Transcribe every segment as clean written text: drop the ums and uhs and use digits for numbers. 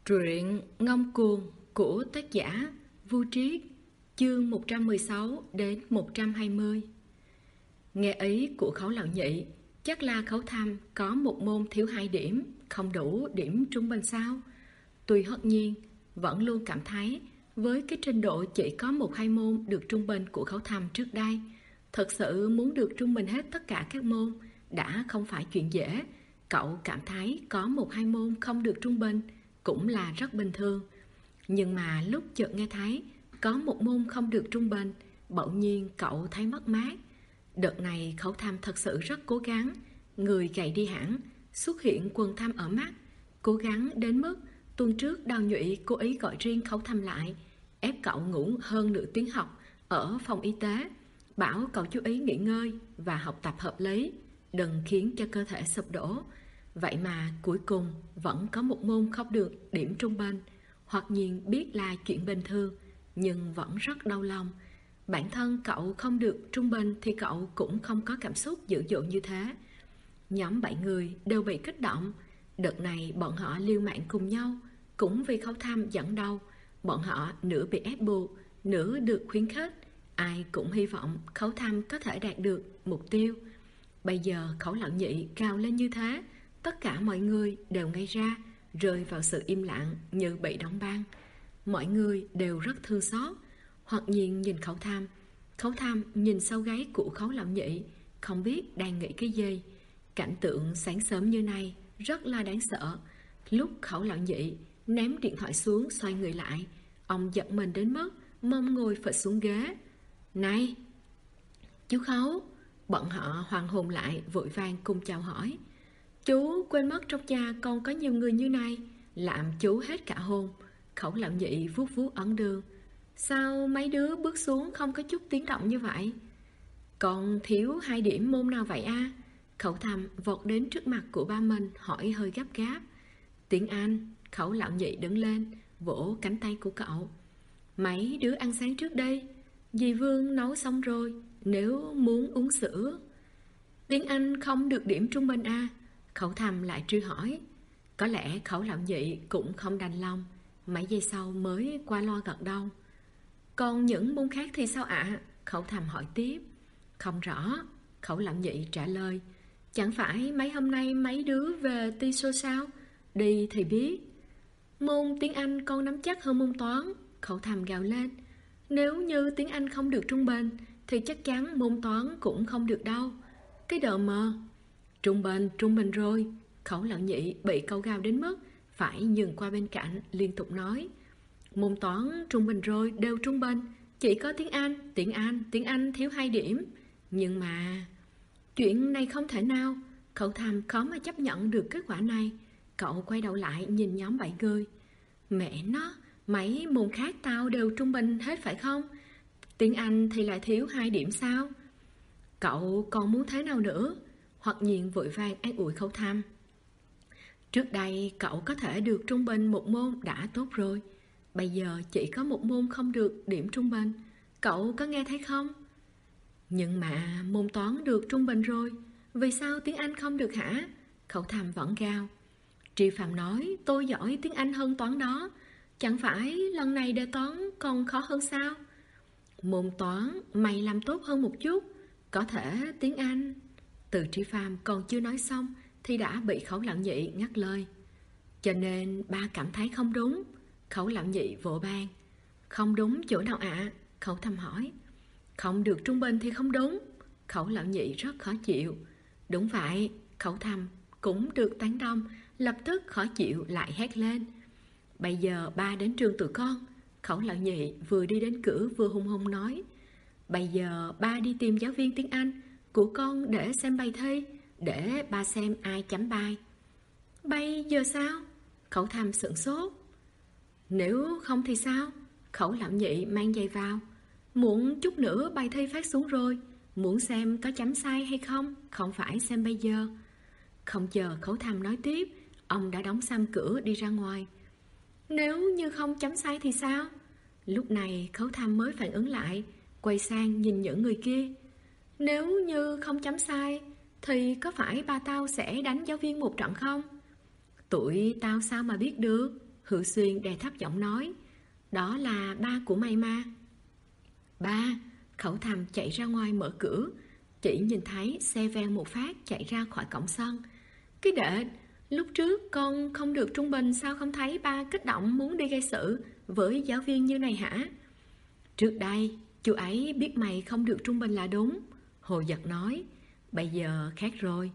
Truyện Ngông Cuồng của tác giả Vu Triết, chương 116 đến 120. Nghe ý của Khấu Lão Nhị, chắc là Khấu Thăm có một môn thiếu 2 điểm, không đủ điểm trung bình sao? Tuy htất nhiên, vẫn luôn cảm thấy với cái trình độ chỉ có 1-2 môn được trung bình của Khấu Thăm trước đây, thật sự muốn được trung bình hết tất cả các môn đã không phải chuyện dễ. Cậu cảm thấy có 1-2 môn không được trung bình cũng là rất bình thường. Nhưng mà lúc chợt nghe thấy có một môn không được trung bình, bỗng nhiên cậu thấy mất mát. Đợt này Khấu Thăm thật sự rất cố gắng, người gầy đi hẳn, xuất hiện quầng thâm ở mắt, cố gắng đến mức tuần trước Đào Nhụy cố ý gọi riêng Khấu Thăm lại, ép cậu ngủ hơn nửa tiếng học ở phòng y tế, bảo cậu chú ý nghỉ ngơi và học tập hợp lý, đừng khiến cho cơ thể sụp đổ. Vậy mà cuối cùng vẫn có một môn không được điểm trung bình. Hoặc nhiên biết là chuyện bình thường, nhưng vẫn rất đau lòng. Bản thân cậu không được trung bình thì cậu cũng không có cảm xúc dữ dội như thế. Nhóm 7 người đều bị kích động. Đợt này bọn họ liều mạng cùng nhau, cũng vì Khấu Thăm dẫn đầu. Bọn họ nửa bị ép buộc, nửa được khuyến khích. Ai cũng hy vọng Khấu Thăm có thể đạt được mục tiêu. Bây giờ Khấu Lão Nhị cao lên như thế, tất cả mọi người đều ngây ra, rơi vào sự im lặng như bị đóng băng. Mọi người đều rất thương xót. Hoặc nhiên nhìn Khấu Thăm, Khấu Thăm nhìn sau gáy của Khấu Lão Nhị, không biết đang nghĩ cái gì. Cảnh tượng sáng sớm như này rất là đáng sợ. Lúc Khấu Lão Nhị ném điện thoại xuống xoay người lại, ông giật mình đến mức mông ngồi phịch xuống ghế. Này chú Khấu! Bọn họ hoàn hồn lại vội vàng cùng chào hỏi. Chú quên mất trong nhà còn có nhiều người như này, làm chú hết cả hồn. Khấu Lão Nhị vuốt vuốt ấn đường. Sao mấy đứa bước xuống không có chút tiếng động như vậy? Còn thiếu 2 điểm môn nào vậy a? Khấu Thăm vọt đến trước mặt của ba mình, hỏi hơi gấp gáp. Tiếng Anh. Khấu Lão Nhị đứng lên, vỗ cánh tay của cậu. Mấy đứa ăn sáng trước đây, dì Vương nấu xong rồi, nếu muốn uống sữa. Tiếng Anh không được điểm trung bình a? Khấu Thăm lại truy hỏi. Có lẽ Khấu Lão Nhị cũng không đành lòng, mấy giây sau mới qua loa gật đầu. Còn những môn khác thì sao ạ? Khấu Thăm hỏi tiếp. Không rõ. Khấu Lão Nhị trả lời. Chẳng phải mấy hôm nay mấy đứa về TISO sao? Đi thì biết. Môn tiếng Anh con nắm chắc hơn môn toán. Khấu Thăm gào lên. Nếu như tiếng Anh không được trung bình thì chắc chắn môn toán cũng không được đâu. Cái đờ mờ. Trung bình rồi. Khấu Lão Nhị bị cậu gào đến mức phải nhường qua bên cạnh, liên tục nói. Môn toán trung bình rồi, đều trung bình. Chỉ có tiếng Anh thiếu 2 điểm. Nhưng mà chuyện này không thể nào. Khấu Thăm khó mà chấp nhận được kết quả này. Cậu quay đầu lại nhìn nhóm 7 người. Mẹ nó, mấy môn khác tao đều trung bình hết phải không? Tiếng Anh thì lại thiếu 2 điểm sao? Cậu còn muốn thế nào nữa? Hoặc nhiên vội vàng an ủi Khấu Thăm. Trước đây cậu có thể được trung bình một môn đã tốt rồi. Bây giờ chỉ có một môn không được điểm trung bình. Cậu có nghe thấy không? Nhưng mà môn toán được trung bình rồi, vì sao tiếng Anh không được hả? Khấu Thăm vẫn gào. Tri Phạm nói tôi giỏi tiếng Anh hơn toán đó. Chẳng phải lần này đề toán còn khó hơn sao? Môn toán mày làm tốt hơn một chút, có thể tiếng Anh. Từ Tri Phạm còn chưa nói xong thì đã bị Khấu Lão Nhị ngắt lời. Cho nên ba cảm thấy không đúng. Khấu Lão Nhị vỗ bàn. Không đúng chỗ nào ạ? Khấu Thăm hỏi. Không được trung bình thì không đúng. Khấu Lão Nhị rất khó chịu. Đúng vậy. Khấu Thăm cũng được tán đồng, lập tức khó chịu lại hét lên. Bây giờ ba đến trường tụi con. Khấu Lão Nhị vừa đi đến cửa vừa hung hăng nói. Bây giờ ba đi tìm giáo viên tiếng Anh của con để xem bài thi, để ba xem ai chấm bài. Bây giờ sao? Khấu Thăm sửng sốt. Nếu không thì sao? Khấu Lão Nhị mang giày vào. Muộn chút nữa bài thi phát xuống rồi, muốn xem có chấm sai hay không, không phải xem bây giờ. Không chờ Khấu Thăm nói tiếp, ông đã đóng sầm cửa đi ra ngoài. Nếu như không chấm sai thì sao? Lúc này Khấu Thăm mới phản ứng lại, quay sang nhìn những người kia. Nếu như không chấm sai thì có phải ba tao sẽ đánh giáo viên một trận không? Tụi tao sao mà biết được? Hữu Xuyên đè thấp giọng nói, đó là ba của mày mà. Ba. Khẩu Thầm chạy ra ngoài mở cửa, chỉ nhìn thấy xe veo một phát chạy ra khỏi cổng sân. Cái đệ, lúc trước con không được trung bình, sao không thấy ba kích động muốn đi gây sự với giáo viên như này hả? Trước đây chú ấy biết mày không được trung bình là đúng, Hồ Giật nói. Bây giờ khác rồi.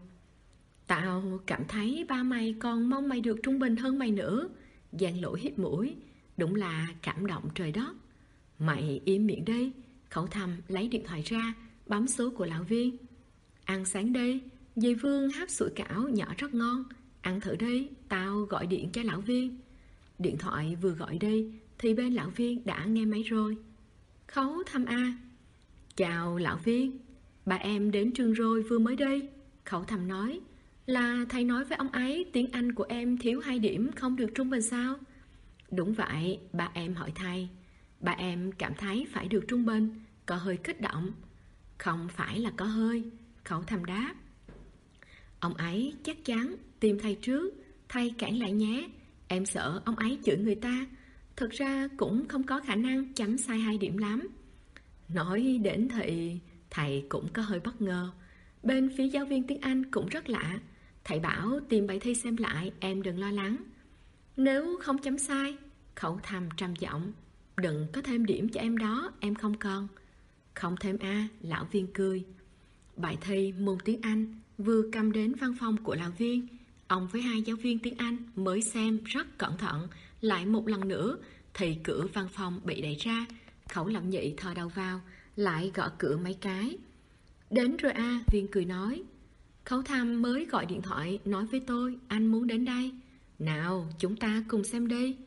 Tao cảm thấy ba mày còn mong mày được trung bình hơn mày nữa. Giang Lỗi hít mũi, đúng là cảm động trời đất. Mày im miệng đi. Khẩu Thầm lấy điện thoại ra, bấm số của lão Viên. Ăn sáng đi, dì Vương hấp sủi cảo nhỏ rất ngon. Ăn thử đi, tao gọi điện cho lão Viên. Điện thoại vừa gọi đi thì bên lão Viên đã nghe máy rồi. Khấu Thầm a. Chào lão Viên, bà em đến trường rồi vừa mới đi. Khẩu Thầm nói, là thầy nói với ông ấy tiếng Anh của em thiếu 2 điểm không được trung bình sao? Đúng vậy, bà em hỏi thầy. Bà em cảm thấy phải được trung bình, có hơi kích động. Không phải là có hơi, Khẩu Thầm đáp. Ông ấy chắc chắn tìm thầy trước, thầy cản lại nhé. Em sợ ông ấy chửi người ta. Thực ra cũng không có khả năng chấm sai 2 điểm lắm. Nói đến thì thầy cũng có hơi bất ngờ. Bên phía giáo viên tiếng Anh cũng rất lạ. Thầy bảo tìm bài thi xem lại, em đừng lo lắng. Nếu không chấm sai, Khẩu Thầm trầm giọng, đừng có thêm điểm cho em đó, em không cần. Không thêm a, lão Viên cười. Bài thi môn tiếng Anh vừa cầm đến văn phòng của lão Viên. Ông với 2 giáo viên tiếng Anh mới xem rất cẩn thận. Lại một lần nữa thì cửa văn phòng bị đẩy ra. Khẩu Lão Nhị thò đầu vào, lại gõ cửa mấy cái. Đến rồi a, Viên cười nói. Khẩu Thầm mới gọi điện thoại nói với tôi anh muốn đến đây. Nào chúng ta cùng xem đi.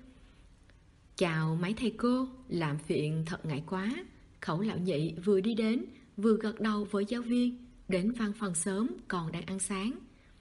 Chào mấy thầy cô, làm phiền thật ngại quá. Khẩu Lão Nhị vừa đi đến vừa gật đầu với giáo viên. Đến văn phòng sớm còn đang ăn sáng.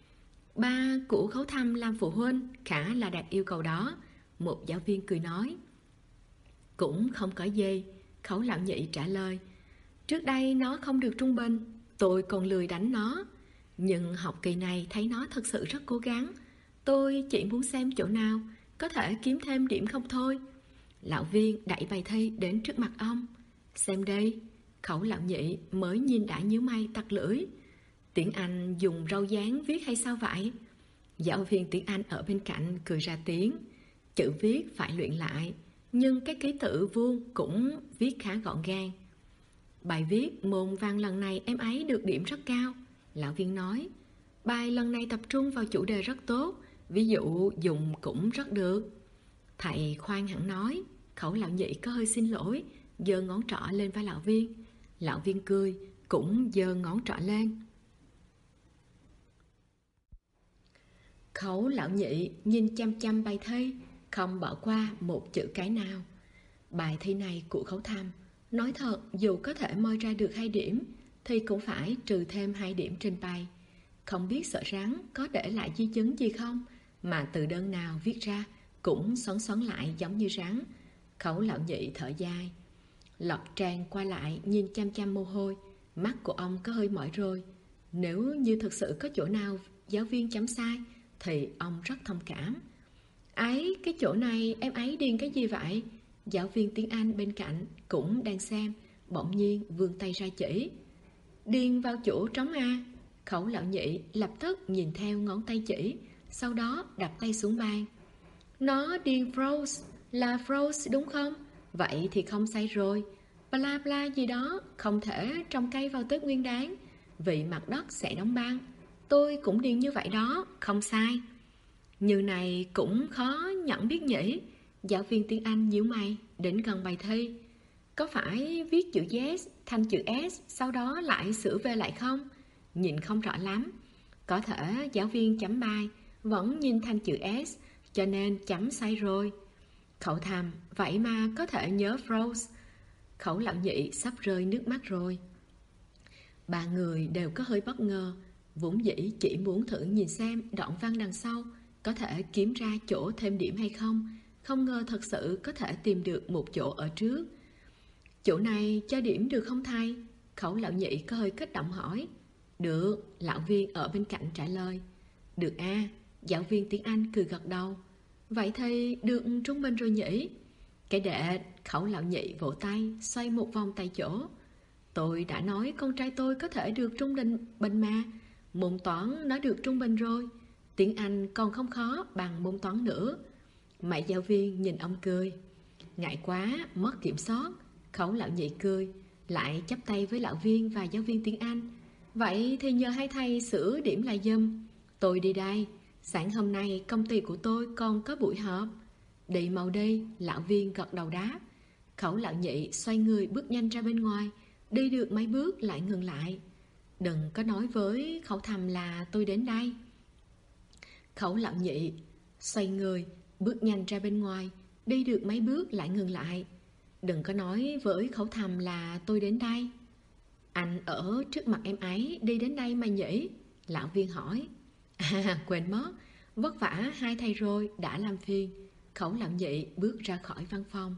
Ba của Khấu Thầm làm phụ huynh, khá là đạt yêu cầu đó, một giáo viên cười nói. Cũng không có gì, Khẩu Lão Nhị trả lời. Trước đây nó không được trung bình, tôi còn lười đánh nó. Nhưng học kỳ này thấy nó thật sự rất cố gắng. Tôi chỉ muốn xem chỗ nào có thể kiếm thêm điểm không thôi. Lão Viên đẩy bài thi đến trước mặt ông. Xem đây. Khẩu Lão Nhị mới nhìn đã nhíu mày tặc lưỡi. Tiếng Anh dùng râu dán viết hay sao vậy? Giáo viên tiếng Anh ở bên cạnh cười ra tiếng. Chữ viết phải luyện lại, nhưng cái ký tự vuông cũng viết khá gọn gàng. Bài viết môn văn lần này em ấy được điểm rất cao, Lão Viên nói. Bài lần này tập trung vào chủ đề rất tốt, ví dụ dùng cũng rất được. Thầy khoan hẳn nói. Khẩu Lão Nhị có hơi xin lỗi, giơ ngón trỏ lên vai Lão Viên. Lão Viên cười, cũng giơ ngón trỏ lên. Khẩu Lão Nhị nhìn chăm chăm bài thi, không bỏ qua một chữ cái nào. Bài thi này của Khấu Thầm, nói thật dù có thể moi ra được 2 điểm thì cũng phải trừ thêm 2 điểm trên bài. Không biết sợ rắn có để lại di chứng gì không, mà từ đơn nào viết ra cũng xoắn xoắn lại giống như rắn. Khẩu Lão Nhị thở dài. Lọt Trang qua lại nhìn chăm chăm mồ hôi. Mắt của ông có hơi mỏi rồi. Nếu như thực sự có chỗ nào giáo viên chấm sai thì ông rất thông cảm. Ấy, cái chỗ này em ấy điền cái gì vậy? Giáo viên tiếng Anh bên cạnh cũng đang xem, bỗng nhiên vươn tay ra chỉ. Điền vào chỗ trống A. Khẩu Lão Nhị lập tức nhìn theo ngón tay chỉ, sau đó đập tay xuống bàn. Nó điền froze, là froze đúng không? Vậy thì không sai rồi. Bla bla gì đó, không thể trồng cây vào Tết Nguyên Đán, vì mặt đất sẽ đóng băng. Tôi cũng điền như vậy đó, không sai. Như này cũng khó nhận biết nhỉ. Giáo viên tiếng Anh nhíu mày, đến gần bài thi. Có phải viết chữ yes thành chữ S, sau đó lại sửa về lại không? Nhìn không rõ lắm. Có thể giáo viên chấm bài vẫn nhìn thành chữ S, cho nên chấm sai rồi. Khẩu Thầm, vậy mà có thể nhớ froze. Khẩu Lão Nhị sắp rơi nước mắt rồi. Ba người đều có hơi bất ngờ, vốn dĩ chỉ muốn thử nhìn xem đoạn văn đằng sau có thể kiếm ra chỗ thêm điểm hay không. Không ngờ thật sự có thể tìm được một chỗ ở trước. Chỗ này cho điểm được không thầy? Khẩu Lão Nhị có hơi kích động hỏi. Được, Lão Viên ở bên cạnh trả lời. Được a, giáo viên tiếng Anh cười gật đầu. Vậy thì được trung bình rồi nhỉ? Cái đệ, Khẩu lão nhị vỗ tay, xoay một vòng tại chỗ. Tôi đã nói con trai tôi có thể được trung bình mà. Môn toán nó được trung bình rồi. Tiếng Anh còn không khó bằng môn toán nữa. Mẹ giáo viên nhìn ông cười. Ngại quá, mất kiểm soát. Khẩu lão nhị cười, lại chắp tay với lão viên và giáo viên tiếng Anh. Vậy thì nhờ hai thầy sửa điểm lại giùm. Tôi đi đây. Sáng hôm nay công ty của tôi còn có buổi họp. Đi mau đi, lão viên gật đầu đáp. Khẩu lão nhị xoay người bước nhanh ra bên ngoài. Đi được mấy bước lại ngừng lại. Đừng có nói với Khẩu Thầm là tôi đến đây. Khẩu lão nhị xoay người bước nhanh ra bên ngoài. Đi được mấy bước lại ngừng lại. Đừng có nói với Khẩu Thầm là tôi đến đây. Anh ở trước mặt em ấy đi đến đây mà nhỉ? Lão viên hỏi. À, quên mất, vất vả hai thầy rồi, đã làm phiền. Khẩu lão nhị bước ra khỏi văn phòng.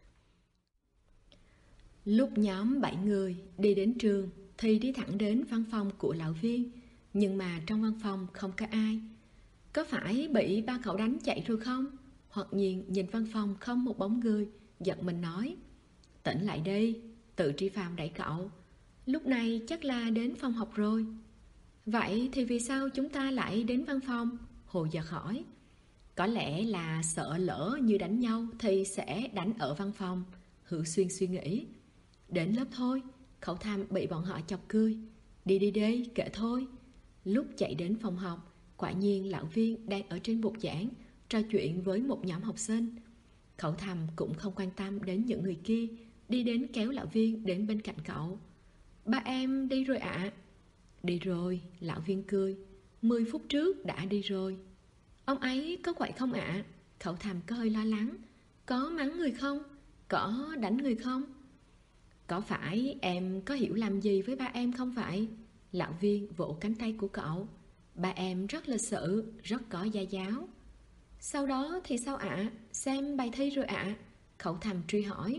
Lúc nhóm 7 người đi đến trường thì đi thẳng đến văn phòng của lão viên. Nhưng mà trong văn phòng không có ai. Có phải bị ba cậu đánh chạy rồi không? Hoặc nhiên nhìn văn phòng không một bóng người, giận mình nói. Tỉnh lại đi, Tự Tri Phàm đẩy cậu. Lúc này chắc là đến phòng học rồi. Vậy thì vì sao chúng ta lại đến văn phòng? Hồ Giật hỏi. Có lẽ là sợ lỡ như đánh nhau thì sẽ đánh ở văn phòng. Hữu Xuyên suy nghĩ. Đến lớp thôi. Khẩu Thầm bị bọn họ chọc cười. Đi đi đi, kệ thôi. Lúc chạy đến phòng học, quả nhiên lão viên đang ở trên bục giảng trò chuyện với một nhóm học sinh. Khẩu Thầm cũng không quan tâm đến những người kia, đi đến kéo lão viên đến bên cạnh cậu. Ba em đi rồi ạ. Đi rồi, lão viên cười. 10 phút trước đã đi rồi. Ông ấy có quậy không ạ? Khẩu Thầm có hơi lo lắng. Có mắng người không? Có đánh người không? Có phải em có hiểu làm gì với ba em không vậy? Lão viên vỗ cánh tay của cậu. Ba em rất lịch sự, rất có gia giáo. Sau đó thì sao ạ? Xem bài thi rồi ạ. Khẩu Thầm truy hỏi.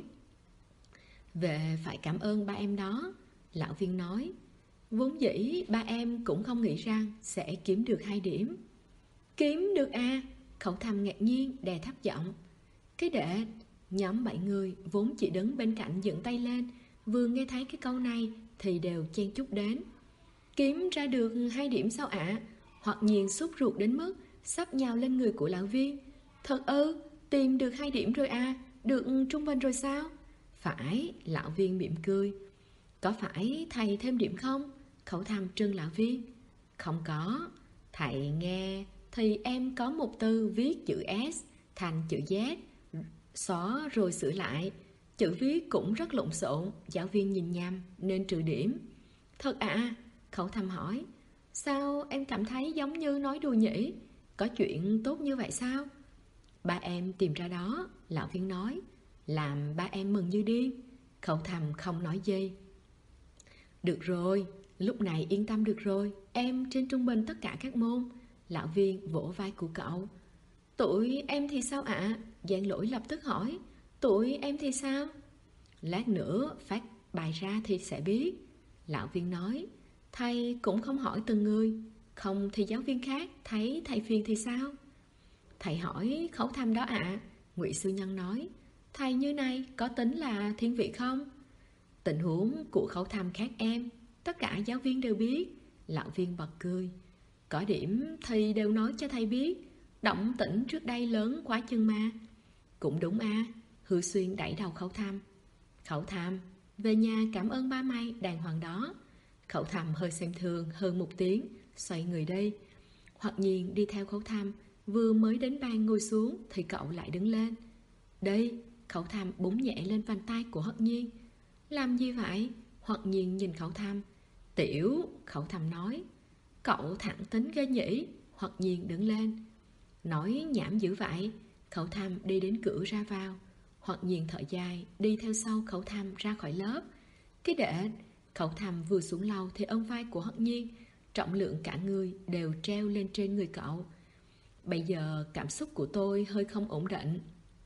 Về phải cảm ơn ba em đó. Lão viên nói. Vốn dĩ ba em cũng không nghĩ rằng sẽ kiếm được 2 điểm. Kiếm được à? Khẩu Thầm ngạc nhiên đè thấp giọng. Cái đệ. Nhóm 7 người vốn chỉ đứng bên cạnh dựng tay lên, vừa nghe thấy cái câu này thì đều chen chúc đến. Kiếm ra được 2 điểm sao ạ? Hoặc nhiên sốt ruột đến mức sắp nhào lên người của lão viên. Thật ư? Tìm được 2 điểm rồi à? Được trung bình rồi sao? Phải, lão viên mỉm cười. Có phải thầy thêm điểm không? Khẩu Thầm trưng lão viên. Không có. Thầy nghe thì em có một từ viết chữ S thành chữ Z, xóa rồi sửa lại. Chữ viết cũng rất lộn xộn, giáo viên nhìn nhầm nên trừ điểm. Thật ạ? Khẩu Thầm hỏi. Sao em cảm thấy giống như nói đùa nhỉ? Có chuyện tốt như vậy sao? Ba em tìm ra đó, lão viên nói. Làm ba em mừng như điên. Khẩu Thầm không nói gì. Được rồi, lúc này yên tâm được rồi. Em trên trung bình tất cả các môn. Lão viên vỗ vai của cậu. Tụi em thì sao ạ? Giang Lỗi lập tức hỏi. Tụi em thì sao? Lát nữa phát bài ra thì sẽ biết. Lão viên nói. Thầy cũng không hỏi từng người. Không thì giáo viên khác thấy thầy phiền thì sao? Thầy hỏi Khẩu Thầm đó ạ. Ngụy Sư Nhân nói. Thầy như này có tính là thiên vị không? Tình huống của Khẩu Thầm khác em, tất cả giáo viên đều biết. Lão viên bật cười. Có điểm thì đều nói cho thầy biết. Động tĩnh trước đây lớn quá chừng mà. Cũng đúng à. Hư Xuyên đẩy đầu Khẩu Thầm. Khẩu Thầm, về nhà cảm ơn ba mày đàng hoàng đó. Khẩu Thầm hơi xem thường hơn một tiếng, xoay người đi. Hoặc nhiên đi theo Khẩu Thầm. Vừa mới đến bàn ngồi xuống thì cậu lại đứng lên. Đây. Khẩu Thầm búng nhẹ lên vành tay của Hất Nhiên. Làm gì vậy? Hoặc nhiên nhìn Khẩu Thầm. Tiểu. Khẩu Thầm nói. Cậu thẳng tính ghê nhỉ? Hoặc nhiên đứng lên. Nói nhảm dữ vậy. Khẩu Thầm đi đến cửa ra vào. Hoặc nhiên thở dài đi theo sau Khẩu Thầm ra khỏi lớp. Cái đệ. Khẩu Thầm vừa xuống lầu thì ôm vai của Hất Nhiên. Trọng lượng cả người đều treo lên trên người cậu. Bây giờ cảm xúc của tôi hơi không ổn định.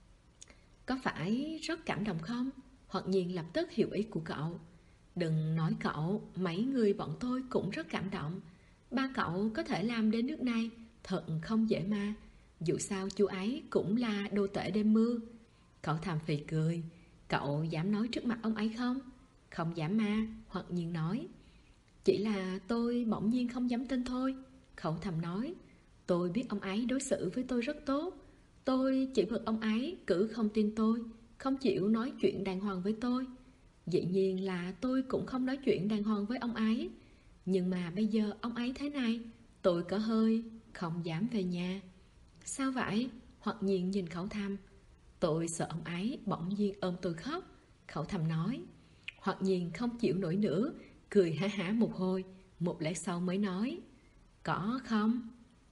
Có phải rất cảm động không? Hoặc nhiên lập tức hiểu ý của cậu. Đừng nói cậu, mấy người bọn tôi cũng rất cảm động. Ba cậu có thể làm đến nước này, thật không dễ mà. Dù sao chú ấy cũng là đồ tể đêm mưa. Khẩu thầm phì cười. Cậu dám nói trước mặt ông ấy không? Không dám mà, Hoặc Nhiên nói. Chỉ là tôi bỗng nhiên không dám tin thôi, Khẩu thầm nói. Tôi biết ông ấy đối xử với tôi rất tốt. Tôi chỉ bực ông ấy cứ không tin tôi, không chịu nói chuyện đàng hoàng với tôi. Dĩ nhiên là tôi cũng không nói chuyện đàng hoàng với ông ấy. Nhưng mà bây giờ ông ấy thế này, tôi có hơi không dám về nhà. Sao vậy? Hoặc Nhiên nhìn Khẩu thầm. Tôi sợ ông ấy bỗng nhiên ôm tôi khóc, Khẩu thầm nói. Hoặc Nhiên không chịu nổi nữa, cười há há một hồi. Một lát sau mới nói. Có không?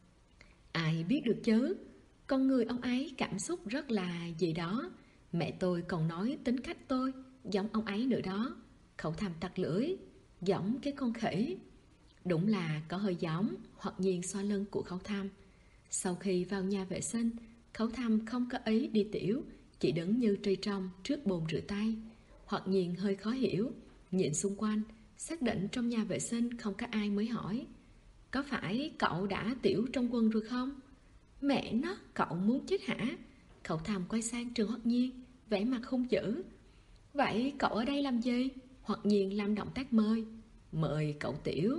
Ai biết được chứ. Con người ông ấy cảm xúc rất là gì đó. Mẹ tôi còn nói tính cách tôi giống ông ấy nữa đó. Khẩu thầm tặc lưỡi. Giống cái con khỉ. Đúng là có hơi giống. Hoặc Nhiên xoa lưng của Khẩu thầm. Sau khi vào nhà vệ sinh, Khẩu thầm không có ý đi tiểu, chỉ đứng như tri trong trước bồn rửa tay. Hoặc Nhiên hơi khó hiểu, nhìn xung quanh, xác định trong nhà vệ sinh không có ai mới hỏi. Có phải cậu đã tiểu trong quần rồi không? Mẹ nó, cậu muốn chết hả? Khẩu thầm quay sang Trương Hoặc Nhiên, vẻ mặt hung dữ. Vậy cậu ở đây làm gì? Hoặc Nhiên làm động tác mời. Mời cậu tiểu.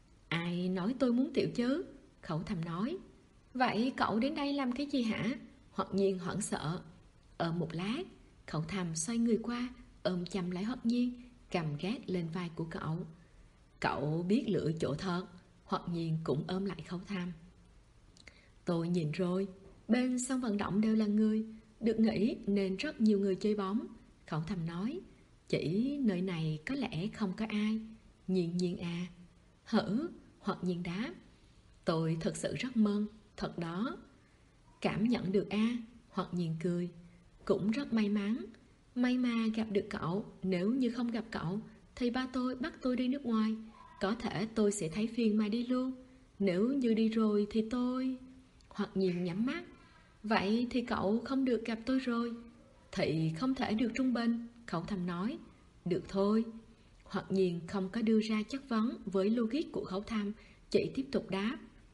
Ai nói tôi muốn tiểu chứ? Khẩu thầm nói. Vậy cậu đến đây làm cái gì hả? Hoặc Nhiên hoảng sợ. Một lát, Khẩu thầm xoay người qua, ôm chầm lấy Hoặc Nhiên, cầm gác lên vai của cậu. Cậu biết lựa chỗ thật. Hoặc Nhiên cũng ôm lại Khẩu thầm. Tôi nhìn rồi, bên sân vận động đều là người, được nghỉ nên rất nhiều người chơi bóng. Khẩu thầm nói. Chỉ nơi này có lẽ không có ai. Nhiên Nhiên à? Hử? Hoặc Nhiên đáp. Tôi thật sự rất mừng, thật đó. Cảm nhận được a? Hoặc Nhiên cười. Cũng rất may mắn. May mà gặp được cậu. Nếu như không gặp cậu thì ba tôi bắt tôi đi nước ngoài. Có thể tôi sẽ thấy phiền mà đi luôn. Nếu như đi rồi thì tôi... Hoặc Nhiên nhắm mắt. Vậy thì cậu không được gặp tôi rồi. Thì không thể được trung bình, Khẩu thầm nói. Được thôi. Hoặc Nhiên không có đưa ra chất vấn với logic của Khẩu thầm, chỉ tiếp tục đáp.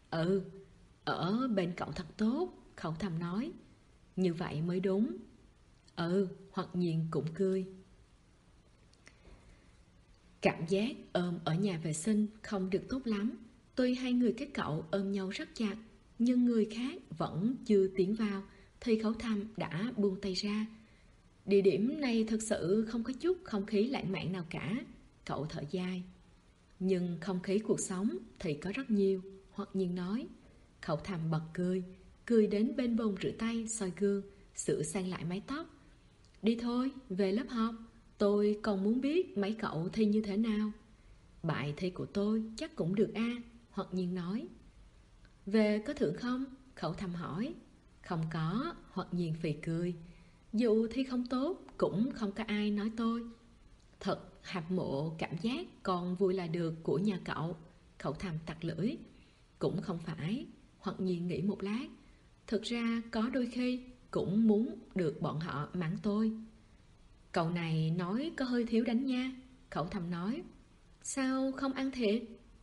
Ở bên cậu thật tốt, Khẩu thầm nói. Như vậy mới đúng. Hoặc Nhiên cũng cười. Cảm giác ôm ở nhà vệ sinh không được tốt lắm. Tuy hai người các cậu ôm nhau rất chặt, nhưng người khác vẫn chưa tiến vào thì Khẩu thầm đã buông tay ra. Địa điểm này thực sự không có chút không khí lãng mạn nào cả, cậu thở dài. Nhưng không khí cuộc sống thì có rất nhiều, Hoặc Nhiên nói. Khẩu thầm bật cười, cười đến bên bồn rửa tay soi gương, sửa sang lại mái tóc. Đi thôi, về lớp học. Tôi còn muốn biết mấy cậu thi như thế nào. Bài thi của tôi chắc cũng được a, Hoặc Nhiên nói. Về có thưởng không? Khẩu thầm hỏi. Không có, Hoặc Nhiên phì cười. Dù thi không tốt cũng không có ai nói tôi. Thật hâm mộ cảm giác còn vui là được của nhà cậu, Khẩu thầm tặc lưỡi. Cũng không phải, Hoặc Nhiên nghĩ một lát. Thực ra có đôi khi cũng muốn được bọn họ mắng tôi. Cậu này nói có hơi thiếu đánh nha, Khẩu thầm nói. Sao không ăn thịt?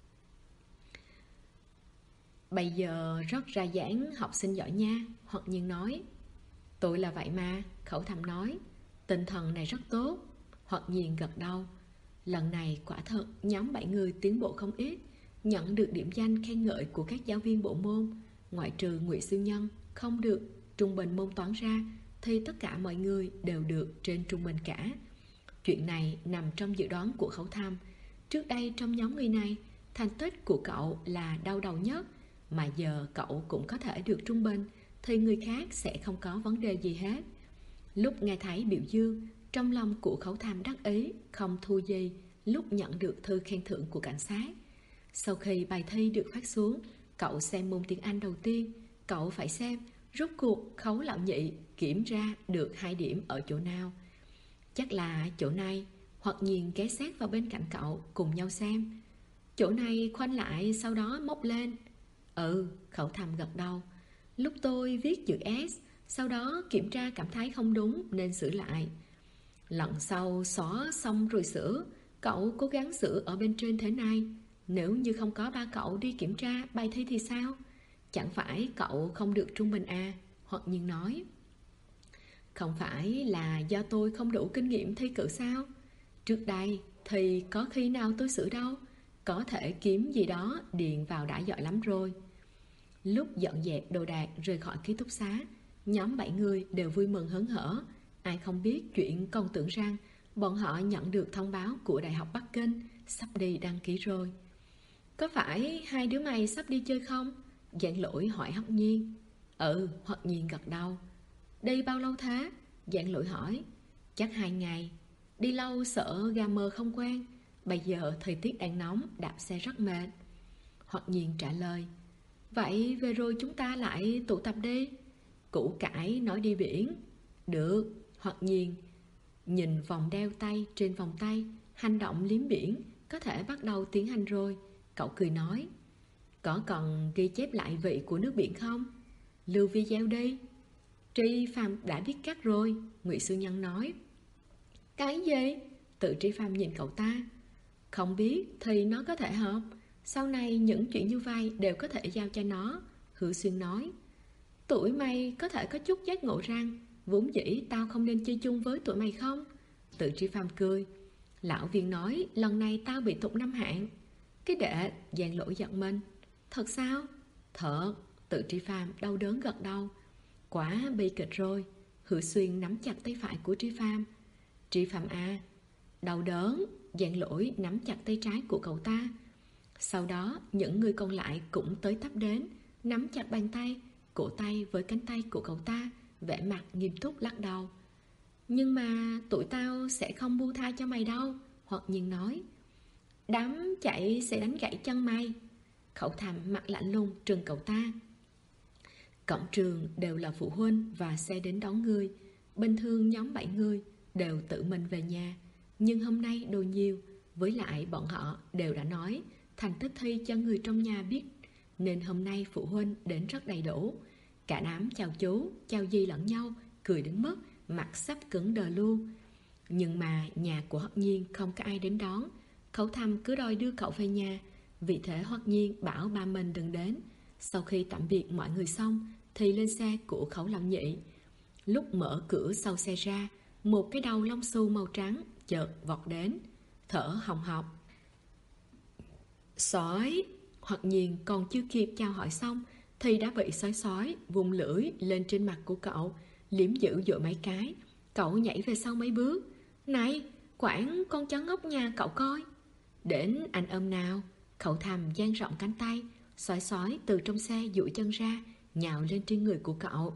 Bây giờ rất ra dáng học sinh giỏi nha, Hoặc Nhiên nói. Tôi là vậy mà, Khẩu thầm nói. Tinh thần này rất tốt. Hoặc Nhiên gật đầu. Lần này quả thật nhóm 7 người tiến bộ không ít, nhận được điểm danh khen ngợi của các giáo viên bộ môn. Ngoại trừ Ngụy Siêu Nhân không được trung bình môn toán ra thì tất cả mọi người đều được trên trung bình cả. Chuyện này nằm trong dự đoán của Khẩu thầm. Trước đây trong nhóm người này, thành tích của cậu là đau đầu nhất, mà giờ cậu cũng có thể được trung bình thì người khác sẽ không có vấn đề gì hết. Lúc nghe thấy biểu dương, trong lòng của Khẩu thầm đắc ý không thua gì lúc nhận được thư khen thưởng của cảnh sát. Sau khi bài thi được phát xuống, cậu xem môn tiếng Anh đầu tiên. Cậu phải xem rốt cuộc Khấu lão nhị kiểm ra được 2 điểm ở chỗ nào. Chắc là chỗ này. Hoặc Nhiên ghé sát vào bên cạnh cậu cùng nhau xem. Chỗ này khoanh lại sau đó móc lên. Khẩu thầm gật đầu. Lúc tôi viết chữ S, sau đó kiểm tra cảm thấy không đúng nên sửa lại. Lần sau xóa xong rồi sửa. Cậu cố gắng sửa ở bên trên thế này. Nếu như không có ba cậu đi kiểm tra bài thi thì sao? Chẳng phải cậu không được trung bình à? Hoặc nhiên nói. Không phải là do tôi không đủ kinh nghiệm thi cử sao? Trước đây thì có khi nào tôi sửa đâu. Có thể kiếm gì đó điền vào đã giỏi lắm rồi. Lúc dọn dẹp đồ đạc rời khỏi ký túc xá, nhóm 7 người đều vui mừng hớn hở. Ai không biết chuyện còn tưởng rằng bọn họ nhận được thông báo của Đại học Bắc Kinh sắp đi đăng ký rồi. Có phải hai đứa mày sắp đi chơi không? Giảng Lỗi hỏi Hoắc Nhiên. Ừ, Hoắc Nhiên gật đầu. Đi bao lâu thế? Giảng Lỗi hỏi. Chắc 2 ngày. Đi lâu sợ gà mờ không quen. Bây giờ thời tiết đang nóng, đạp xe rất mệt. Hoắc Nhiên trả lời. Vậy về rồi chúng ta lại tụ tập đi. Củ Cải nói đi biển. Được. Hoắc Nhiên nhìn vòng đeo tay trên vòng tay, hành động liếm biển có thể bắt đầu tiến hành rồi. Cậu cười nói. Có cần ghi chép lại vị của nước biển không? Lưu video đi. Tri Phạm đã biết cắt rồi, Ngụy Sư Nhân nói. Cái gì? Tự Tri Phạm nhìn cậu ta. Không biết thì nó có thể hợp. Sau này những chuyện như vậy đều có thể giao cho nó, Hứa Xuyên nói. Tụi mày có thể có chút giác ngộ rằng vốn dĩ tao không nên chơi chung với tụi mày không? Tự Tri Phạm cười. Lão Viên nói lần này tao bị tụt 5 hạng. Cái đệ, Giang Lỗi giận mình. Thật sao? Thật. Tự Tri Phạm đau đớn gật đầu. Quá bi kịch rồi. Hứa Xuyên nắm chặt tay phải của Tri Phạm. Tri Phạm à? Đau đớn. Giang Lỗi nắm chặt tay trái của cậu ta. Sau đó những người còn lại cũng tới tấp đến, nắm chặt bàn tay, cổ tay với cánh tay của cậu ta, vẻ mặt nghiêm túc lắc đầu. Nhưng mà tụi tao sẽ không buông tha cho mày đâu, Hoặc Nhiên nói. Đám chạy sẽ đánh gãy chân mày. Khẩu Thầm mặt lạnh lùng trừng cậu ta. Cổng trường đều là phụ huynh và xe đến đón người. Bình thường nhóm 7 người đều tự mình về nhà, nhưng hôm nay đồ nhiều. Với lại bọn họ đều đã nói thành tích thi cho người trong nhà biết, nên hôm nay phụ huynh đến rất đầy đủ. Cả đám chào chú, chào dì lẫn nhau, cười đến mức mặt sắp cứng đờ luôn. Nhưng mà nhà của Hoắc Nhiên không có ai đến đón. Khẩu Thầm cứ đòi đưa cậu về nhà. Vì thế Hoắc Nhiên bảo ba mình đừng đến. Sau khi tạm biệt mọi người xong thì lên xe của Khẩu Lão Nhị. Lúc mở cửa sau xe ra, một cái đầu lông xù màu trắng chợt vọt đến, thở hồng hộc. Sói! Hoắc Nhiên còn chưa kịp chào hỏi xong thì đã bị sói vùng lưỡi lên trên mặt của cậu, liếm dữ dội mấy cái. Cậu nhảy về sau mấy bước. Này, quản con chó ngốc nhà cậu coi. Đến anh ôm nào. Khẩu Thầm dang rộng cánh tay. Sói từ trong xe duỗi chân ra, nhào lên trên người của cậu.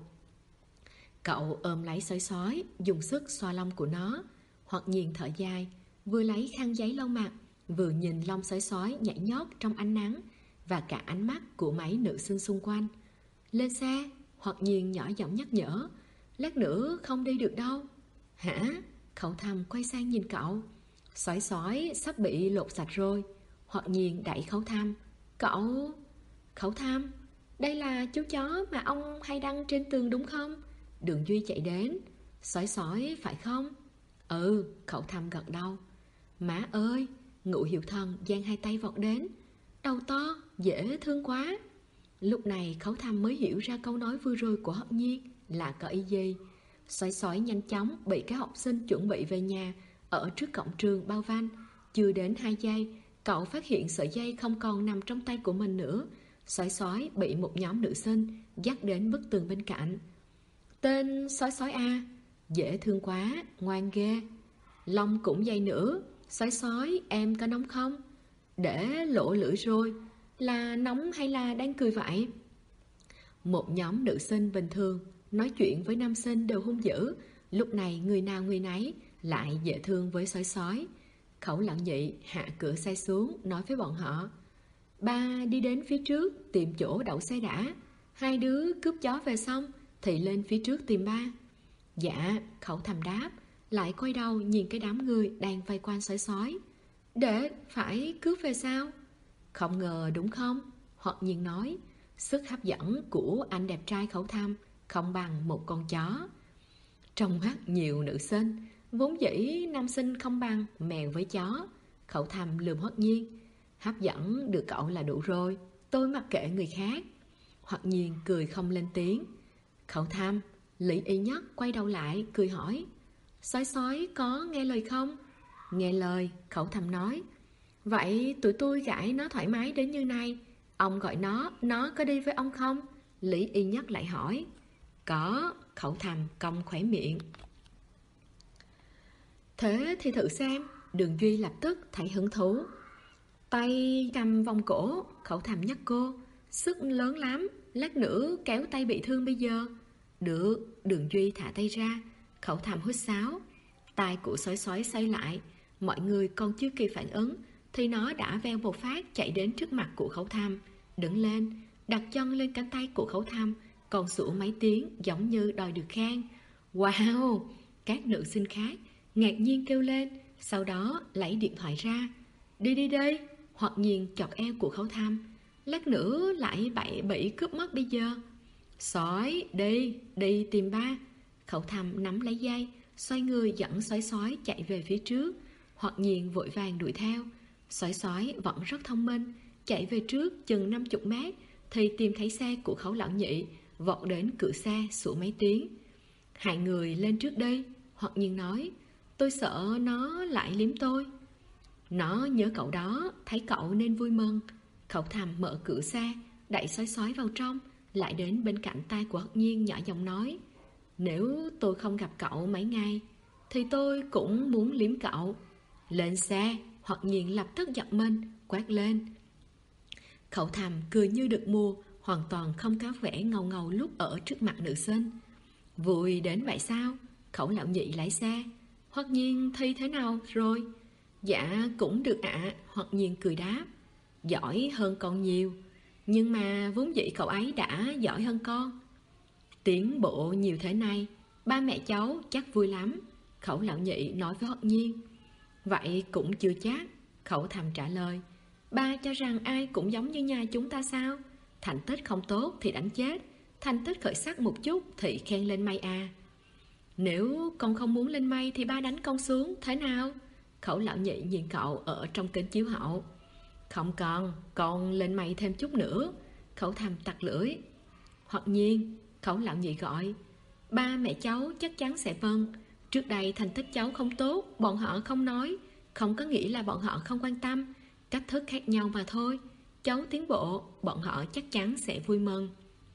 Cậu ôm lấy sói, dùng sức xoa lông của nó. Hoặc Nhiên thở dài, vừa lấy khăn giấy lau mặt, vừa nhìn lông sói nhảy nhót trong ánh nắng và cả ánh mắt của mấy nữ sinh xung quanh. Lên xe, Hoặc Nhiên nhỏ giọng nhắc nhở. Lát nữa không đi được đâu. Hả? Khẩu Thầm quay sang nhìn cậu. Sói sắp bị lột sạch rồi. Hoặc Nhiên đẩy Khẩu Thầm. Cậu... Khẩu Thầm, đây là chú chó mà ông hay đăng trên tường đúng không? Đường Duy chạy đến. Sói phải không? Ừ, Khẩu Thầm gật đầu. Má ơi! Ngũ Hiệu Thần giang hai tay vọt đến. Đầu to, dễ thương quá. Lúc này Khẩu Thầm mới hiểu ra câu nói vừa rồi của Hoắc Nhiên là có ý gì. Sói nhanh chóng bị các học sinh chuẩn bị về nhà ở trước cổng trường bao vanh. Chưa đến 2 giây, cậu phát hiện sợi dây không còn nằm trong tay của mình nữa. Sói bị một nhóm nữ sinh dắt đến bức tường bên cạnh. Tên Sói à? Dễ thương quá, ngoan ghê. Lông cũng dày nữa. Sói, em có nóng không? Để lộ lưỡi rồi. Là nóng hay là đang cười vậy? Một nhóm nữ sinh bình thường nói chuyện với nam sinh đều hung dữ. Lúc này người nào người nấy lại dễ thương với sói. Khẩu Lão Nhị hạ cửa xe xuống, nói với bọn họ. Ba đi đến phía trước tìm chỗ đậu xe đã. Hai đứa cướp chó về xong thì lên phía trước tìm ba. Dạ, Khẩu Thầm đáp, lại quay đầu nhìn cái đám người đang vây quanh sói. Để phải cướp về sao? Không ngờ đúng không? Hoặc Nhiên nói, sức hấp dẫn của anh đẹp trai Khẩu Thầm không bằng một con chó. Trong mắt nhiều nữ sinh, vốn dĩ nam sinh không bằng mèo với chó. Khẩu Thầm lườm Hoắc Nhiên. Hấp dẫn được cậu là đủ rồi, tôi mặc kệ người khác. Hoặc Nhiên cười không lên tiếng. Khẩu Tham, Lý Y Nhất quay đầu lại cười hỏi: Sói sói có nghe lời không? Nghe lời, Khẩu Tham nói. Vậy tụi tôi gãi nó thoải mái đến như này, ông gọi nó có đi với ông không? Lý Y Nhất lại hỏi. Có, Khẩu Tham cong khóe miệng. Thế thì thử xem. Đường Duy lập tức thấy hứng thú. Tay cầm vòng cổ, Khẩu Tham nhắc cô. Sức lớn lắm, lát nữa kéo tay bị thương bây giờ. Được, Đường Duy thả tay ra. Khẩu Tham huýt sáo. Tai của sói sói xoay lại. Mọi người còn chưa kịp phản ứng thì nó đã veo một phát chạy đến trước mặt của Khẩu Tham, đứng lên, đặt chân lên cánh tay của Khẩu Tham, còn sủa mấy tiếng giống như đòi được khen. Wow! Các nữ sinh khác ngạc nhiên kêu lên, sau đó lấy điện thoại ra. Đi đi đi! Hoặc Nhiên chọt eo của Khẩu Tham. Lát nữa lại bị cướp mất bây giờ. Sói, đi tìm ba. Khẩu Tham nắm lấy dây, xoay người dẫn sói sói chạy về phía trước. Hoặc Nhiên vội vàng đuổi theo. Sói sói vẫn rất thông minh, chạy về trước chừng 50 mét thì tìm thấy xe của Khẩu Lão Nhị, vọt đến cửa xe sủa mấy tiếng. Hai người lên trước đây. Hoặc Nhiên nói, tôi sợ nó lại liếm tôi. Nó nhớ cậu đó, thấy cậu nên vui mừng. Khẩu Tham mở cửa xe, đẩy sói sói vào trong, lại đến bên cạnh tai của Hoặc Nhiên nhỏ giọng nói, nếu tôi không gặp cậu mấy ngày thì tôi cũng muốn liếm cậu. Lên xe. Hoặc Nhiên lập tức giật mình, quát lên. Khẩu Tham cười như được mua, hoàn toàn không có vẻ ngầu ngầu lúc ở trước mặt nữ sinh. Vui đến vậy sao? Khẩu Lão Nhị lái xe. Hoặc Nhiên thi thế nào rồi? Dạ cũng được ạ. Hoặc Nhiên cười đáp. Giỏi hơn con nhiều, nhưng mà vốn dĩ cậu ấy đã giỏi hơn con. Tiến bộ nhiều thế này, ba mẹ cháu chắc vui lắm. Khẩu Lão Nhị nói với Hoặc Nhiên. Vậy cũng chưa chắc. Khẩu Tham trả lời. Ba cho rằng ai cũng giống như nhà chúng ta sao? Thành tích không tốt thì đánh chết, thành tích khởi sắc một chút thì khen lên mây à. Nếu con không muốn lên mây thì ba đánh con xuống, thế nào? Khẩu Lão Nhị nhìn cậu ở trong kính chiếu hậu. Không cần, con lên mây thêm chút nữa. Khẩu Tham tặc lưỡi. Hoặc Nhiên, Khẩu Lão Nhị gọi. Ba mẹ cháu chắc chắn sẽ vâng. Trước đây thành tích cháu không tốt, bọn họ không nói, không có nghĩa là bọn họ không quan tâm. Cách thức khác nhau mà thôi. Cháu tiến bộ, bọn họ chắc chắn sẽ vui mừng.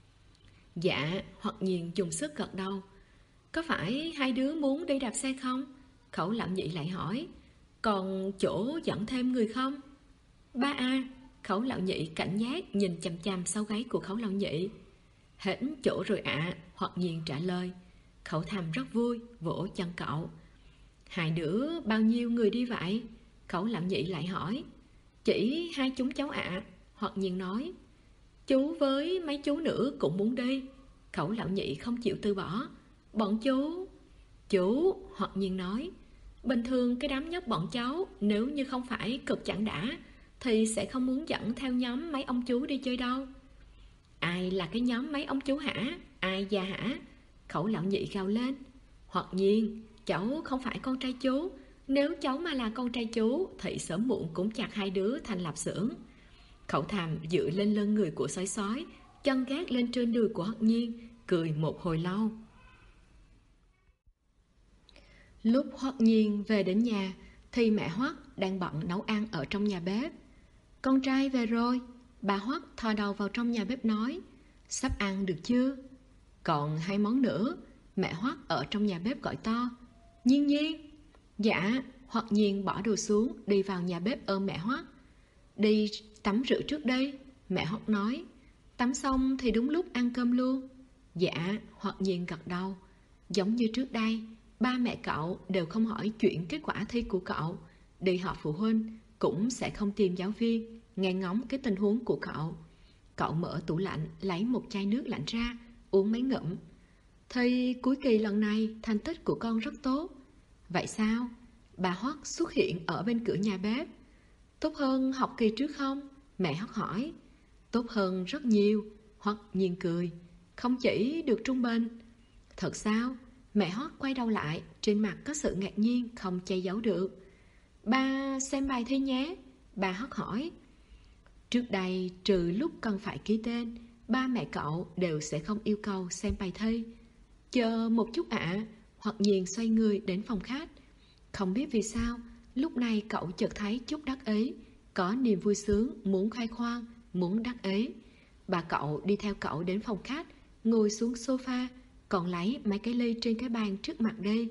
Dạ. Hoặc Nhiên dùng sức gật đầu. Có phải hai đứa muốn đi đạp xe không? Khẩu Lão Nhị lại hỏi. Còn chỗ dẫn thêm người không? Ba à. Khẩu Lão Nhị cảnh giác nhìn chằm chằm sau gáy của Khẩu Lão Nhị. Hển chỗ rồi ạ. Hoặc Nhiên trả lời. Khẩu Tham rất vui, vỗ chân cậu. Hai đứa bao nhiêu người đi vậy? Khẩu Lão Nhị lại hỏi. Chỉ hai chúng cháu ạ. Hoặc Nhiên nói. Chú với mấy chú nữa cũng muốn đi. Khẩu Lão Nhị không chịu từ bỏ. Bọn chú. Hoặc Nhiên nói. Bình thường cái đám nhóc bọn cháu, nếu như không phải cực chẳng đã, thì sẽ không muốn dẫn theo nhóm mấy ông chú đi chơi đâu. Ai là cái nhóm mấy ông chú hả? Ai già hả? Khẩu Lão Nhị gào lên. Hoặc Nhiên, cháu không phải con trai chú. Nếu cháu mà là con trai chú thì sớm muộn cũng chặt hai đứa thành lập xưởng. Khẩu Tham dựa lên lưng người của sói sói, chân gác lên trên đùi của Hoặc Nhiên, cười một hồi lâu. Lúc Hoặc Nhiên về đến nhà thì mẹ Hoắc đang bận nấu ăn ở trong nhà bếp. Con trai về rồi. Bà Hoắc thò đầu vào trong nhà bếp nói. Sắp ăn được chưa? Còn 2 món nữa. Mẹ Hoắc ở trong nhà bếp gọi to. Nhiên Nhiên. Dạ. Hoặc Nhiên bỏ đồ xuống, đi vào nhà bếp ôm mẹ Hoắc. Đi tắm rửa trước đây. Mẹ Hoắc nói. Tắm xong thì đúng lúc ăn cơm luôn. Dạ. Hoặc Nhiên gật đầu. Giống như trước đây, ba mẹ cậu đều không hỏi chuyện kết quả thi của cậu. Đi họp phụ huynh cũng sẽ không tìm giáo viên, nghe ngóng cái tình huống của cậu. Cậu mở tủ lạnh, lấy một chai nước lạnh ra, uống mấy ngụm. Thì cuối kỳ lần này thành tích của con rất tốt. Vậy sao? Bà Hoắc xuất hiện ở bên cửa nhà bếp. Tốt hơn học kỳ trước không? Mẹ Hoắc hỏi. Tốt hơn rất nhiều. Hoắc Nhiên cười. Không chỉ được trung bình. Thật sao? Mẹ Hoắc quay đầu lại, trên mặt có sự ngạc nhiên không che giấu được. Ba xem bài thi nhé. Bà Hoắc hỏi. Trước đây trừ lúc cần phải ký tên, ba mẹ cậu đều sẽ không yêu cầu xem bài thi. Chờ một chút ạ. Hoặc Nhiên xoay người đến phòng khách. Không biết vì sao, lúc này cậu chợt thấy chút đắc ý, có niềm vui sướng, muốn khoe khoang, muốn đắc ý. Bà cậu đi theo cậu đến phòng khách, ngồi xuống sofa, còn lấy mấy cái ly trên cái bàn trước mặt đi.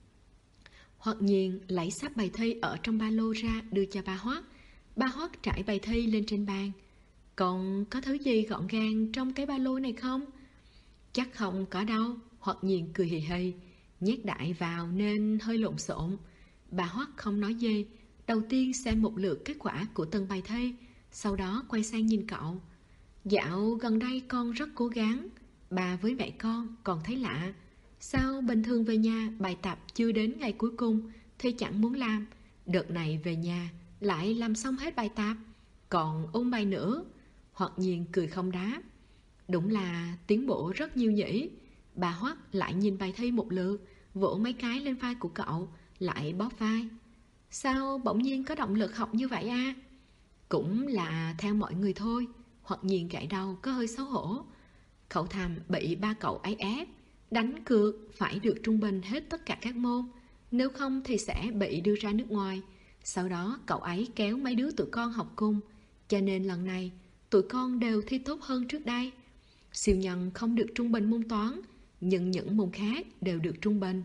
Hoặc Nhiên lấy sắp bài thi ở trong ba lô ra đưa cho ba Hoắc. Ba Hoắc trải bài thi lên trên bàn. Còn có thứ gì gọn gàng trong cái ba lô này không? Chắc không có đâu. Hoặc Nhiên cười hì hì, nhét đại vào nên hơi lộn xộn. Bà Hoắc không nói gì, đầu tiên xem một lượt kết quả của từng bài thi, sau đó quay sang nhìn cậu. Dạo gần đây con rất cố gắng, bà với mẹ con còn thấy lạ. Sao bình thường về nhà bài tập chưa đến ngày cuối cùng thì chẳng muốn làm, đợt này về nhà lại làm xong hết bài tập, còn ôn bài nữa. Hoặc Nhiên cười không đáp. Đúng là tiến bộ rất nhiều nhỉ. Bà Hoắc lại nhìn bài thi một lượt, vỗ mấy cái lên vai của cậu, lại bóp vai. Sao bỗng nhiên có động lực học như vậy à? Cũng là theo mọi người thôi. Hoặc Nhiên gãi đầu có hơi xấu hổ. Cậu thầm bị ba cậu ấy ép, đánh cược phải được trung bình hết tất cả các môn, nếu không thì sẽ bị đưa ra nước ngoài. Sau đó cậu ấy kéo mấy đứa tụi con học cùng, cho nên lần này tụi con đều thi tốt hơn trước đây. Siêu nhân không được trung bình môn toán, nhưng những môn khác đều được trung bình.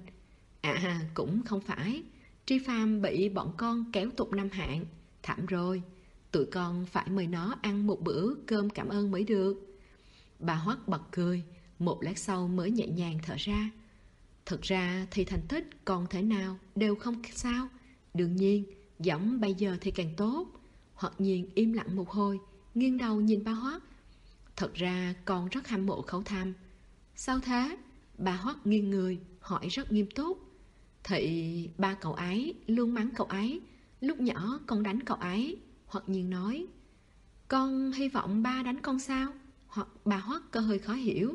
À cũng không phải, Tri Phàm bị bọn con kéo tụt năm hạng, thảm rồi. Tụi con phải mời nó ăn một bữa cơm cảm ơn mới được. Bà Hoắc bật cười, một lát sau mới nhẹ nhàng thở ra. Thật ra thì thành tích còn thể nào đều không sao. Đương nhiên, giống bây giờ thì càng tốt. Hoặc Nhiên im lặng một hồi, nghiêng đầu nhìn bà Hoắc. Thật ra con rất hâm mộ Khẩu Thầm. Sao thế? Bà Hoắc nghiêng người, hỏi rất nghiêm túc. Thì ba cậu ấy luôn mắng cậu ấy, lúc nhỏ con đánh cậu ấy. Hoặc Nhiên nói. Con hy vọng ba đánh con sao? Hoặc bà Hoắc có hơi khó hiểu.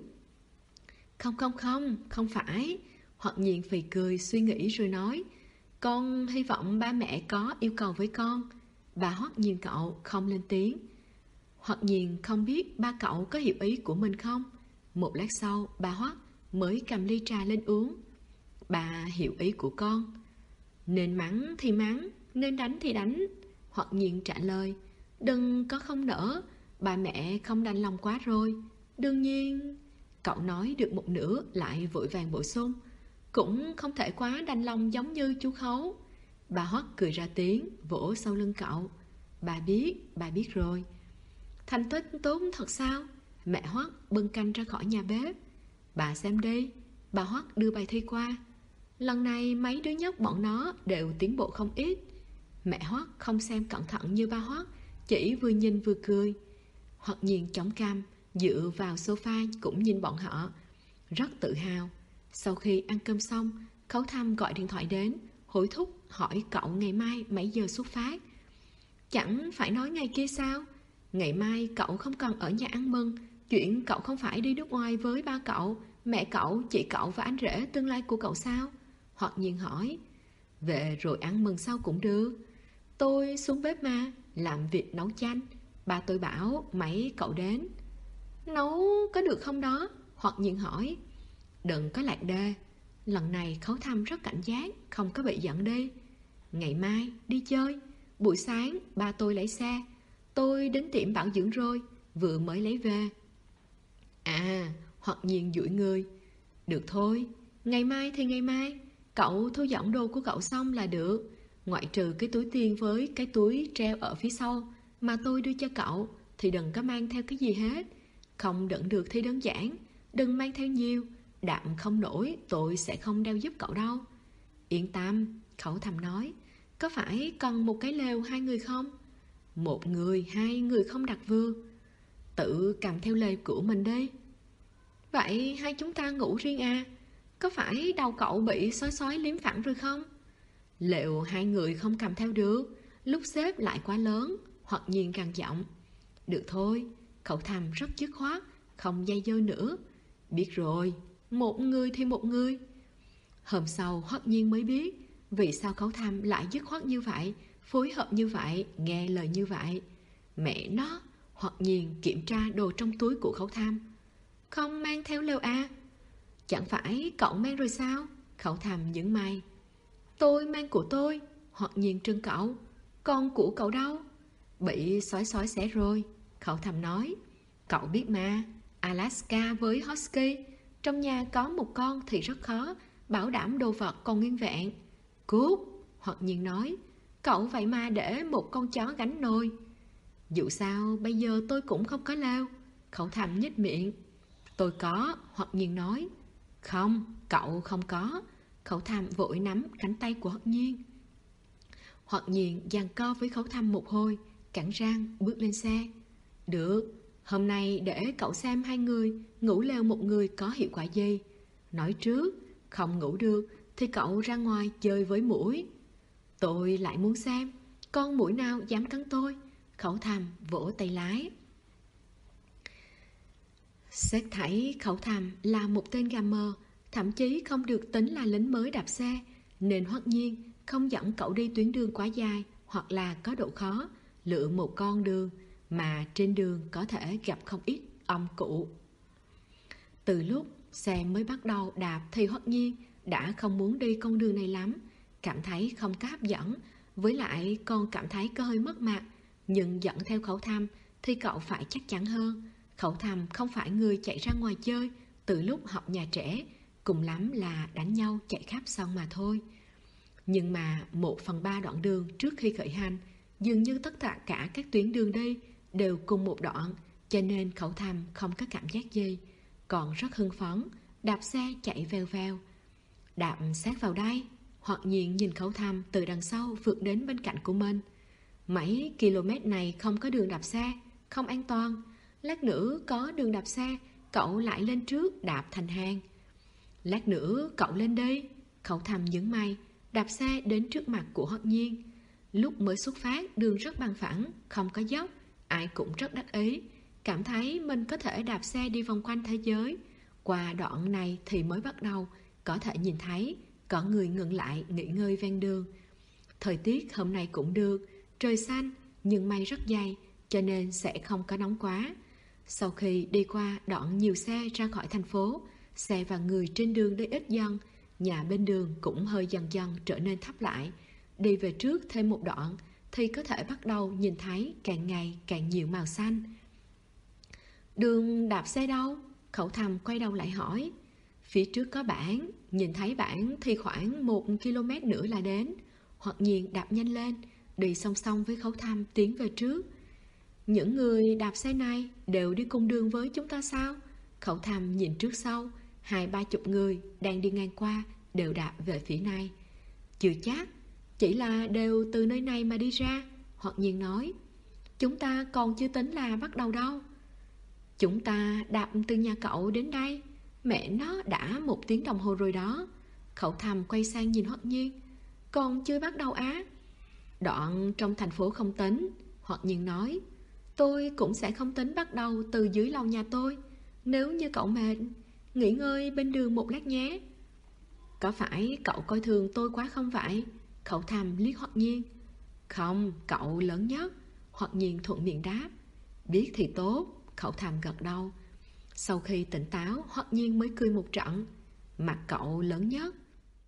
Không phải. Hoặc Nhiên phì cười suy nghĩ rồi nói. Con hy vọng ba mẹ có yêu cầu với con. Bà Hoắc nhìn cậu không lên tiếng. Hoặc Nhiên không biết ba cậu có hiểu ý của mình không. Một lát sau bà Hoắc mới cầm ly trà lên uống. Bà hiểu ý của con. Nên mắng thì mắng, nên đánh thì đánh. Hoặc Nhiên trả lời. Đừng có không nỡ, ba mẹ không đành lòng quá rồi. Đương nhiên. Cậu nói được một nửa lại vội vàng bổ sung. Cũng không thể quá đành lòng giống như chú Khấu. Bà Hoắc cười ra tiếng, vỗ sau lưng cậu. Bà biết rồi. Thành tích tốt thật sao? Mẹ Hoắc bưng canh ra khỏi nhà bếp. Bà xem đi. Bà Hoắc đưa bài thi qua. Lần này mấy đứa nhóc bọn nó đều tiến bộ không ít. Mẹ Hoắc không xem cẩn thận như ba Hoắc, chỉ vừa nhìn vừa cười. Hoặc Nhiên chống cằm, dựa vào sofa cũng nhìn bọn họ, rất tự hào. Sau khi ăn cơm xong, Khấu Thầm gọi điện thoại đến, hối thúc hỏi cậu ngày mai mấy giờ xuất phát. Chẳng phải nói ngày kia sao? Ngày mai cậu không còn ở nhà ăn mừng, chuyện cậu không phải đi nước ngoài với ba cậu, mẹ cậu, chị cậu và anh rể tương lai của cậu sao? Hoặc Nhiên hỏi. Về rồi ăn mừng sau cũng được. Tôi xuống bếp mà, làm việc nấu chanh. Ba tôi bảo mấy cậu đến. Nấu có được không đó? Hoặc Nhiên hỏi. Đừng có lạc đề. Lần này Khấu Thầm rất cảnh giác, không có bị giận đi. Ngày mai đi chơi. Buổi sáng ba tôi lấy xe, tôi đến tiệm bảo dưỡng rồi, vừa mới lấy về. À, Hoặc Nhiên duỗi người. Được thôi, ngày mai thì ngày mai. Cậu thu dọn đồ của cậu xong là được. Ngoại trừ cái túi tiền với cái túi treo ở phía sau mà tôi đưa cho cậu, thì đừng có mang theo cái gì hết. Không đựng được thì đơn giản, đừng mang theo nhiều. Đạm không nổi, tôi sẽ không đeo giúp cậu đâu. Yên tâm, Khẩu Thầm nói. Có phải còn một cái lều 2 người không? 1 người, 2 người không đặt vừa. Tự cầm theo lều của mình đi. Vậy hai chúng ta ngủ riêng à? Có phải đầu cậu bị sói liếm phẳng rồi không? Lều 2 người không cầm theo được, lúc xếp lại quá lớn. Hoặc Nhiên gằn giọng. Được thôi, Khẩu Thầm rất dứt khoát, không dây dưa nữa. Biết rồi, 1 người thì 1 người. Hôm sau Hoặc Nhiên mới biết vì sao Khẩu Thầm lại dứt khoát như vậy, phối hợp như vậy, nghe lời như vậy. Mẹ nó, Hoặc Nhiên kiểm tra đồ trong túi của Khẩu Tham. Không mang theo lều à? Chẳng phải cậu mang rồi sao? Khẩu Tham nhướng mày. Tôi mang của tôi. Hoặc Nhiên trưng cậu. Con của cậu đâu? Bị sói xé rồi. Khẩu Tham nói. Cậu biết mà, Alaska với Husky, trong nhà có một con thì rất khó bảo đảm đồ vật còn nguyên vẹn. Cút, Hoặc Nhiên nói. Cậu vậy mà để một con chó gánh nồi. Dù sao bây giờ tôi cũng không có lều. Khẩu Tham nhếch miệng. Tôi có, Hoặc Nhiên nói. Không, cậu không có. Khẩu Tham vội nắm cánh tay của Hoặc Nhiên. Hoặc Nhiên giằng co với Khẩu Tham một hồi, cắn răng bước lên xe. Được, hôm nay để cậu xem hai người ngủ lều một người có hiệu quả gì. Nói trước, không ngủ được thì cậu ra ngoài chơi với muỗi. Tôi lại muốn xem con muỗi nào dám cắn tôi. Khẩu Tham vỗ tay lái. Xét thấy Khẩu Tham là một tên gà mờ, thậm chí không được tính là lính mới đạp xe, nên Hoặc Nhiên không dẫn cậu đi tuyến đường quá dài hoặc là có độ khó, lựa một con đường mà trên đường có thể gặp không ít ông cụ. Từ lúc xe mới bắt đầu đạp thì Hoặc Nhiên đã không muốn đi con đường này lắm, cảm thấy không có hấp dẫn, với lại còn cảm thấy có hơi mất mặt. Nhưng dẫn theo Khẩu Tham thì cậu phải chắc chắn hơn. Khẩu Tham không phải người chạy ra ngoài chơi từ lúc học nhà trẻ, cùng lắm là đánh nhau chạy khắp sông mà thôi. Nhưng mà 1/3 đoạn đường trước khi khởi hành, dường như tất cả các tuyến đường đi đều cùng một đoạn, cho nên Khẩu Tham không có cảm giác gì, còn rất hưng phấn, đạp xe chạy vèo vèo. Đạp sát vào đây, Hoặc Nhiên nhìn Khẩu Tham từ đằng sau vượt đến bên cạnh của mình. Mấy km này không có đường đạp xe, không an toàn. Lát nữa có đường đạp xe, cậu lại lên trước đạp thành hàng. Lát nữa cậu lên đi. Khẩu Tham nhướng mày, đạp xe đến trước mặt của Hoặc Nhiên. Lúc mới xuất phát đường rất bằng phẳng, không có dốc, ai cũng rất đắc ý, cảm thấy mình có thể đạp xe đi vòng quanh thế giới. Qua đoạn này thì mới bắt đầu có thể nhìn thấy có người ngừng lại nghỉ ngơi ven đường. Thời tiết hôm nay cũng được, trời xanh nhưng mây rất dày, cho nên sẽ không có nóng quá. Sau khi đi qua đoạn nhiều xe ra khỏi thành phố, xe và người trên đường đi ít dần, nhà bên đường cũng hơi dần dần trở nên thấp lại. Đi về trước thêm một đoạn thì có thể bắt đầu nhìn thấy càng ngày càng nhiều màu xanh. Đường đạp xe đâu? Khẩu Tham quay đầu lại hỏi. Phía trước có bảng, nhìn thấy bảng thì khoảng 1 km nữa là đến. Hoặc Nhiên đạp nhanh lên, đi song song với Khẩu Tham tiến về trước. Những người đạp xe này đều đi cùng đường với chúng ta sao? Khẩu Tham nhìn trước sau, 20-30 người đang đi ngang qua đều đạp về phía này. Chưa chắc, chỉ là đều từ nơi này mà đi ra. Hoặc Nhiên nói. Chúng ta còn chưa tính là bắt đầu đâu. Chúng ta đạp từ nhà cậu đến đây, mẹ nó đã 1 tiếng đồng hồ rồi đó. Khẩu Tham quay sang nhìn Hoặc Nhiên. Còn chưa bắt đầu á? Đoạn trong thành phố không tính. Hoặc Nhiên nói. Tôi cũng sẽ không tính bắt đầu từ dưới lầu nhà tôi. Nếu như cậu mệt, nghỉ ngơi bên đường một lát nhé. Có phải cậu coi thường tôi quá không vậy? Khẩu Tham liếc Hoặc Nhiên. Không, cậu lớn nhất. Hoặc Nhiên thuận miệng đáp. Biết thì tốt. Khẩu Tham gật đầu. Sau khi tỉnh táo, Hoặc Nhiên mới cười một trận. Mặt cậu lớn nhất.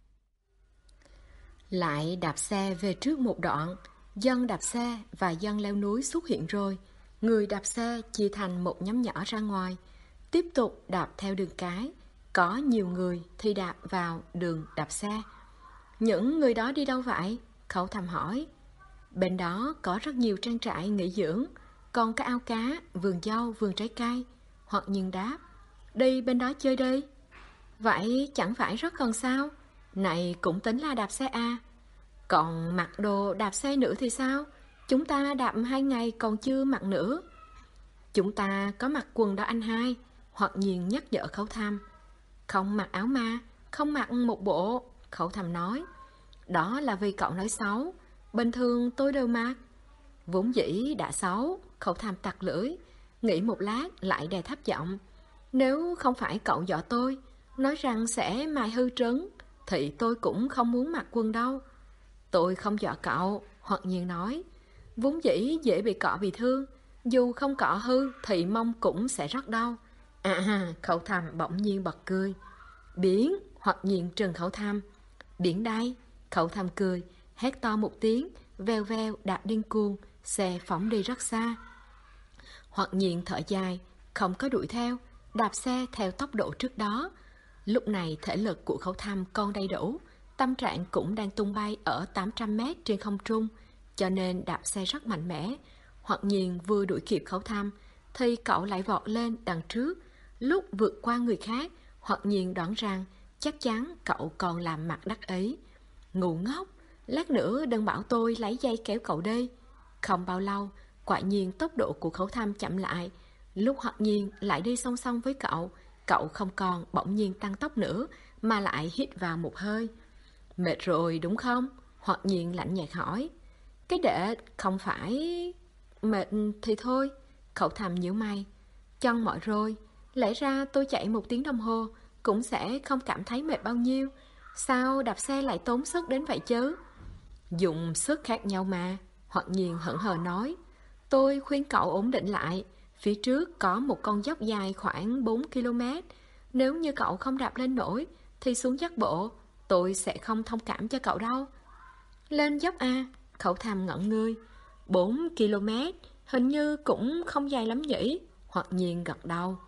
Lại đạp xe về trước một đoạn, dân đạp xe và dân leo núi xuất hiện rồi. Người đạp xe chia thành một nhóm nhỏ ra ngoài, tiếp tục đạp theo đường cái. Có nhiều người thì đạp vào đường đạp xe. Những người đó đi đâu vậy? Khẩu Tham hỏi. Bên đó có rất nhiều trang trại nghỉ dưỡng, còn có ao cá, vườn dâu, vườn trái cây. Hoặc Nhiên đáp. Đi bên đó chơi đi. Vậy chẳng phải rất gần sao? Này cũng tính là đạp xe à? Còn mặc đồ đạp xe nữa thì sao? Chúng ta đạp 2 ngày còn chưa mặc nữa. Chúng ta có mặc quần đó anh hai. Hoặc Nhiên nhắc nhở Khẩu Tham. Không mặc áo mà, không mặc một bộ. Khẩu Tham nói. Đó là vì cậu nói xấu, bình thường tôi đều mặc. Vốn dĩ đã xấu. Khẩu Tham tặc lưỡi, nghĩ một lát lại đè thấp giọng. Nếu không phải cậu dọa tôi, nói rằng sẽ mài hư trứng, thì tôi cũng không muốn mặc quần đâu. Tôi không dọa cậu. Hoặc Nhiên nói. Vốn dĩ dễ bị cọ bị thương, Dù không cọ hư thì mông cũng sẽ rất đau. Khẩu Thầm bỗng nhiên bật cười. Biển, Hoặc Nhiên trừng Khẩu Thầm. Biển đây. Khẩu Thầm cười, hét to một tiếng, veo veo đạp điên cuồng, xe phóng đi rất xa. Hoặc Nhiên thở dài, không có đuổi theo, đạp xe theo tốc độ trước đó. Lúc này thể lực của Khẩu Thầm còn đầy đủ, tâm trạng cũng đang tung bay ở 800 mét trên không trung, cho nên đạp xe rất mạnh mẽ. Hoặc Nhiên vừa đuổi kịp Khẩu Thầm thì cậu lại vọt lên đằng trước. Lúc vượt qua người khác, Hoặc Nhiên đoán rằng chắc chắn cậu còn làm mặt đắc ý. Ngu ngốc, lát nữa đừng bảo tôi lấy dây kéo cậu đi. Không bao lâu, quả nhiên tốc độ của Khẩu Thầm chậm lại. Lúc Hoặc Nhiên lại đi song song với cậu, cậu không còn bỗng nhiên tăng tốc nữa mà lại hít vào một hơi. Mệt rồi đúng không? Hoặc Nhiên lạnh nhạt hỏi. Cái đệ không phải... Mệt thì thôi. Khẩu Thầm nhíu mày. Chân mỏi rồi. Lẽ ra tôi chạy 1 tiếng đồng hồ cũng sẽ không cảm thấy mệt bao nhiêu. Sao đạp xe lại tốn sức đến vậy chứ? Dùng sức khác nhau mà. Hoặc Nhiên hững hờ nói. Tôi khuyên cậu ổn định lại. Phía trước có một con dốc dài khoảng 4 km. Nếu như cậu không đạp lên nổi thì xuống dắt bộ. Tôi sẽ không thông cảm cho cậu đâu. Lên dốc à? Khẩu Thầm ngẩn người. 4 km hình như cũng không dài lắm nhỉ? Hoặc Nhiên gật đầu.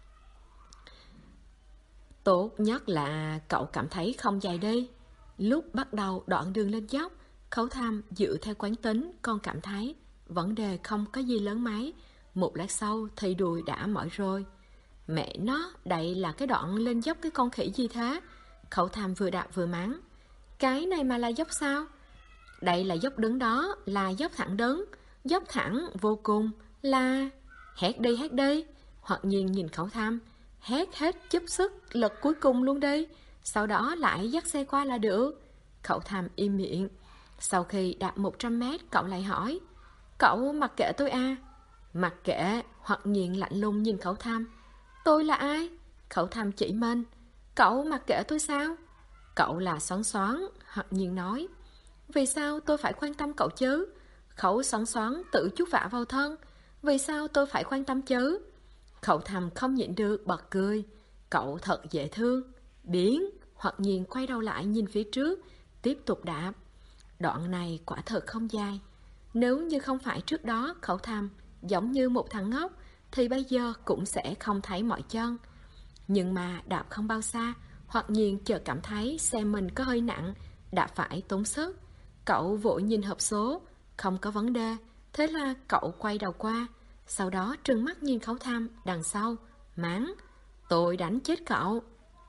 Tốt nhất là cậu cảm thấy không dài đi. Lúc bắt đầu đoạn đường lên dốc, Khẩu Thầm dựa theo quán tính, con cảm thấy vấn đề không có gì lớn mấy. Một lát sau thì đùi đã mỏi rồi. Mẹ nó, đây là cái đoạn lên dốc cái con khỉ gì thế? Khẩu Thầm vừa đạp vừa mắng. Cái này mà là dốc sao? Đây là dốc đứng đó, là dốc thẳng đứng. Dốc thẳng vô cùng là... Hét đi. Hoặc Nhiên nhìn Khẩu Thầm. Hét hết chút sức, lật cuối cùng luôn đi. Sau đó lại dắt xe qua là được. Khẩu Thầm im miệng. Sau khi đạp 100 mét, cậu lại hỏi. Cậu mặc kệ tôi à? Mặc kệ. Hoặc Nhiên lạnh lùng nhìn Khẩu Thầm. Tôi là ai? Khẩu Thầm chỉ mình. Cậu mặc kệ tôi sao? Cậu là Xoắn Xoắn. Hoặc Nhiên nói. Vì sao tôi phải quan tâm cậu chứ? Khẩu Xoắn Xoắn tự chuốc vạ vào thân. Vì sao tôi phải quan tâm chứ? Khẩu Thầm không nhịn được bật cười. Cậu thật dễ thương. Biến. Hoặc Nhiên quay đầu lại nhìn phía trước, tiếp tục đạp. Đoạn này quả thật không dài. Nếu như không phải trước đó Khẩu Thầm giống như một thằng ngốc thì bây giờ cũng sẽ không thấy mỏi chân. Nhưng mà đạp không bao xa, Hoặc Nhiên chợt cảm thấy xe mình có hơi nặng, đạp phải tốn sức. Cậu vội nhìn hộp số, không có vấn đề. Thế là cậu quay đầu qua, sau đó trừng mắt nhìn Khẩu Thầm đằng sau, mắng. Tôi đánh chết cậu.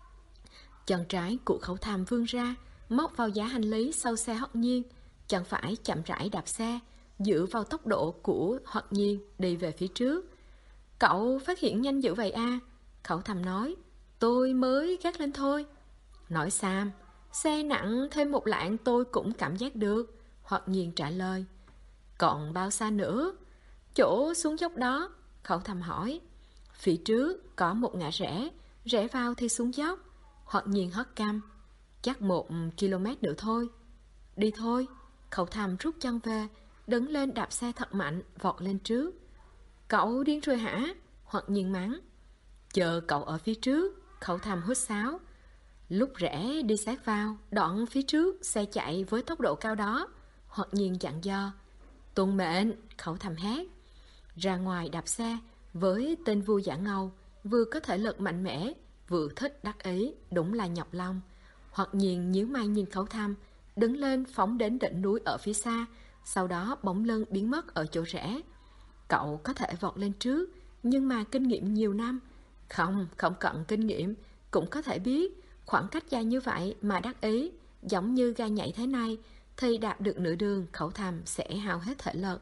Chân trái của Khẩu Thầm vươn ra, móc vào giá hành lý sau xe Hoặc Nhiên. Chân phải chậm rãi đạp xe, dựa vào tốc độ của Hoặc Nhiên đi về phía trước. Cậu phát hiện nhanh dữ vậy à? Khẩu Thầm nói. Tôi mới gác lên thôi. Nói Sam, xe nặng thêm một lạng tôi cũng cảm giác được. Hoặc Nhiên trả lời. Còn bao xa nữa? Chỗ xuống dốc đó. Khẩu Thầm hỏi. Phía trước có một ngã rẽ, rẽ vào thì xuống dốc. Hoặc Nhiên hất cằm. Chắc 1 km nữa thôi. Đi thôi. Khẩu Thầm rút chân về, đứng lên đạp xe thật mạnh, vọt lên trước. Cậu điên rồi hả? Hoặc Nhiên mắng. Chờ cậu ở phía trước. Khẩu Thầm huýt sáo. Lúc rẽ đi sát vào, đoạn phía trước xe chạy với tốc độ cao đó. Hoặc Nhiên dặn dò. Tuân mệnh. Khẩu Thầm hét. Ra ngoài đạp xe với tên vua giả ngầu, vừa có thể lực mạnh mẽ, vừa thích đắc ý, đúng là nhọc lòng. Hoặc Nhiên nhíu mày nhìn Khẩu Thầm, đứng lên phóng đến đỉnh núi ở phía xa, sau đó bỗng lưng biến mất ở chỗ rẽ. Cậu có thể vọt lên trước, nhưng mà kinh nghiệm nhiều năm. Không cần kinh nghiệm, cũng có thể biết, khoảng cách dài như vậy mà đắc ý, giống như ga nhảy thế này, thì đạp được nửa đường Khẩu Thầm sẽ hao hết thể lực.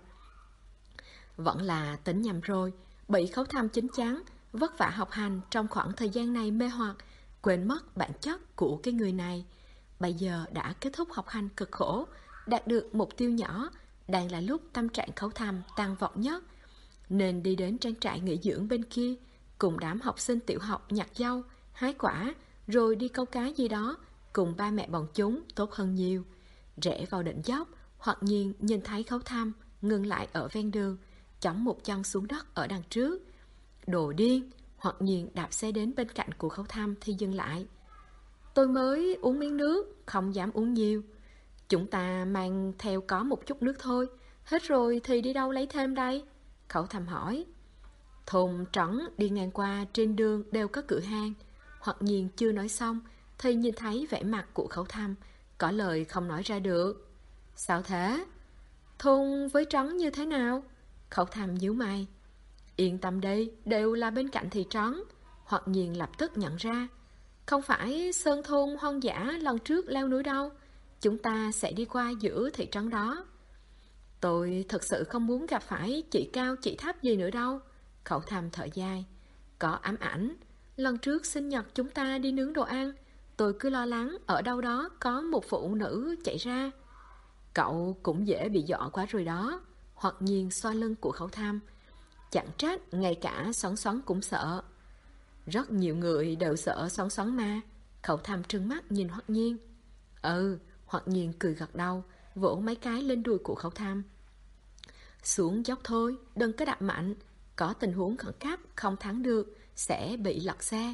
Vẫn là tính nhầm rồi, bị Khẩu Thầm chín chắn, vất vả học hành trong khoảng thời gian này mê hoặc, quên mất bản chất của cái người này. Bây giờ đã kết thúc học hành cực khổ, đạt được mục tiêu nhỏ, đang là lúc tâm trạng Khẩu Thầm tăng vọt nhất. Nên đi đến trang trại nghỉ dưỡng bên kia, cùng đám học sinh tiểu học nhặt dâu, hái quả, rồi đi câu cá gì đó, cùng ba mẹ bọn chúng tốt hơn nhiều. Rẽ vào đỉnh dốc, Hoặc Nhiên nhìn thấy Khẩu Thầm ngừng lại ở ven đường, chóng một chân xuống đất ở đằng trước. Đồ điên! Hoặc nhiên đạp xe đến bên cạnh của Khấu Thăm thì dừng lại. Tôi mới uống miếng nước, không dám uống nhiều. Chúng ta mang theo có một chút nước thôi, hết rồi thì đi đâu lấy thêm đây? Khấu Thăm hỏi. Thôn trấn đi ngang qua trên đường đều có cửa hàng. Hoặc nhiên chưa nói xong thì nhìn thấy vẻ mặt của Khấu Thăm, có lời không nói ra được. Sao thế? Thôn với trấn như thế nào? Khấu Thăm nhíu mày. Yên tâm đi, đều là bên cạnh thị trấn. Hoặc nhiên lập tức nhận ra. Không phải sơn thôn hoang dã lần trước leo núi đâu. Chúng ta sẽ đi qua giữa thị trấn đó. Tôi thật sự không muốn gặp phải chị cao chị thấp gì nữa đâu. Khẩu Thăm thở dài. Có ám ảnh. Lần trước sinh nhật chúng ta đi nướng đồ ăn, tôi cứ lo lắng ở đâu đó có một phụ nữ chạy ra. Cậu cũng dễ bị dọa quá rồi đó. Hoặc nhiên xoa lưng của Khẩu Thăm. Chẳng trách ngay cả Xoắn Xoắn cũng sợ. Rất nhiều người đều sợ Xoắn Xoắn mà. Khẩu Thăm trừng mắt nhìn Hoặc nhiên. Hoặc nhiên cười gật đầu, vỗ mấy cái lên đùi của Khẩu Thăm. Xuống dốc thôi, đừng có đạp mạnh. Có tình huống khẩn cấp không thắng được sẽ bị lật xe.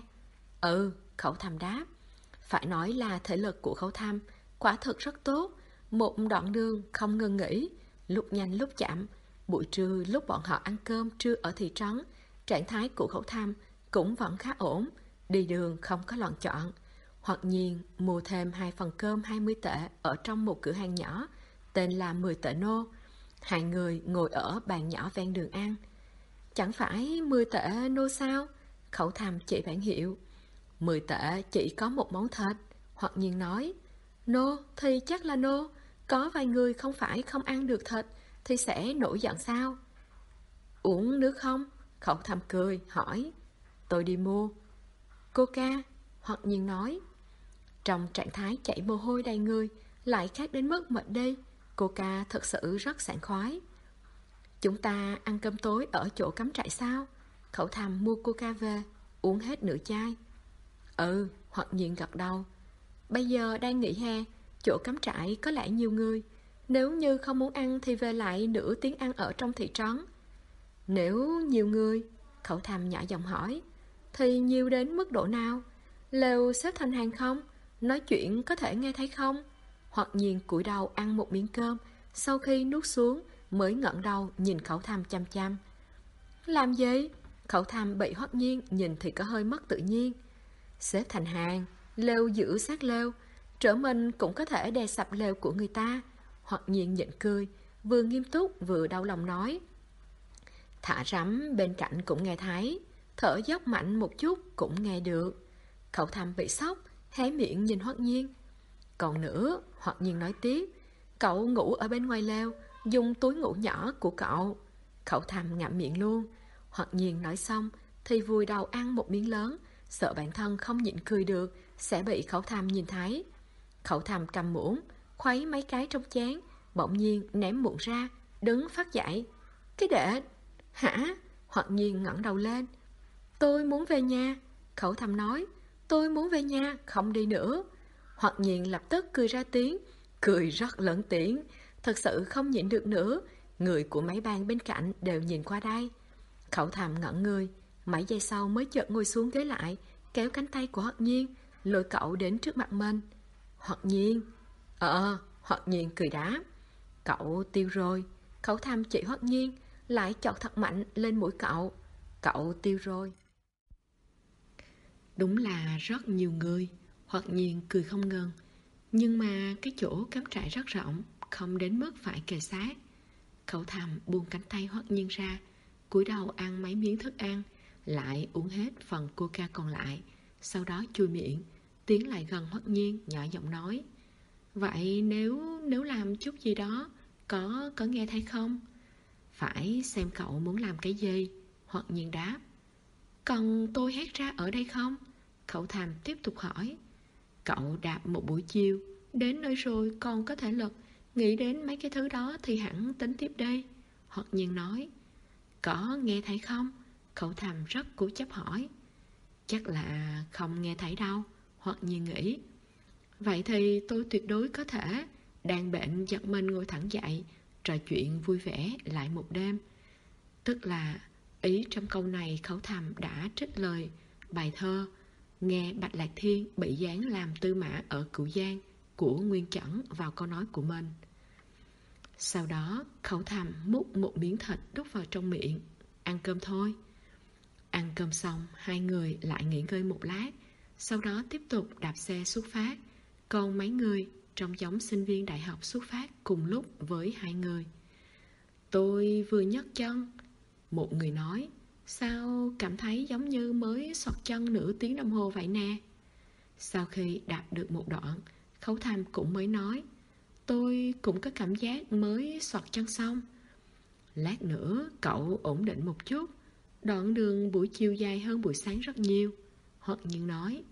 Khẩu Thăm đáp. Phải nói là thể lực của Khẩu Thăm quả thực rất tốt. Một đoạn đường không ngừng nghỉ, lúc nhanh lúc chậm. Buổi trưa lúc bọn họ ăn cơm trưa ở thị trấn, trạng thái của Khẩu Thăm cũng vẫn khá ổn. Đi đường không có loạn chọn. Hoặc nhiên mua thêm 2 phần cơm 20 tệ ở trong một cửa hàng nhỏ tên là 10 tệ nô. Hai người ngồi ở bàn nhỏ ven đường ăn. Chẳng phải 10 tệ nô sao? Khẩu Thăm chỉ bảng hiệu. 10 tệ chỉ có một món thịt. Hoặc nhiên nói. Nô thì chắc là nô. Có vài người không phải không ăn được thịt thì sẽ nổi giận sao? Uống nước không? Khẩu Thăm cười hỏi. Tôi đi mua. Coca. Hoặc nhiên nói. Trong trạng thái chảy mồ hôi đầy người, lại khác đến mức mệt đi, Coca thật sự rất sảng khoái. Chúng ta ăn cơm tối ở chỗ cắm trại sao? Khẩu Thăm mua Coca về, uống hết nửa chai. Hoặc nhiên gật đầu. Bây giờ đang nghỉ hè, chỗ cắm trại có lẽ nhiều người. Nếu như không muốn ăn thì về lại nửa tiếng ăn ở trong thị trấn. Nếu nhiều người, Khẩu Thăm nhỏ giọng hỏi, thì nhiều đến mức độ nào? Lều xếp thành hàng không? Nói chuyện có thể nghe thấy không? Hoặc nhiên cúi đầu ăn một miếng cơm, sau khi nuốt xuống mới ngẩng đầu nhìn Khẩu Thăm chăm chăm. Làm gì? Khẩu Thăm bị Hoặc nhiên nhìn thì có hơi mất tự nhiên. Xếp thành hàng, lều giữ sát lều, trở mình cũng có thể đè sập lều của người ta. Hoặc nhiên nhịn cười, vừa nghiêm túc vừa đau lòng nói. Thả rắm bên cạnh cũng nghe thấy, thở dốc mạnh một chút cũng nghe được. Khẩu Thăm bị sốc, hé miệng nhìn Hoặc nhiên. Còn nữa, Hoặc nhiên nói tiếp, cậu ngủ ở bên ngoài lều, dùng túi ngủ nhỏ của cậu. Khẩu Thăm ngậm miệng luôn. Hoặc nhiên nói xong thì vùi đầu ăn một miếng lớn, sợ bản thân không nhịn cười được sẽ bị Khẩu Thăm nhìn thấy. Khẩu Thăm cầm muỗng, khuấy mấy cái trong chén, bỗng nhiên ném muỗng ra, đứng phát dậy. Cái đệ! Hả? Hoặc nhiên ngẩng đầu lên. Tôi muốn về nhà. Khẩu Thăm nói. Tôi muốn về nhà, không đi nữa. Hoặc nhiên lập tức cười ra tiếng, cười rất lớn tiếng, thật sự không nhịn được nữa. Người của mấy bàn bên cạnh đều nhìn qua đây. Khẩu Thăm ngẩn người, mấy giây sau mới chợt ngồi xuống ghế lại, kéo cánh tay của Hoặc nhiên, lôi cậu đến trước mặt mình. Hoặc nhiên. Hoặc nhiên cười đáp. Cậu tiêu rồi. Khẩu Thăm chỉ Hoặc nhiên, lại chọt thật mạnh lên mũi cậu. Cậu tiêu rồi. Đúng là rất nhiều người. Hoặc nhiên cười không ngừng. Nhưng mà cái chỗ cắm trại rất rộng, không đến mức phải kề sát. Khẩu Thăm buông cánh tay Hoặc nhiên ra, cúi đầu ăn mấy miếng thức ăn, lại uống hết phần Coca còn lại. Sau đó chui miệng, tiến lại gần Hoặc nhiên, nhỏ giọng nói. Vậy nếu làm chút gì đó, có nghe thấy không? Phải xem cậu muốn làm cái gì. Hoặc nhiên đáp. Còn tôi hét ra ở đây không? Khẩu Thăm tiếp tục hỏi. Cậu đạp một buổi chiều, đến nơi rồi còn có thể lực, nghĩ đến mấy cái thứ đó thì hẳn tính tiếp đây. Hoặc nhiên nói. Có nghe thấy không? Khẩu Thăm rất cố chấp hỏi. Chắc là không nghe thấy đâu. Hoặc nhiên nghĩ. Vậy thì tôi tuyệt đối có thể. Đang bệnh giật mình ngồi thẳng dậy, trò chuyện vui vẻ lại một đêm. Tức là ý trong câu này Khẩu Thầm đã trích lời bài thơ Nghe Bạch Lạc Thiên bị giáng làm tư mã ở Cửu Giang của Nguyên Chẩn vào câu nói của mình. Sau đó Khẩu Thầm múc một miếng thịt đút vào trong miệng. Ăn cơm thôi. Ăn cơm xong, hai người lại nghỉ ngơi một lát, sau đó tiếp tục đạp xe xuất phát. Còn mấy người trông giống sinh viên đại học xuất phát cùng lúc với hai người. Tôi vừa nhấc chân, một người nói, sao cảm thấy giống như mới xọt chân nửa tiếng đồng hồ vậy nè. Sau khi đạp được một đoạn, Khẩu Thầm cũng mới nói, tôi cũng có cảm giác mới xọt chân xong. Lát nữa cậu ổn định một chút, đoạn đường buổi chiều dài hơn buổi sáng rất nhiều. Hoặc nhiên nói,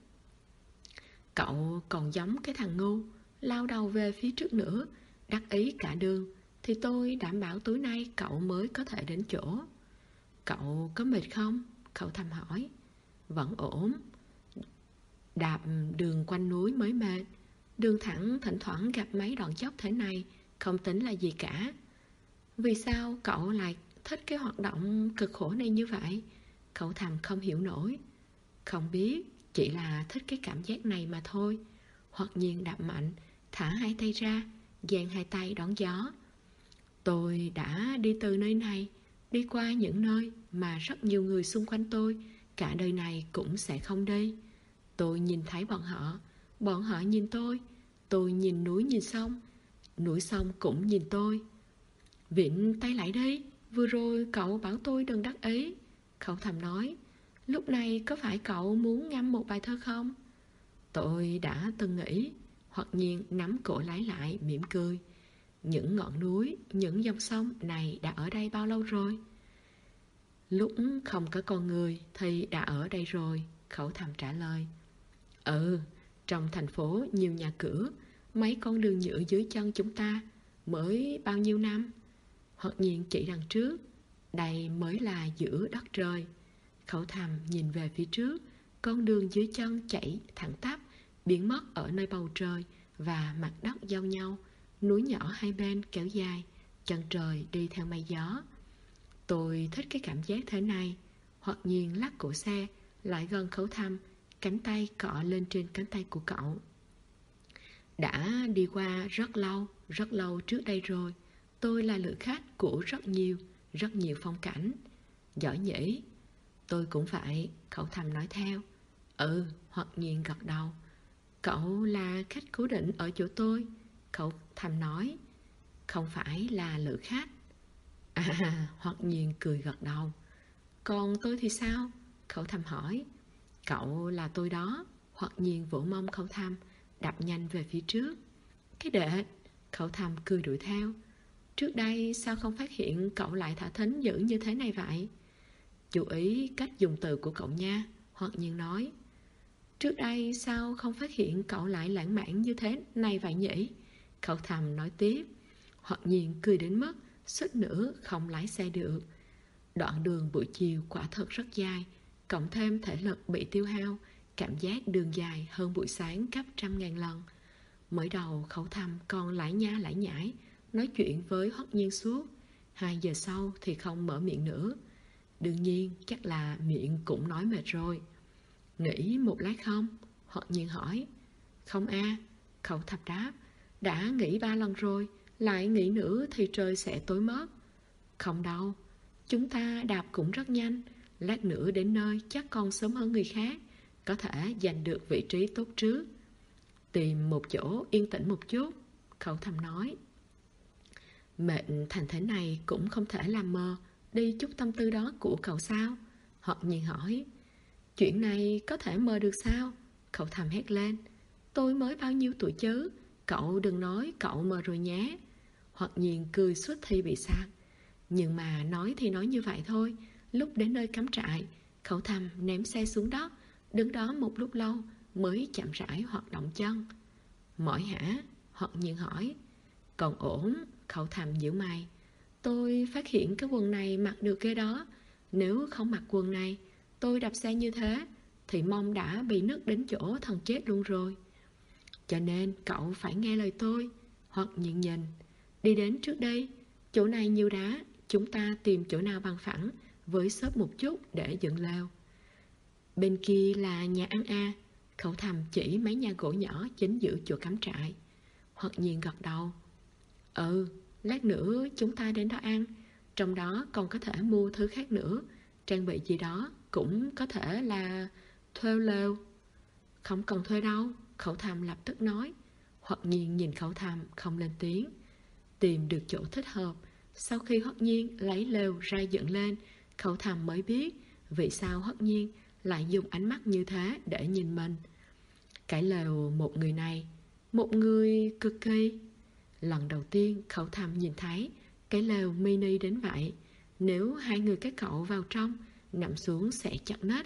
cậu còn giống cái thằng ngu, lao đầu về phía trước nữa, đắc ý cả đường, thì tôi đảm bảo tối nay cậu mới có thể đến chỗ. Cậu có mệt không? Khẩu Thầm hỏi. Vẫn ổn. Đạp đường quanh núi mới mệt. Đường thẳng thỉnh thoảng gặp mấy đoạn dốc thế này không tính là gì cả. Vì sao cậu lại thích cái hoạt động cực khổ này như vậy? Khẩu Thầm không hiểu nổi. Không biết, chỉ là thích cái cảm giác này mà thôi. Hoặc nhiên đạp mạnh, thả hai tay ra, dang hai tay đón gió. Tôi đã đi từ nơi này, đi qua những nơi mà rất nhiều người xung quanh tôi cả đời này cũng sẽ không đi. Tôi nhìn thấy bọn họ nhìn tôi nhìn núi nhìn sông, núi sông cũng nhìn tôi. Vịn tay lại đi, vừa rồi cậu bảo tôi đừng đắc ý. Khẩu Thầm nói, lúc này có phải cậu muốn ngâm một bài thơ không? Tôi đã từng nghĩ. Hoặc nhiên nắm cổ lái lại mỉm cười. Những ngọn núi, những dòng sông này đã ở đây bao lâu rồi? Lúc không có con người thì đã ở đây rồi, Khẩu Thầm trả lời. Trong thành phố nhiều nhà cửa, mấy con đường nhựa dưới chân chúng ta mới bao nhiêu năm? Hoặc nhiên chỉ đằng trước, đây mới là giữa đất trời. Khẩu Thầm nhìn về phía trước, con đường dưới chân chảy thẳng tắp, biến mất ở nơi bầu trời và mặt đất giao nhau. Núi nhỏ hai bên kéo dài, chân trời đi theo mây gió. Tôi thích cái cảm giác thế này. Hoặc nhiên lắc cổ xe lại gần Khẩu Thầm, cánh tay cọ lên trên cánh tay của cậu. Đã đi qua rất lâu trước đây rồi. Tôi là lữ khách của rất nhiều phong cảnh. Giỏi nhỉ? Tôi cũng vậy, Khẩu Thầm nói theo. Hoặc nhiên gật đầu. Cậu là khách cố định ở chỗ tôi, Khẩu Thầm nói. Không phải là lữ khách. Hoặc nhiên cười gật đầu. Còn tôi thì sao? Khẩu Thầm hỏi. Cậu là tôi đó. Hoặc nhiên vỗ mông Khẩu Thầm, đạp nhanh về phía trước. Cái đệ, Khẩu Thầm cười đuổi theo. Trước đây sao không phát hiện cậu lại thả thính dữ như thế này vậy? Chú ý cách dùng từ của cậu nha, Hoặc nhiên nói. Trước đây sao không phát hiện cậu lại lãng mạn như thế này vậy nhỉ? Khẩu Thầm nói tiếp. Hoặc nhiên cười đến mức suýt nữa không lái xe được. Đoạn đường buổi chiều quả thật rất dài, cộng thêm thể lực bị tiêu hao, cảm giác đường dài hơn buổi sáng gấp 100.000 lần. Mới đầu Khẩu Thầm còn lải nha lải nhải, nói chuyện với Hoắc Nhiên suốt. 2 giờ sau thì không mở miệng nữa. Đương nhiên chắc là miệng cũng nói mệt rồi. Nghỉ một lát không? Hoắc Nhiên hỏi. Không Khẩu Thầm đáp. Đã nghỉ 3 lần rồi, lại nghỉ nữa thì trời sẽ tối mất. Không đâu, chúng ta đạp cũng rất nhanh, lát nữa đến nơi chắc còn sớm hơn người khác, có thể giành được vị trí tốt trước. Tìm một chỗ yên tĩnh một chút, Khẩu Thầm nói. Mệt thành thế này cũng không thể làm mờ đi chút tâm tư đó của cậu sao? Hoặc nhiên hỏi. Chuyện này có thể mờ được sao? Khẩu Thầm hét lên. Tôi mới bao nhiêu tuổi chứ, cậu đừng nói cậu mờ rồi nhé. Hoặc nhiên cười suốt thi bị sạc. Nhưng mà nói thì nói như vậy thôi. Lúc đến nơi cắm trại, Khẩu Thầm ném xe xuống đất, đứng đó một lúc lâu mới chậm rãi hoạt động chân. Mỏi hả? Hoặc nhiên hỏi. Còn ổn, Khẩu Thầm nhíu mày. Tôi phát hiện cái quần này mặc được ghê đó. Nếu không mặc quần này, tôi đạp xe như thế thì mông đã bị nứt đến chỗ thần chết luôn rồi. Cho nên cậu phải nghe lời tôi. Hoặc nhiên nhìn. Đi đến trước đây, chỗ này nhiều đá, chúng ta tìm chỗ nào bằng phẳng với xốp một chút để dựng lều. Bên kia là nhà ăn a. Khẩu Thầm chỉ mấy nhà gỗ nhỏ chính giữa chỗ cắm trại. Hoặc Nhiên gật đầu. Ừ, lát nữa chúng ta đến đó ăn. Trong đó còn có thể mua thứ khác nữa. Trang bị gì đó cũng có thể là thuê lều. Không cần thuê đâu, Khẩu Thầm lập tức nói. Hoặc Nhiên nhìn Khẩu Thầm không lên tiếng. Tìm được chỗ thích hợp. Sau khi Hoặc Nhiên lấy lều ra dựng lên, Khẩu Thầm mới biết vì sao Hoặc Nhiên lại dùng ánh mắt như thế để nhìn mình. Cái lều một người này, một người cực kỳ. Lần đầu tiên Khẩu Thầm nhìn thấy cái lều mini đến vậy. Nếu hai người các cậu vào trong, nằm xuống sẽ chặt nết.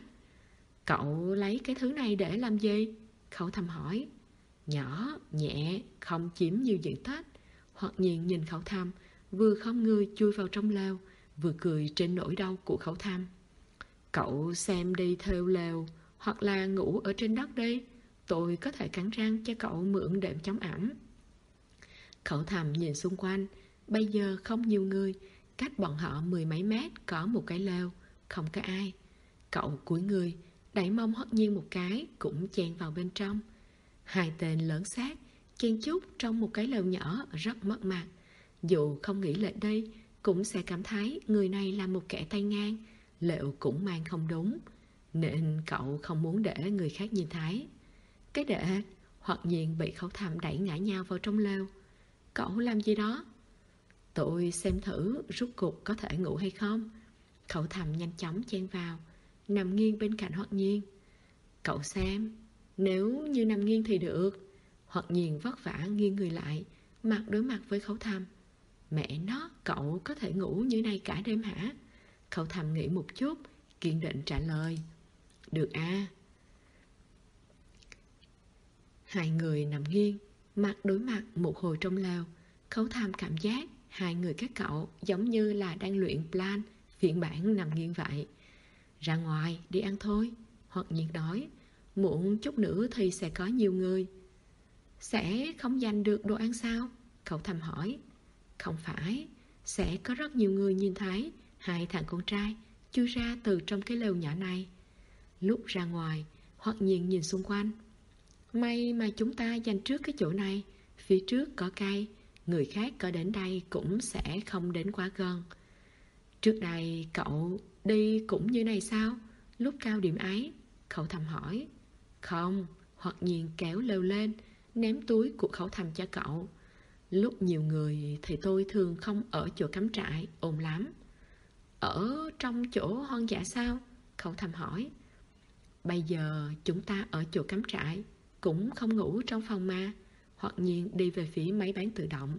Cậu lấy cái thứ này để làm gì? Khẩu Thầm hỏi. Nhỏ, nhẹ, không chiếm nhiều diện tích. Hoặc Nhiên nhìn Khẩu Thầm, vừa không người chui vào trong lều, vừa cười trên nỗi đau của Khẩu Thầm. Cậu xem đi theo lều, hoặc là ngủ ở trên đất đi. Tôi có thể cắn răng cho cậu mượn đệm chống ẩm. Khẩu Thầm nhìn xung quanh. Bây giờ không nhiều người. Cách bọn họ 10 mấy mét có một cái lều. Không có ai. Cậu cúi người, đẩy mông Hoắc Nhiên một cái, cũng chen vào bên trong. Hai tên lớn xác chen chúc trong một cái lều nhỏ rất mất mặt. Dù không nghĩ lại đây, cũng sẽ cảm thấy người này là một kẻ tay ngang. Liệu cũng mang không đúng, nên cậu không muốn để người khác nhìn thấy. Cái đệ Hoặc Nhiên bị Khẩu Thầm đẩy ngã nhào vào trong lều. Cậu làm gì đó? Tôi xem thử rút cuộc có thể ngủ hay không. Khẩu Thầm nhanh chóng chen vào, nằm nghiêng bên cạnh Hoặc Nhiên. Cậu xem, nếu như nằm nghiêng thì được. Hoặc Nhiên vất vả nghiêng người lại, mặt đối mặt với Khẩu Thầm. Mẹ nó, cậu có thể ngủ như này cả đêm hả? Khẩu Thầm nghĩ một chút, kiên định trả lời. Được à. Hai người nằm nghiêng, mặt đối mặt một hồi trong lều. Khẩu Thầm cảm giác hai người các cậu giống như là đang luyện plan phiên bản nằm nghiêng vậy. Ra ngoài đi ăn thôi, Hoặc Nhiên nói. Muộn chút nữa thì sẽ có nhiều người. Sẽ không giành được đồ ăn sao? Khẩu Thầm hỏi. Không phải, sẽ có rất nhiều người nhìn thấy hai thằng con trai chui ra từ trong cái lều nhỏ này. Lúc ra ngoài, Hoặc Nhiên nhìn xung quanh. May mà chúng ta giành trước cái chỗ này. Phía trước có cây, người khác có đến đây cũng sẽ không đến quá gần. Trước đây cậu đi cũng như này sao? Lúc cao điểm ấy? Khẩu Thầm hỏi. Không, Hoặc Nhiên kéo lều lên, ném túi của Khẩu Thầm cho cậu. Lúc nhiều người thì tôi thường không ở chỗ cắm trại, ồn lắm. Ở trong chỗ hoang dã sao? Khẩu Thầm hỏi. Bây giờ chúng ta ở chỗ cắm trại, cũng không ngủ trong phòng mà. Hoặc Nhiên đi về phía máy bán tự động.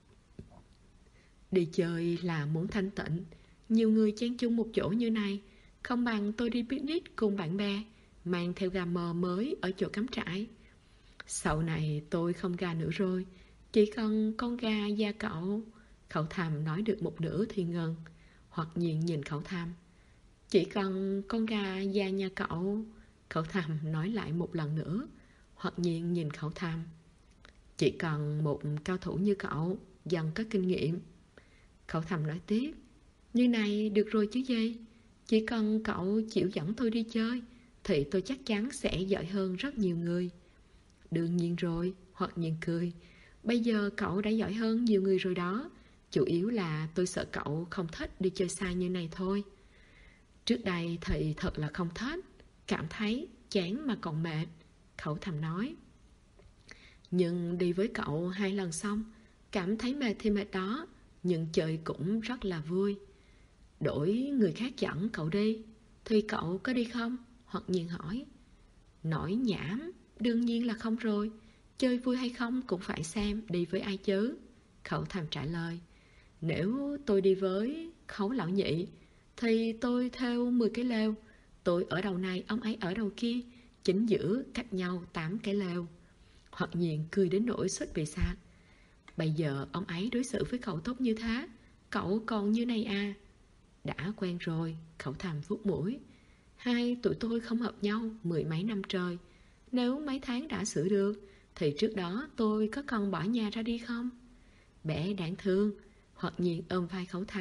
Đi chơi là muốn thanh tịnh. Nhiều người chen chung một chỗ như này, không bằng tôi đi picnic cùng bạn bè, mang theo gà mờ mới ở chỗ cắm trại. Sau này tôi không gà nữa rồi, chỉ cần con gà da cậu. Khẩu Thầm nói được một nửa thì ngừng. Hoặc Nhiên nhìn Khẩu Thầm. Chỉ cần con gà da nhà cậu. Khẩu Thầm nói lại một lần nữa. Hoặc Nhiên nhìn Khẩu Thầm. Chỉ cần một cao thủ như cậu, dần có kinh nghiệm. Khẩu Thầm nói tiếp. Như này được rồi chứ gì? Chỉ cần cậu chịu dẫn tôi đi chơi, thì tôi chắc chắn sẽ giỏi hơn rất nhiều người. Đương nhiên rồi, Hoặc Nhiên cười. Bây giờ cậu đã giỏi hơn nhiều người rồi đó. Chủ yếu là tôi sợ cậu không thích đi chơi xa như này thôi. Trước đây thì thật là không thích, cảm thấy chán mà còn mệt. Khẩu Thầm nói. Nhưng đi với cậu 2 lần xong, cảm thấy mệt thì mệt đó, nhưng chơi cũng rất là vui. Đổi người khác dẫn cậu đi thì cậu có đi không? Hoặc Nhiên hỏi. Nói nhảm, đương nhiên là không rồi. Chơi vui hay không cũng phải xem đi với ai chứ. Khẩu Thầm trả lời. Nếu tôi đi với Khấu lão nhị thì tôi theo 10 cái lều. Tôi ở đầu này, ông ấy ở đầu kia, chính giữa cách nhau 8 cái lều. Hoặc Nhiên cười đến nỗi sứt bị sạc. Bây giờ ông ấy đối xử với cậu tốt như thế, cậu còn như này à? Đã quen rồi, Khẩu Thầm vuốt mũi. Hai tụi tôi không hợp nhau 10 mấy năm trời. Nếu mấy tháng đã xử được, thì trước đó tôi có cần bỏ nhà ra đi không? Bé đáng thương. Hoặc Nhiên ôm vai Khẩu Thầm,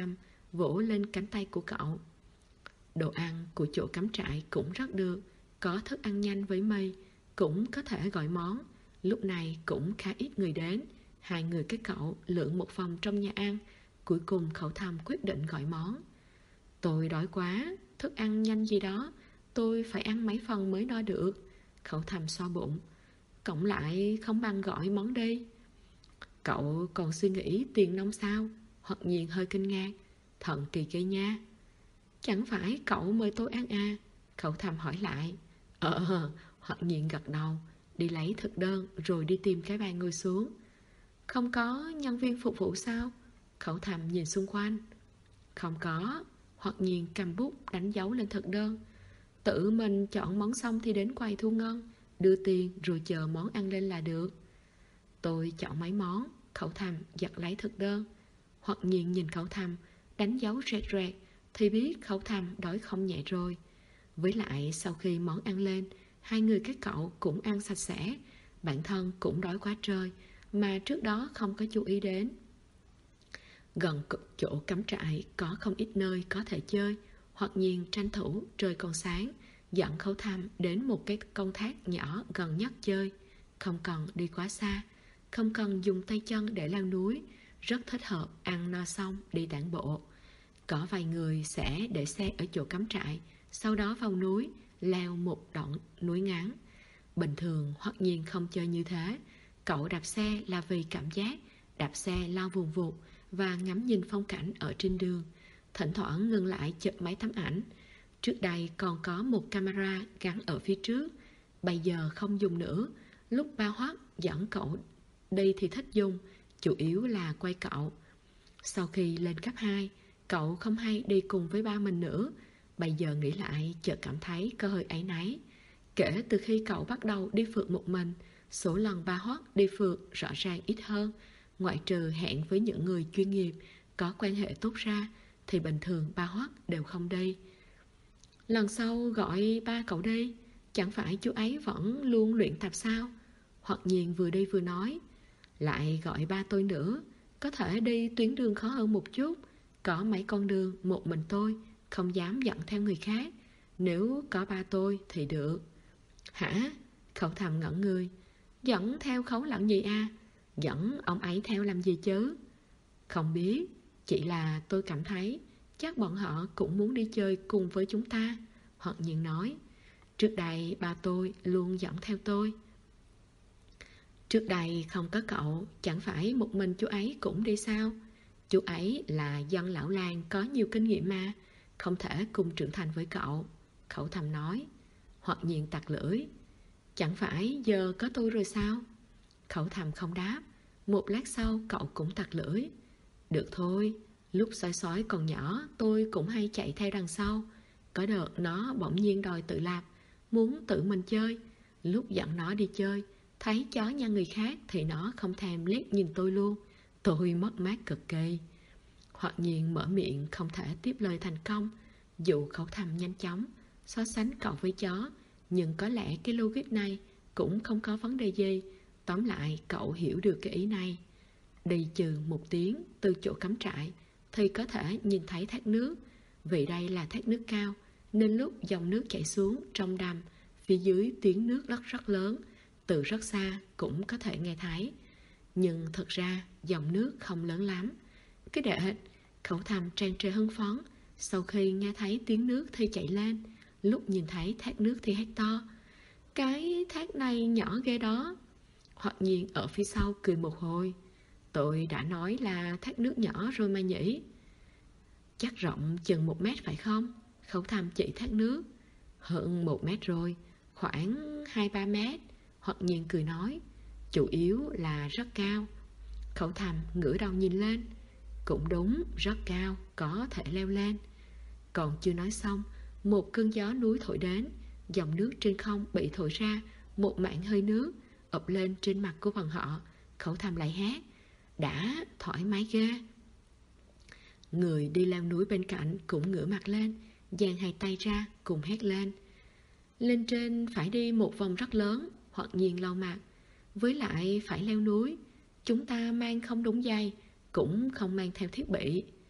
vỗ lên cánh tay của cậu. Đồ ăn của chỗ cắm trại cũng rất được, có thức ăn nhanh với mì, cũng có thể gọi món. Lúc này cũng khá ít người đến. Hai người các cậu lượn một vòng trong nhà ăn. Cuối cùng Khẩu Thầm quyết định gọi món. Tôi đói quá, thức ăn nhanh gì đó, tôi phải ăn mấy phần mới no được. Khẩu Thầm xoa bụng. Cộng lại không bằng gọi món đi. Cậu còn suy nghĩ tiền nong sao? Hoặc Nhiên hơi kinh ngạc. Thần kỳ ghê nha. Chẳng phải cậu mời tôi ăn à? Khẩu Thầm hỏi lại. Hoặc Nhiên gật đầu. Đi lấy thực đơn rồi đi tìm cái bàn ngồi xuống. Không có nhân viên phục vụ sao? Khẩu Thầm nhìn xung quanh. Không có. Hoặc Nhiên cầm bút đánh dấu lên thực đơn. Tự mình chọn món xong thì đến quầy thu ngân, đưa tiền rồi chờ món ăn lên là được. Tôi chọn mấy món. Khẩu Thầm giật lấy thực đơn. Hoặc Nhiên nhìn Khẩu Thầm đánh dấu rẹt rẹt thì biết Khẩu Thầm đói không nhẹ rồi. Với lại sau khi món ăn lên, hai người các cậu cũng ăn sạch sẽ. Bản thân cũng đói quá trời mà trước đó không có chú ý đến. Gần chỗ cắm trại có không ít nơi có thể chơi. Hoặc Nhiên tranh thủ trời còn sáng dẫn Khẩu Thầm đến một cái con thác nhỏ gần nhất chơi. Không cần đi quá xa, không cần dùng tay chân để leo núi, rất thích hợp ăn no xong đi tản bộ. Có vài người sẽ để xe ở chỗ cắm trại, sau đó vào núi leo một đoạn núi ngắn. Bình thường Hoặc Nhiên không chơi như thế. Cậu đạp xe là vì cảm giác đạp xe lao vùng vụt và ngắm nhìn phong cảnh ở trên đường, thỉnh thoảng ngừng lại chụp mấy tấm ảnh. Trước đây còn có một camera gắn ở phía trước, bây giờ không dùng nữa. Lúc ba Hoắc dẫn cậu đi thì thích dùng, chủ yếu là quay cậu. Sau khi lên cấp 2, cậu không hay đi cùng với ba mình nữa. Bây giờ nghĩ lại chợt cảm thấy có hơi áy náy. Kể từ khi cậu bắt đầu đi phượt một mình, số lần ba Hoắc đi phượt rõ ràng ít hơn. Ngoại trừ hẹn với những người chuyên nghiệp có quan hệ tốt ra thì bình thường ba Hoắc đều không đi. Lần sau gọi ba cậu đi. Chẳng phải chú ấy vẫn luôn luyện tập sao? Hoặc Nhiên vừa đi vừa nói. Lại gọi ba tôi nữa. Có thể đi tuyến đường khó hơn một chút. Có mấy con đường một mình tôi không dám dẫn theo người khác. Nếu có ba tôi thì được. Hả? Khẩu Thầm ngẩn người. Dẫn theo Khấu Lận gì à? Dẫn ông ấy theo làm gì chứ? Không biết. Chỉ là tôi cảm thấy chắc bọn họ cũng muốn đi chơi cùng với chúng ta. Hoặc Nhiên nói. Trước đây ba tôi luôn dẫn theo tôi. Trước đây không có cậu, chẳng phải một mình chú ấy cũng đi sao? Chú ấy là dân lão làng có nhiều kinh nghiệm mà, không thể cùng trưởng thành với cậu. Khẩu Thầm nói. Hoặc Nhiên tặc lưỡi. Chẳng phải giờ có tôi rồi sao? Khẩu Thầm không đáp. Một lát sau cậu cũng tặc lưỡi. Được thôi, lúc sói sói còn nhỏ tôi cũng hay chạy theo đằng sau. Có đợt nó bỗng nhiên đòi tự lập, muốn tự mình chơi. Lúc dẫn nó đi chơi, thấy chó nhăn người khác thì nó không thèm liếc nhìn tôi luôn. Tôi mất mát cực kỳ. Hoặc Nhiên mở miệng không thể tiếp lời thành công. Dù Khẩu Thầm nhanh chóng so sánh cậu với chó, nhưng có lẽ cái logic này cũng không có vấn đề gì. Tóm lại cậu hiểu được cái ý này. Đi chừng một tiếng từ chỗ cắm trại thì có thể nhìn thấy thác nước. Vì đây là thác nước cao nên lúc dòng nước chảy xuống trong đầm, phía dưới tiếng nước rất lớn, từ rất xa cũng có thể nghe thấy. Nhưng thật ra dòng nước không lớn lắm. Cái đệ, Khẩu Thầm tràn trề hưng phấn. Sau khi nghe thấy tiếng nước thì chạy lên. Lúc nhìn thấy thác nước thì hét to. Cái thác này nhỏ ghê đó. Hoặc Nhiên ở phía sau cười một hồi. Tôi đã nói là thác nước nhỏ rồi mà nhỉ. Chắc rộng chừng 1 mét phải không? Khẩu Thầm chỉ thác nước. Hơn 1 mét rồi, khoảng 2-3 mét. Hoặc Nhiên cười nói. Chủ yếu là rất cao. Khẩu Thầm ngửa đầu nhìn lên. Cũng đúng, rất cao, có thể leo lên. Còn chưa nói xong, một cơn gió núi thổi đến. Dòng nước trên không bị thổi ra một mảng hơi nước ập lên trên mặt của bọn họ. Khẩu Thầm lại hét. Đã thoải mái ghê. Người đi leo núi bên cạnh cũng ngửa mặt lên, dang hai tay ra cùng hét lên. Lên trên phải đi một vòng rất lớn. Hoặc Nhiên lau mặt. Với lại phải leo núi, chúng ta mang không đúng giày, cũng không mang theo thiết bị.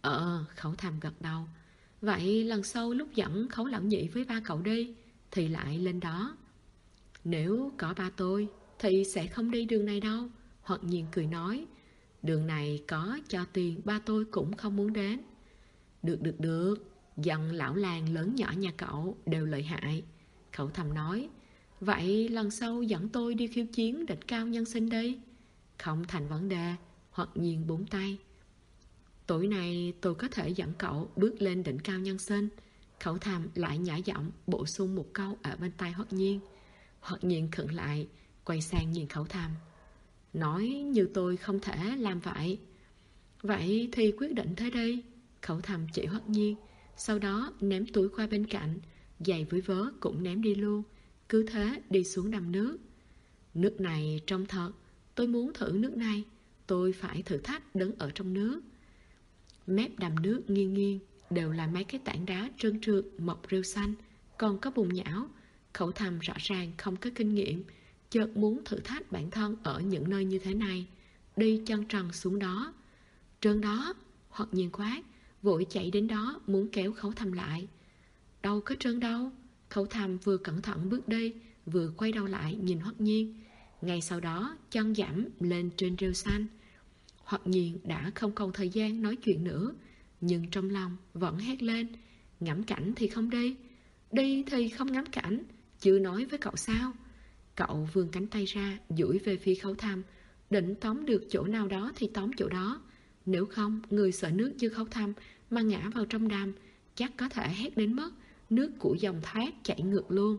Khẩu Thầm gật đầu. Vậy lần sau lúc dẫn Khấu Lão Nhị với ba cậu đi thì lại lên đó. Nếu có ba tôi thì sẽ không đi đường này đâu. Hoặc Nhiên cười nói, đường này có cho tiền ba tôi cũng không muốn đến. Được, Dần lão làng lớn nhỏ nhà cậu đều lợi hại. Khẩu Thầm nói, vậy lần sau dẫn tôi đi khiêu chiến đỉnh cao nhân sinh đi. Không thành vấn đề. Hoặc Nhiên búng tay. Tối nay tôi có thể dẫn cậu bước lên đỉnh cao nhân sinh. Khẩu Thầm lại nhả giọng bổ sung một câu ở bên tai Hoặc Nhiên. Hoặc Nhiên khựng lại, quay sang nhìn Khẩu Thầm. Nói như tôi không thể làm vậy. Vậy thì quyết định thế đi. Khẩu Thầm chỉ Hoặc Nhiên, sau đó ném túi qua bên cạnh, giày với vớ cũng ném đi luôn. Cứ thế đi xuống đầm nước. Nước này trong thật, tôi muốn thử nước này. Tôi phải thử thách đứng ở trong nước. Mép đầm nước nghiêng đều là mấy cái tảng đá trơn trượt mọc rêu xanh, còn có bùn nhão. Khẩu Thầm rõ ràng không có kinh nghiệm, chợt muốn thử thách bản thân ở những nơi như thế này. Đi chân trần xuống đó. Trơn đó. Hoặc Nhiên quát, vội chạy đến đó muốn kéo Khẩu Thầm lại. Đâu có trơn đâu. Khẩu Thầm vừa cẩn thận bước đi, vừa quay đầu lại nhìn Hoặc Nhiên. Ngay sau đó chân giảm lên trên rêu xanh. Hoặc Nhiên đã không còn thời gian nói chuyện nữa, nhưng trong lòng vẫn hét lên, ngắm cảnh thì không đi, đi thì không ngắm cảnh, chưa nói với cậu sao. Cậu vươn cánh tay ra, duỗi về phía Khẩu Thầm, định tóm được chỗ nào đó thì tóm chỗ đó. Nếu không, người sợ nước như Khẩu Thầm mà ngã vào trong đầm, chắc có thể hét đến mức nước của dòng thác chảy ngược luôn.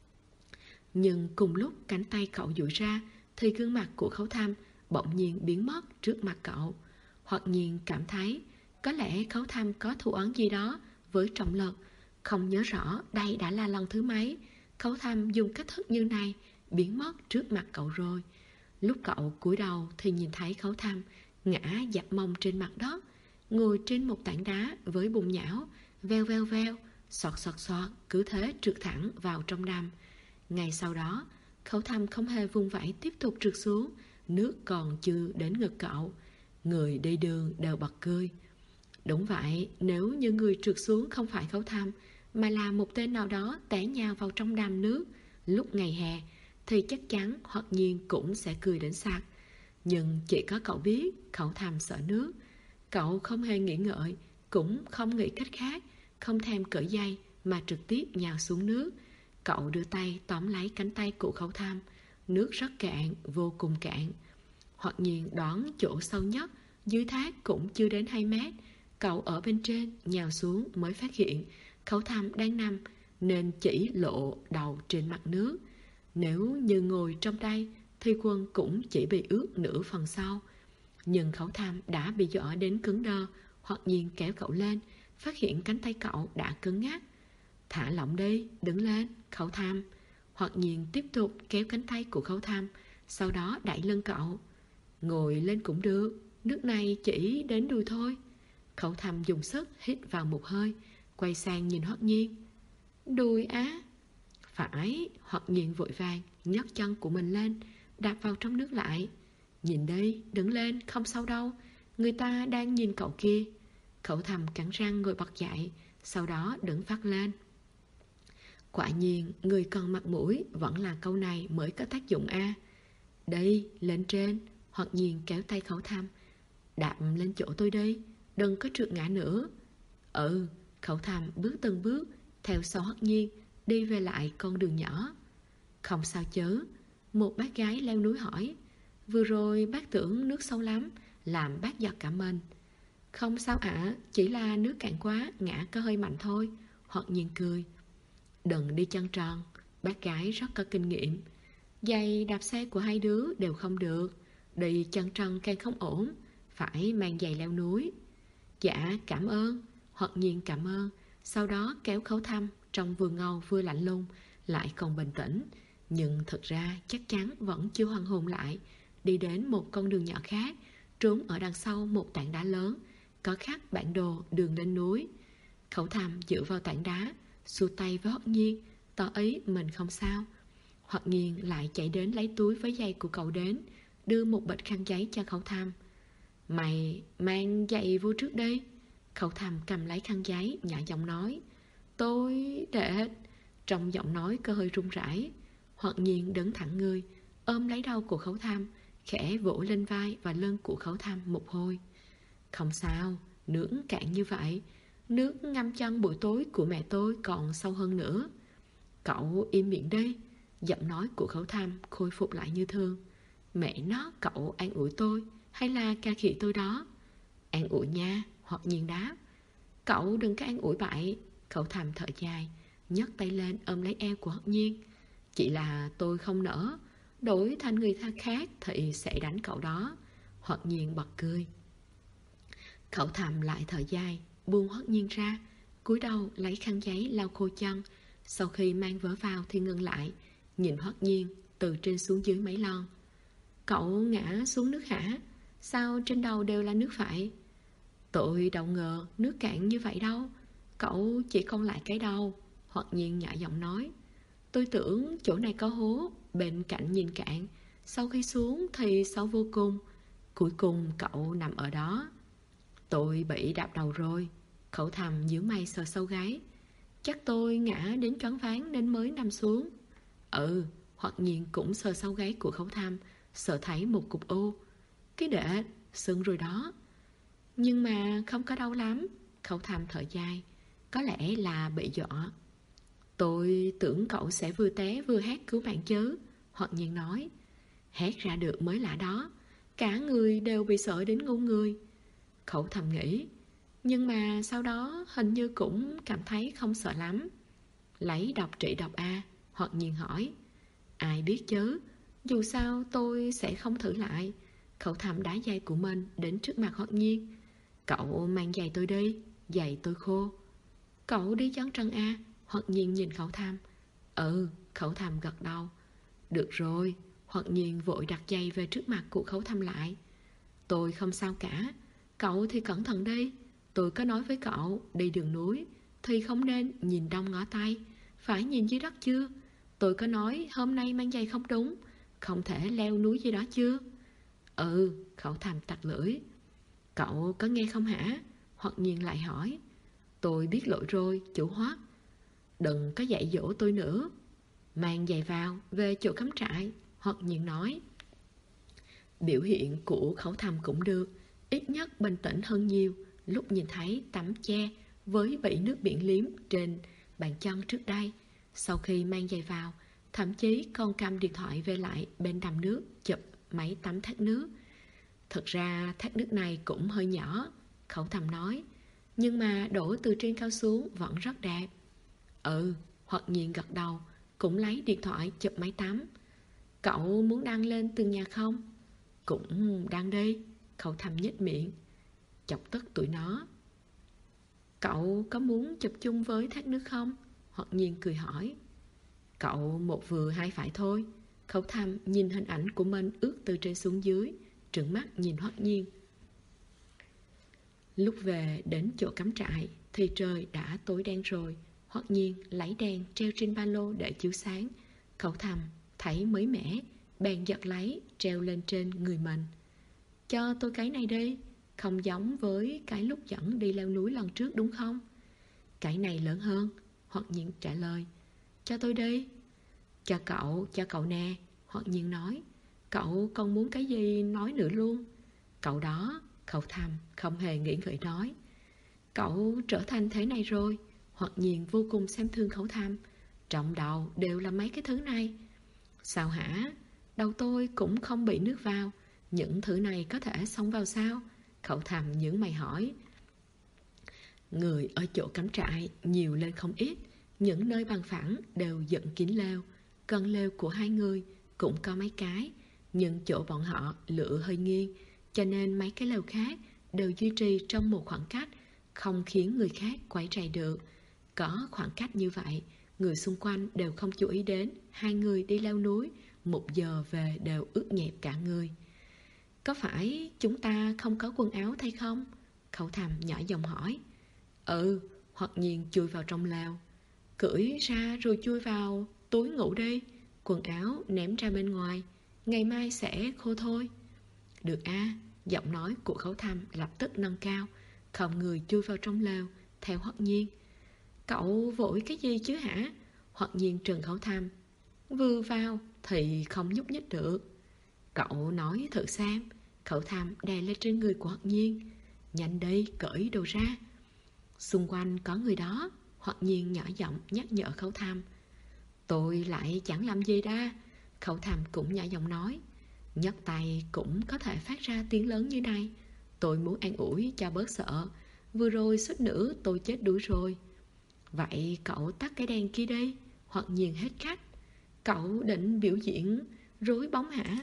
Nhưng cùng lúc cánh tay cậu duỗi ra thì gương mặt của Khẩu Thầm bỗng nhiên biến mất trước mặt cậu. Hoặc Nhiên cảm thấy có lẽ Khẩu Thầm có thủ ấn gì đó với trọng lực. Không nhớ rõ đây đã là lần thứ mấy Khẩu Thầm dùng cách thức như này biến mất trước mặt cậu rồi. Lúc cậu cúi đầu thì nhìn thấy Khẩu Thầm ngã dạp mông trên mặt đất, ngồi trên một tảng đá với bùn nhão, veo, xoọt, cứ thế trượt thẳng vào trong đầm. Ngay sau đó, Khẩu Thầm không hề vung vẩy tiếp tục trượt xuống, nước còn chưa đến ngực cậu. Người đi đường đều bật cười. Đúng vậy, nếu như người trượt xuống không phải Khẩu Thầm mà là một tên nào đó té nhào vào trong đầm nước lúc ngày hè thì chắc chắn Hoặc Nhiên cũng sẽ cười đến sặc. Nhưng chỉ có cậu biết Khẩu Thầm sợ nước. Cậu không hề nghĩ ngợi, cũng không nghĩ cách khác, không thèm cởi dây mà trực tiếp nhào xuống nước. Cậu đưa tay tóm lấy cánh tay của Khẩu Thầm. Nước rất cạn, vô cùng cạn. Hoặc Nhiên đoán chỗ sâu nhất dưới thác cũng chưa đến 2 mét. Cậu ở bên trên nhào xuống mới phát hiện Khẩu Thầm đang nằm, nên chỉ lộ đầu trên mặt nước. Nếu như ngồi trong đây thì quần cũng chỉ bị ướt nửa phần sau. Nhưng Khẩu Thầm đã bị dọa đến cứng đơ. Hoặc Nhiên kéo cậu lên, phát hiện cánh tay cậu đã cứng ngắc. Thả lỏng đi, đứng lên, Khẩu Thầm. Hoặc Nhiên tiếp tục kéo cánh tay của Khẩu Thầm, sau đó đẩy lưng cậu. Ngồi lên cũng được, nước này chỉ đến đùi thôi. Khẩu Thầm dùng sức hít vào một hơi, quay sang nhìn Hoặc Nhiên. Đùi á? Phải. Hoặc Nhiên vội vàng nhấc chân của mình lên, đạp vào trong nước lại. Nhìn đây, đứng lên, không sao đâu, người ta đang nhìn cậu kia. Khẩu Thầm cắn răng ngồi bật dậy, sau đó đứng phát lên. Quả nhiên, người cần mặt mũi vẫn là câu này mới có tác dụng a. Đi, lên trên. Hoặc Nhiên kéo tay Khẩu Thầm. Đạp lên chỗ tôi đi, đừng có trượt ngã nữa. Khẩu Thầm bước từng bước theo sau Hoặc Nhiên, đi về lại con đường nhỏ. Không sao chớ. Một bác gái leo núi hỏi. Vừa rồi bác tưởng nước sâu lắm, làm bác giật cả mình. Không sao ạ, chỉ là nước cạn quá, ngã có hơi mạnh thôi. Hoặc Nhiên cười. Đừng đi chân tròn. Bác gái rất có kinh nghiệm. Giày đạp xe của hai đứa đều không được, đi chân trần càng không ổn, phải mang giày leo núi. Dạ cảm ơn. Hoặc Nhiên cảm ơn, sau đó kéo Khẩu Thầm trông vừa ngầu vừa lạnh lùng, lại còn bình tĩnh. Nhưng thật ra chắc chắn vẫn chưa hoàn hồn lại. Đi đến một con đường nhỏ khác, trốn ở đằng sau một tảng đá lớn, có khắc bản đồ đường lên núi. Khẩu Thầm dựa vào tảng đá, xua tay với Hoặc Nhiên, tỏ ý mình không sao. Hoặc Nhiên lại chạy đến lấy túi với giày của cậu đến, đưa một bịch khăn giấy cho Khẩu Thầm. Mày mang giày vô trước đi. Khẩu Thầm cầm lấy khăn giấy, nhỏ giọng nói: Tôi để... Trong giọng nói có hơi run rẩy. Hoặc nhiên đứng thẳng người, ôm lấy đầu của Khẩu Thầm, khẽ vỗ lên vai và lưng của Khẩu Thầm một hồi. Không sao, nước cạn như vậy, nước ngâm chân buổi tối của mẹ tôi còn sâu hơn nữa. Cậu im miệng đi. Giọng nói của Khẩu Thầm khôi phục lại như thường. Mẹ nó, cậu an ủi tôi hay là ca khị tôi đó? An ủi nha, Hoặc nhiên đáp. Cậu đừng có an ủi bậy. Khẩu Thầm thở dài, nhấc tay lên ôm lấy eo của Hoặc nhiên. Chỉ là tôi không nỡ, đổi thành người ta khác thì sẽ đánh cậu đó. Hoặc nhiên bật cười. Khẩu Thầm lại thở dài, buông Hoặc nhiên ra, cúi đầu lấy khăn giấy lau khô chân. Sau khi mang vớ vào thì ngừng lại, nhìn Hoặc nhiên từ trên xuống dưới mấy lon. Cậu ngã xuống nước hả? Sao trên đầu đều là nước vậy? Tôi đâu ngờ nước cạn như vậy đâu. Cậu chỉ còn lại cái đầu. Hoặc nhiên nhả giọng nói. Tôi tưởng chỗ này có hố, bên cạnh nhìn cạn, sau khi xuống thì sâu vô cùng. Cuối cùng cậu nằm ở đó. Tôi bị đạp đầu rồi. Khẩu Thầm nhíu mày sờ sâu gáy. Chắc tôi ngã đến choáng váng nên mới nằm xuống. Hoặc nhiên cũng sờ sâu gáy của Khẩu Thầm, sợ thấy một cục u. Cái đệ, sưng rồi đó. Nhưng mà không có đau lắm. Khẩu Thầm thở dài. Có lẽ là bị dọa. Tôi tưởng cậu sẽ vừa té vừa hét cứu mạng chứ. Hoặc nhiên nói. Hét ra được mới lạ đó. Cả người đều bị sợ đến ngu người. Khẩu Thầm nghĩ. Nhưng mà sau đó hình như cũng cảm thấy không sợ lắm. Lấy độc trị độc a? Hoặc nhiên hỏi. Ai biết chứ, dù sao tôi sẽ không thử lại. Khẩu Thầm đá giày của mình đến trước mặt Hoặc nhiên. Cậu mang giày tôi đi, giày tôi khô. Cậu đi chân trần a? Hoặc nhiên nhìn Khẩu Thầm. Khẩu Thầm gật đầu. Được rồi. Hoặc nhiên vội đặt giày về trước mặt của Khẩu Thầm lại. Tôi không sao cả. Cậu thì cẩn thận đi. Tôi có nói với cậu, đi đường núi thì không nên nhìn đông ngó tây, phải nhìn dưới đất chưa? Tôi có nói hôm nay mang giày không đúng, không thể leo núi gì đó chưa? Khẩu Thầm tặc lưỡi. Cậu có nghe không hả? Hoặc nhiên lại hỏi. Tôi biết lỗi rồi, chủ Hoắc. Đừng có dạy dỗ tôi nữa. Mang giày vào, về chỗ cắm trại. Hoặc nhiên nói. Biểu hiện của Khẩu Thầm cũng được, ít nhất bình tĩnh hơn nhiều lúc nhìn thấy tấm che với vỉ nước biển liếm trên bàn chân trước đây. Sau khi mang giày vào, thậm chí còn cầm điện thoại về lại bên đầm nước chụp mấy tấm thác nước. Thật ra thác nước này cũng hơi nhỏ, Khẩu Thầm nói, nhưng mà đổ từ trên cao xuống vẫn rất đẹp. Hoặc nhiên gật đầu, cũng lấy điện thoại chụp mấy tấm. Cậu muốn đăng lên tường nhà không? Cũng đăng đi. Khẩu Thầm nhếch miệng, chọc tức tụi nó. Cậu có muốn chụp chung với thác nước không? Hoặc nhiên cười hỏi. Cậu một vừa hai phải thôi. Khẩu Thầm nhìn hình ảnh của mình ướt từ trên xuống dưới, trợn mắt nhìn Hoặc nhiên. Lúc về đến chỗ cắm trại thì trời đã tối đen rồi. Hoặc nhiên lấy đèn treo trên ba lô để chiếu sáng. Khẩu Thầm thấy mới mẻ, bèn giật lấy treo lên trên người mình. Cho tôi cái này đi. Không giống với cái lúc dẫn đi leo núi lần trước đúng không? Cái này lớn hơn. Hoặc nhiên trả lời. Cho tôi đi. Cho cậu nè. Hoặc nhiên nói. Cậu còn muốn cái gì nói nữa luôn? Cậu đó. Khẩu Thầm không hề nghĩ ngợi nói. Cậu trở thành thế này rồi. Hoặc nhiên vô cùng xem thương Khẩu Thầm. Trong đầu đều là mấy cái thứ này. Sao hả? Đầu tôi cũng không bị nước vào. Những thứ này có thể xông vào sao? Khẩu Thầm nhướng mày hỏi. Người ở chỗ cắm trại nhiều lên không ít. Những nơi bằng phẳng đều dựng kín lều. Cần lều của hai người cũng có mấy cái, nhưng chỗ bọn họ lựa hơi nghiêng, cho nên mấy cái lều khác đều duy trì trong một khoảng cách, không khiến người khác quấy rầy được. Có khoảng cách như vậy, người xung quanh đều không chú ý đến hai người đi leo núi, 1 giờ về đều ướt nhẹp cả người. Có phải chúng ta không có quần áo thay không? Khẩu Thầm nhỏ giọng hỏi. Hoặc nhiên chui vào trong lều. Cởi ra rồi chui vào túi ngủ đi. Quần áo ném ra bên ngoài, ngày mai sẽ khô thôi. Được a. Giọng nói của Khẩu Thầm lập tức nâng cao, không người chui vào trong lều theo Hoắc Nhiên. Cậu vội cái gì chứ hả? Hoắc Nhiên trừng Khẩu Tham. Vừa vào thì không nhúc nhích được. Cậu nói thử xem. Khẩu Tham đè lên trên người của Hoắc Nhiên. Nhanh đi, cởi đồ ra. Xung quanh có người đó. Hoắc Nhiên nhỏ giọng nhắc nhở Khẩu Tham. Tôi lại chẳng làm gì đa. Khẩu Tham cũng nhỏ giọng nói. Nhấc tay cũng có thể phát ra tiếng lớn như này. Tôi muốn an ủi cho bớt sợ. Vừa rồi suýt nữa tôi chết đuối rồi. Vậy cậu tắt cái đèn kia đi. Hoắc Nhiên hết cách. Cậu định biểu diễn rối bóng hả?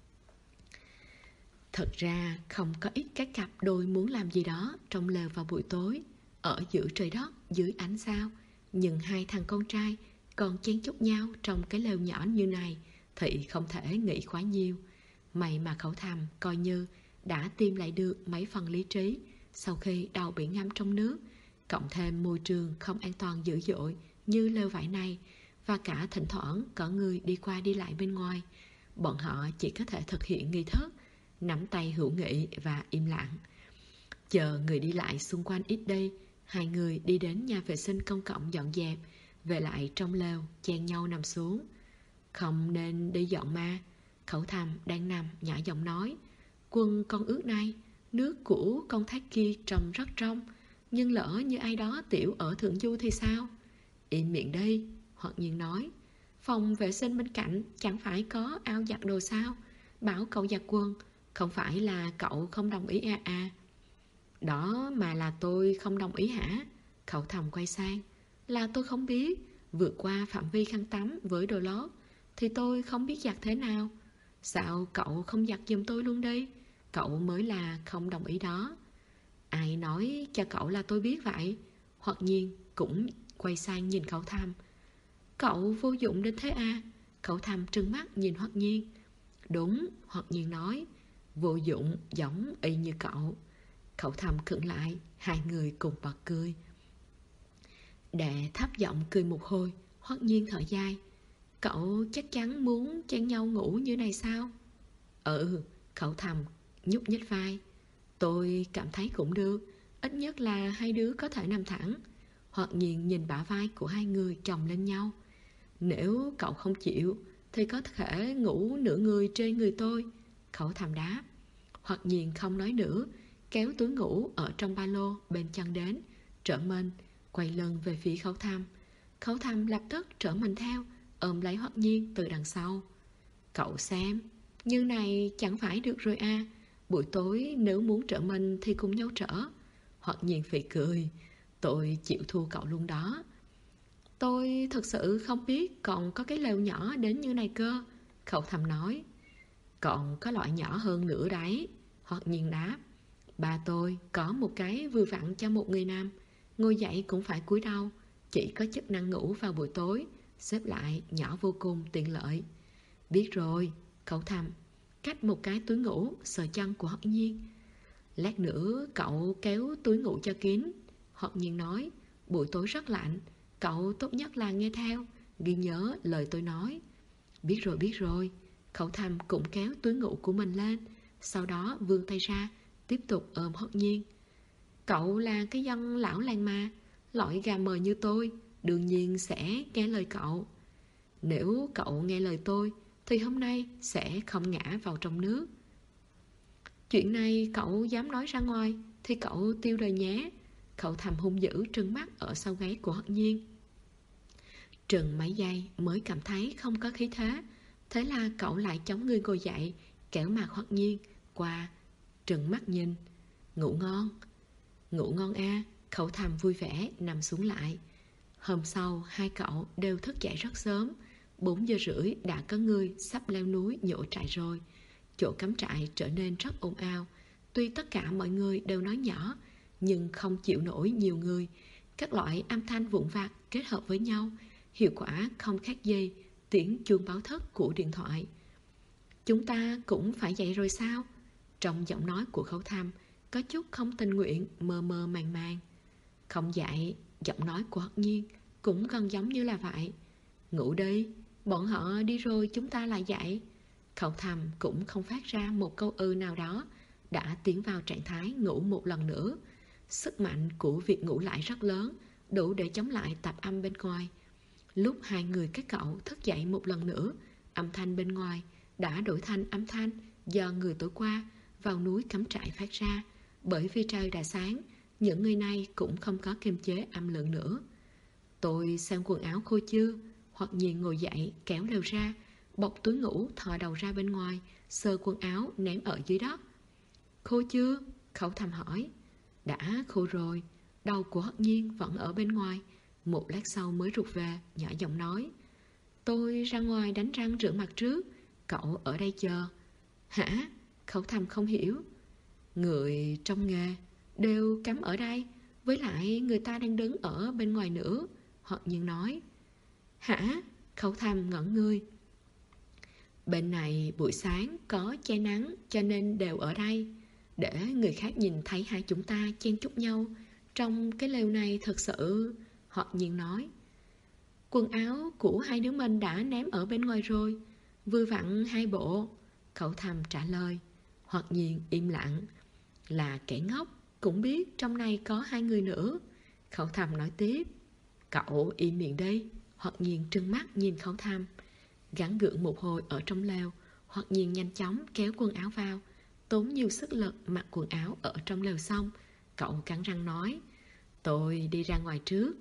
Thật ra không có ít các cặp đôi muốn làm gì đó trong lều vào buổi tối, ở giữa trời đất, dưới ánh sao. Nhưng hai thằng con trai còn chen chúc nhau trong cái lều nhỏ như này thì không thể nghĩ quá nhiều. May mà Khẩu Tham coi như đã tìm lại được mấy phần lý trí sau khi đầu bị ngâm trong nước, cộng thêm môi trường không an toàn dữ dội như lều vải này, và cả thỉnh thoảng có người đi qua đi lại bên ngoài. Bọn họ chỉ có thể thực hiện nghi thức nắm tay hữu nghị và im lặng. Chờ người đi lại xung quanh ít đi, hai người đi đến nhà vệ sinh công cộng dọn dẹp, về lại trong lều chen nhau nằm xuống. Không nên đi dọn ma. Khẩu Tham đang nằm nhỏ giọng nói. Quần con ướt này, nước của con thác kia trông rất trong, nhưng lỡ như ai đó tiểu ở thượng du thì sao? Im miệng đi. Hoắc Nhiên nói. Phòng vệ sinh bên cạnh chẳng phải có ao giặt đồ sao? Bảo cậu giặt quần. Không phải là cậu không đồng ý à? Đó mà là tôi không đồng ý hả? Khẩu Tham quay sang. Là tôi không biết. Vượt qua phạm vi khăn tắm với đồ lót thì tôi không biết giặt thế nào. Sao cậu không giặt giùm tôi luôn đi? Cậu mới là không đồng ý đó. Ai nói cho cậu là tôi biết vậy? Hoắc Nhiên cũng quay sang nhìn Khẩu Tham. Cậu vô dụng đến thế à? Khẩu Tham trừng mắt nhìn Hoắc Nhiên. Đúng, Hoắc Nhiên nói. Vô dụng giống y như cậu. Khẩu Tham khựng lại. Hai người cùng bật cười. Đệ thấp giọng cười một hồi. Hoắc Nhiên thở dài. Cậu chắc chắn muốn chen nhau ngủ như này sao? Ừ. Khẩu Tham nhúc nhích vai. Tôi cảm thấy cũng được. Ít nhất là hai đứa có thể nằm thẳng. Hoắc Nhiên nhìn bả vai của hai người chồng lên nhau. Nếu cậu không chịu thì có thể ngủ nửa người trên người tôi. Khẩu Tham đáp. Hoắc Nhiên không nói nữa, kéo túi ngủ ở trong ba lô bên chân đến, trở mình, quay lưng về phía Khẩu Tham. Khẩu Tham lập tức trở mình theo, ôm lấy Hoắc Nhiên từ đằng sau. Cậu xem, như này chẳng phải được rồi à? Buổi tối nếu muốn trở mình thì cùng nhau trở. Hoắc Nhiên phì cười. Tôi chịu thua cậu luôn đó. Tôi thật sự không biết còn có cái lều nhỏ đến như này cơ. Khẩu Tham nói. Còn có loại nhỏ hơn nữa đấy. Hoắc Nhiên đáp. Ba tôi có một cái vừa vặn cho một người nam. Ngồi dậy cũng phải cúi đầu. Chỉ có chức năng ngủ vào buổi tối. Xếp lại nhỏ vô cùng tiện lợi. Biết rồi. Khẩu Tham cách một cái túi ngủ sờ chân của Hoắc Nhiên. Lát nữa cậu kéo túi ngủ cho kín. Hoắc Nhiên nói. Buổi tối rất lạnh, cậu tốt nhất là nghe theo, ghi nhớ lời tôi nói. Biết rồi. Khẩu Tham cũng kéo túi ngủ của mình lên, sau đó vươn tay ra, tiếp tục ôm Hoắc Nhiên. Cậu là cái dân lão làng mà, loại gà mờ như tôi đương nhiên sẽ nghe lời cậu. Nếu cậu nghe lời tôi thì hôm nay sẽ không ngã vào trong nước. Chuyện này cậu dám nói ra ngoài thì cậu tiêu đời nhé. Khẩu Tham hung dữ trừng mắt ở sau gáy của Hoắc Nhiên. Trừng mấy giây mới cảm thấy không có khí thế. Thế là cậu lại chống người ngồi dậy, kéo mặt Hoắc Nhiên qua, trừng mắt nhìn. Ngủ ngon a. Khẩu Tham vui vẻ nằm xuống lại. Hôm sau hai cậu đều thức dậy rất sớm. 4 giờ rưỡi đã có người sắp leo núi nhổ trại rồi. Chỗ cắm trại trở nên rất ồn ào. Tuy tất cả mọi người đều nói nhỏ, nhưng không chịu nổi nhiều người. Các loại âm thanh vụn vặt kết hợp với nhau, hiệu quả không khác gì tiếng chuông báo thức của điện thoại. Chúng ta cũng phải dậy rồi sao? Trong giọng nói của Khẩu Tham có chút không tình nguyện, mơ mơ màng màng. Không dậy. Giọng nói của Hoắc Nhiên cũng gần giống như là vậy. Ngủ đi, bọn họ đi rồi chúng ta lại dậy. Khẩu Tham cũng không phát ra một câu nào đó, đã tiến vào trạng thái ngủ một lần nữa. Sức mạnh của việc ngủ lại rất lớn, đủ để chống lại tạp âm bên ngoài. Lúc hai người các cậu thức dậy một lần nữa, âm thanh bên ngoài đã đổi thành âm thanh do người tối qua vào núi cắm trại phát ra. Bởi vì trời đã sáng, những người này cũng không có kiềm chế âm lượng nữa. Tôi xem quần áo khô chưa? Hoặc nhiên ngồi dậy, kéo lều ra, bọc túi ngủ, thò đầu ra bên ngoài, sờ quần áo ném ở dưới đất. Khô chưa? Khẩu Thầm hỏi. Đã khô rồi. Đầu của Hất Nhiên vẫn ở bên ngoài. Một lát sau mới rụt về, nhỏ giọng nói. Tôi ra ngoài đánh răng rửa mặt trước, cậu ở đây chờ. Hả? Khẩu Thầm không hiểu. Người trong nghề đều cắm ở đây, với lại người ta đang đứng ở bên ngoài nữa, Hất Nhiên nói. Hả? Khẩu Thầm ngẩn người. Bên này buổi sáng có che nắng cho nên đều ở đây, để người khác nhìn thấy hai chúng ta chen chúc nhau trong cái lều này thật sự, Hất Nhiên nói. Quần áo của hai đứa mình đã ném ở bên ngoài rồi, vừa vặn 2 bộ, Khẩu Thầm trả lời. Hất Nhiên im lặng. Là kẻ ngốc cũng biết trong này có 2 người nữa, Khẩu Thầm nói tiếp. Cậu im miệng đi, Hất Nhiên trừng mắt nhìn Khẩu Thầm. Gắng gượng một hồi ở trong lều, Hất Nhiên nhanh chóng kéo quần áo vào, tốn nhiều sức lực mặc quần áo ở trong lều xong, cậu cắn răng nói. Tôi đi ra ngoài trước.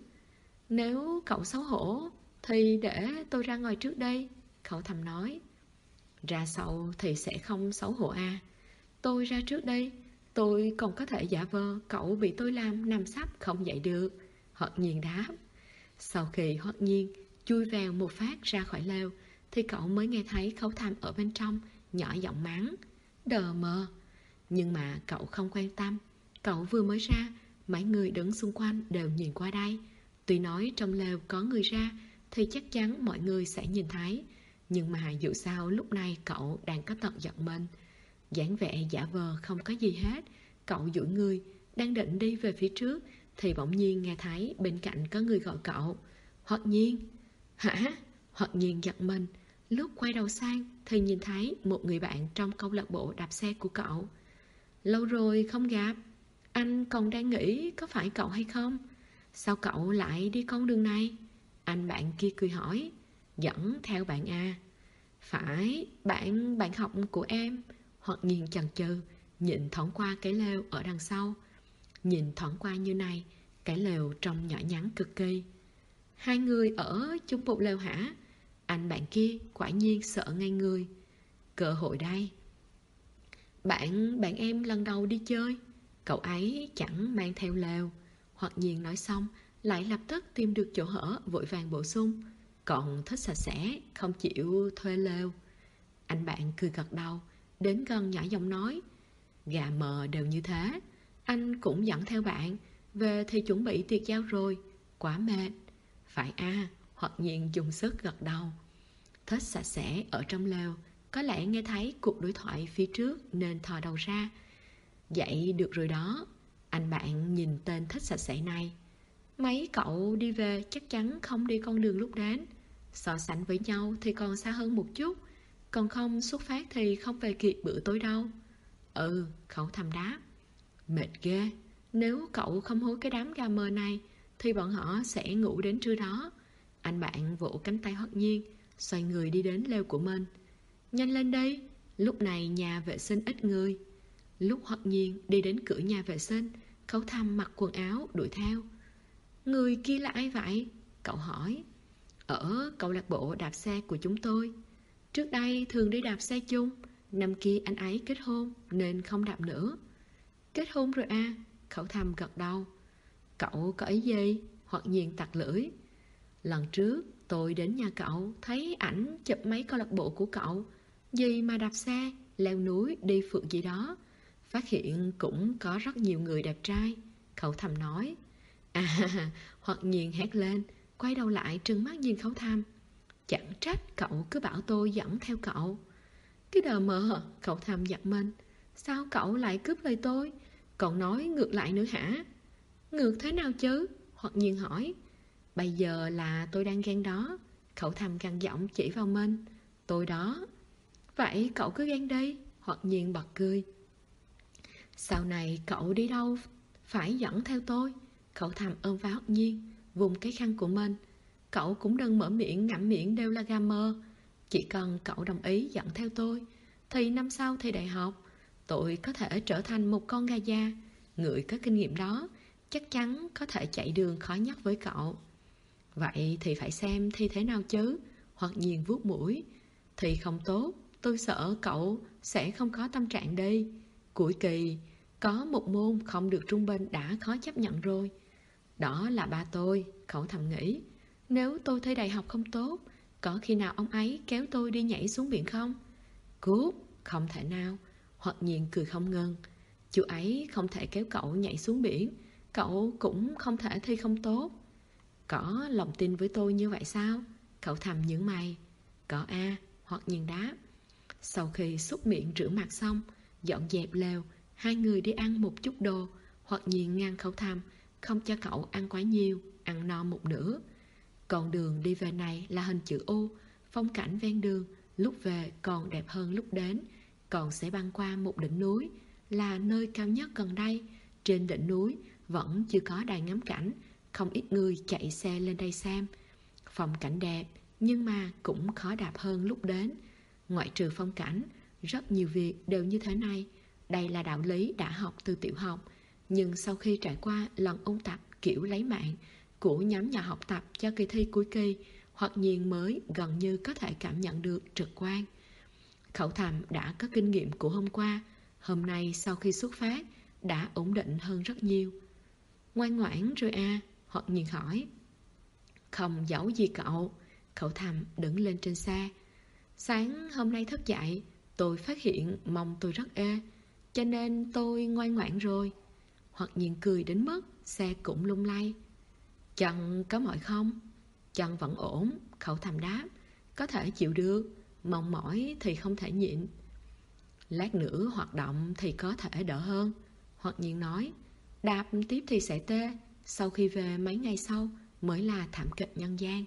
Nếu cậu xấu hổ thì để tôi ra ngoài trước đây, Khẩu Thầm nói. Ra sau thì sẽ không xấu hổ à? Tôi ra trước đây, tôi còn có thể giả vờ cậu bị tôi làm nằm sắp không dậy được, Hất Nhiên đáp. Sau khi Hất Nhiên chui vào một phát ra khỏi lều, thì cậu mới nghe thấy Khẩu Thầm ở bên trong nhỏ giọng mắng. Đờ mờ. Nhưng mà cậu không quan tâm. Cậu vừa mới ra, mấy người đứng xung quanh đều nhìn qua đây. Tuy nói trong lều có người ra thì chắc chắn mọi người sẽ nhìn thấy, nhưng mà dù sao lúc này cậu đang có tật giận mình. Dáng vẻ giả vờ không có gì hết, cậu duỗi người đang định đi về phía trước thì bỗng nhiên nghe thấy bên cạnh có người gọi cậu. Hất Nhiên. Hả? Hất Nhiên giật mình. Lúc quay đầu sang thì nhìn thấy một người bạn trong câu lạc bộ đạp xe của cậu. Lâu rồi không gặp, anh còn đang nghĩ có phải cậu hay không? Sao cậu lại đi con đường này? Anh bạn kia cười hỏi. Dẫn theo bạn à? Phải, bạn học của em. Hất Nhiên chần chừ, nhìn thoáng qua cái lều ở đằng sau. Nhìn thoáng qua như này, cái lều trông nhỏ nhắn cực kỳ. 2 người ở chung một lều hả? Anh bạn kia quả nhiên sợ ngay người. Cơ hội đây. Bạn em lần đầu đi chơi, cậu ấy chẳng mang theo lều. Hất Nhiên nói xong lại lập tức tìm được chỗ hở, vội vàng bổ sung. Còn thích sạch sẽ, không chịu thuê lều. Anh bạn cười gật đầu, đến gần nhỏ giọng nói. Gà mờ đều như thế. Anh cũng dẫn theo bạn. Về thì chuẩn bị tiệc giao rồi. Quá mệt. Phải à? Hất Nhiên dùng sức gật đầu. Thích sạch sẽ ở trong lều, có lẽ nghe thấy cuộc đối thoại phía trước nên thò đầu ra. Vậy được rồi đó. Anh bạn nhìn tên thích sạch sẽ này. Mấy cậu đi về chắc chắn không đi con đường lúc đến. So sánh với nhau thì còn xa hơn một chút. Còn không xuất phát thì không về kịp bữa tối đâu. Ừ, Khẩu Thầm đáp. Mệt ghê. Nếu cậu không hối cái đám gà mờ này thì bọn họ sẽ ngủ đến trưa đó. Anh bạn vỗ cánh tay Hất Nhiên, xoay người đi đến lều của mình. Nhanh lên đây, lúc này nhà vệ sinh ít người. Lúc Hất Nhiên đi đến cửa nhà vệ sinh, Khẩu Thầm mặc quần áo đuổi theo. Người kia là ai vậy? Cậu hỏi. Ở câu lạc bộ đạp xe của chúng tôi. Trước đây thường đi đạp xe chung. Năm kia anh ấy kết hôn nên không đạp nữa. Kết hôn rồi à? Khẩu Thầm gật đầu. Cậu có ý gì? Hất Nhiên tặc lưỡi. Lần trước tôi đến nhà cậu thấy ảnh chụp mấy câu lạc bộ của cậu. Gì mà đạp xe, leo núi, đi phượt gì đó. Phát hiện cũng có rất nhiều người đẹp trai. Khẩu Thầm nói. À, Hất Nhiên hét lên, quay đầu lại trừng mắt nhìn Khẩu Thầm. Chẳng trách cậu cứ bảo tôi dẫn theo cậu. Cái đờ mờ, Khẩu Thầm giật mình. Sao cậu lại cướp lời tôi? Còn nói ngược lại nữa hả? Ngược thế nào chứ? Hất Nhiên hỏi. Bây giờ là tôi đang ghen đó. Khẩu Thầm gằn giọng chỉ vào mình. Tôi đó. Vậy cậu cứ ghen đi. Hất Nhiên bật cười. Sau này cậu đi đâu phải dẫn theo tôi. Cậu thầm ôm vào Hất Nhiên, vùng cái khăn của mình. Cậu cũng đừng mở miệng ngậm miệng đều là gà mờ. Chỉ cần cậu đồng ý dẫn theo tôi, thì năm sau thi đại học, tôi có thể trở thành một con gà da. Người có kinh nghiệm đó chắc chắn có thể chạy đường khó nhất với cậu. Vậy thì phải xem thi thế nào chứ. Hoặc Nhiên vuốt mũi. Thì không tốt, tôi sợ cậu sẽ không có tâm trạng đi. Cuối kỳ có một môn không được trung bình đã khó chấp nhận rồi. Đó là ba tôi. Cậu thầm nghĩ, nếu tôi thi đại học không tốt, có khi nào ông ấy kéo tôi đi nhảy xuống biển không? Cút, không thể nào. Hoặc Nhiên cười không ngừng. Chú ấy không thể kéo cậu nhảy xuống biển, cậu cũng không thể thi không tốt. Có lòng tin với tôi như vậy sao? Cậu thầm nhướng mày. Có a. Hoặc Nhiên đáp. Sau khi súc miệng rửa mặt xong, dọn dẹp lều, hai người đi ăn một chút đồ. Hoặc Nhiên ngăn Cậu thầm, không cho cậu ăn quá nhiều, ăn no một nửa. Con đường đi về này là hình chữ U. Phong cảnh ven đường lúc về còn đẹp hơn lúc đến. Còn sẽ băng qua một đỉnh núi, là nơi cao nhất gần đây. Trên đỉnh núi vẫn chưa có đài ngắm cảnh, không ít người chạy xe lên đây xem. Phong cảnh đẹp, nhưng mà cũng khó đạp hơn lúc đến. Ngoại trừ phong cảnh, rất nhiều việc đều như thế này. Đây là đạo lý đã học từ tiểu học, nhưng sau khi trải qua lần ôn tập kiểu lấy mạng của nhóm nhà học tập cho kỳ thi cuối kỳ, Hoặc Nhiên mới gần như có thể cảm nhận được trực quan. Cậu thầm đã có kinh nghiệm của hôm qua, hôm nay sau khi xuất phát đã ổn định hơn rất nhiều. Ngoan ngoãn rồi à? Hoặc Nhiên hỏi. Không giấu gì cậu. Cậu thầm đứng lên trên xe. Sáng hôm nay thức dậy, tôi phát hiện mông tôi rất ê, cho nên tôi ngoan ngoãn rồi. Hoặc Nhiên cười đến mức xe cũng lung lay. Chân có mỏi không? Chân vẫn ổn. Cậu thầm đáp. Có thể chịu được, mong mỏi thì không thể nhịn. Lát nữa hoạt động thì có thể đỡ hơn. Hoặc Nhiên nói. Đạp tiếp thì sẽ tê, sau khi về mấy ngày sau mới là thảm kịch nhân gian.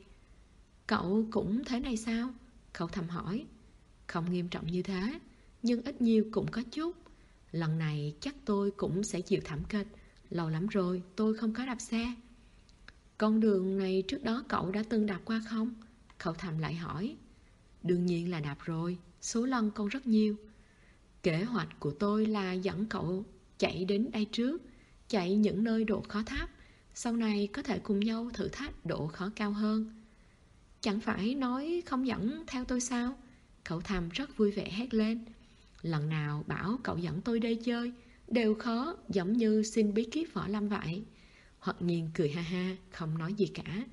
Cậu cũng thế này sao? Cậu thầm hỏi. Không nghiêm trọng như thế, nhưng ít nhiều cũng có chút. Lần này chắc tôi cũng sẽ chịu thảm kịch. Lâu lắm rồi tôi không có đạp xe. Con đường này trước đó cậu đã từng đạp qua không? Cậu thầm lại hỏi. Đương nhiên là đạp rồi, số lần còn rất nhiều. Kế hoạch của tôi là dẫn cậu chạy đến đây trước, chạy những nơi độ khó thấp, sau này có thể cùng nhau thử thách độ khó cao hơn. Chẳng phải nói không dẫn theo tôi sao? Cậu thầm rất vui vẻ hét lên. Lần nào bảo cậu dẫn tôi đây chơi đều khó, giống như xin bí kíp võ lâm vậy. Hoặc Nhiên cười ha ha, không nói gì cả.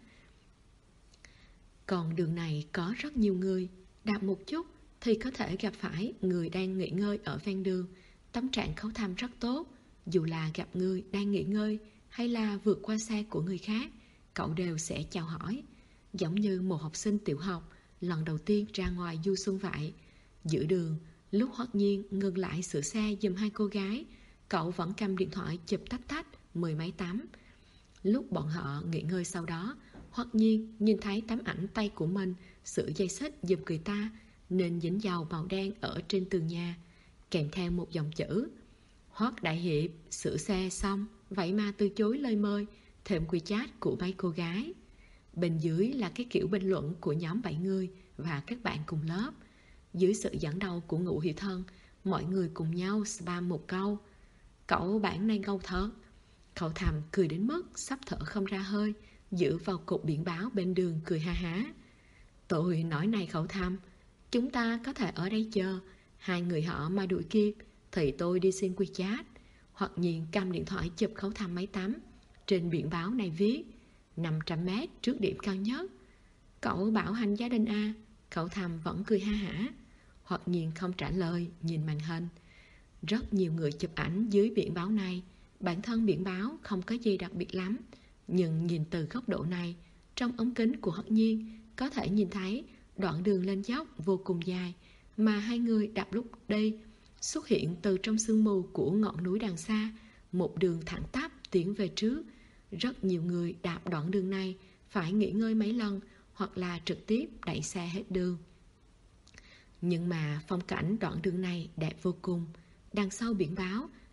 Còn đường này có rất nhiều người, đạp một chút thì có thể gặp phải người đang nghỉ ngơi ở ven đường. Tâm trạng Cậu thầm rất tốt. Dù là gặp người đang nghỉ ngơi hay là vượt qua xe của người khác, cậu đều sẽ chào hỏi, giống như một học sinh tiểu học lần đầu tiên ra ngoài du xuân vậy. Giữa đường, lúc Hoặc Nhiên ngừng lại sửa xe giùm hai cô gái, cậu vẫn cầm điện thoại chụp tách tách mười mấy tấm. Lúc bọn họ nghỉ ngơi sau đó, Hoặc Nhiên nhìn thấy tấm ảnh tay của mình sửa dây xích giùm người ta, nên dính dầu màu đen ở trên tường nhà, kèm theo một dòng chữ. Hoắc đại hiệp sửa xe xong, vậy mà từ chối lời mời, thêm quy chat của mấy cô gái. Bên dưới là cái kiểu bình luận của nhóm 7 người và các bạn cùng lớp. Dưới sự dẫn đầu của Ngũ Hiểu Thân, mọi người cùng nhau spam một câu. Cậu bạn này ngầu thật. Cậu thầm cười đến mức sắp thở không ra hơi, dựa vào cột biển báo bên đường cười ha há. Tôi nói này Cậu thầm, chúng ta có thể ở đây chờ, hai người họ mà đuổi kịp thì tôi đi xin quy chat. Hoặc Nhiên cầm điện thoại chụp Cậu thầm mấy tấm. Trên biển báo này viết 500 mét trước điểm cao nhất. Cậu bảo hành gia đình à? Cậu thầm vẫn cười ha hả. Hoặc Nhiên không trả lời, nhìn màn hình. Rất nhiều người chụp ảnh dưới biển báo này. Bản thân biển báo không có gì đặc biệt lắm, nhưng nhìn từ góc độ này, trong ống kính của Hoặc Nhiên có thể nhìn thấy đoạn đường lên dốc vô cùng dài mà hai người đạp lúc đi. Xuất hiện từ trong sương mù của ngọn núi đằng xa, một đường thẳng tắp tiến về trước. Rất nhiều người đạp đoạn đường này phải nghỉ ngơi mấy lần hoặc là trực tiếp đẩy xe hết đường. Nhưng mà phong cảnh đoạn đường này đẹp vô cùng. Đằng sau biển báo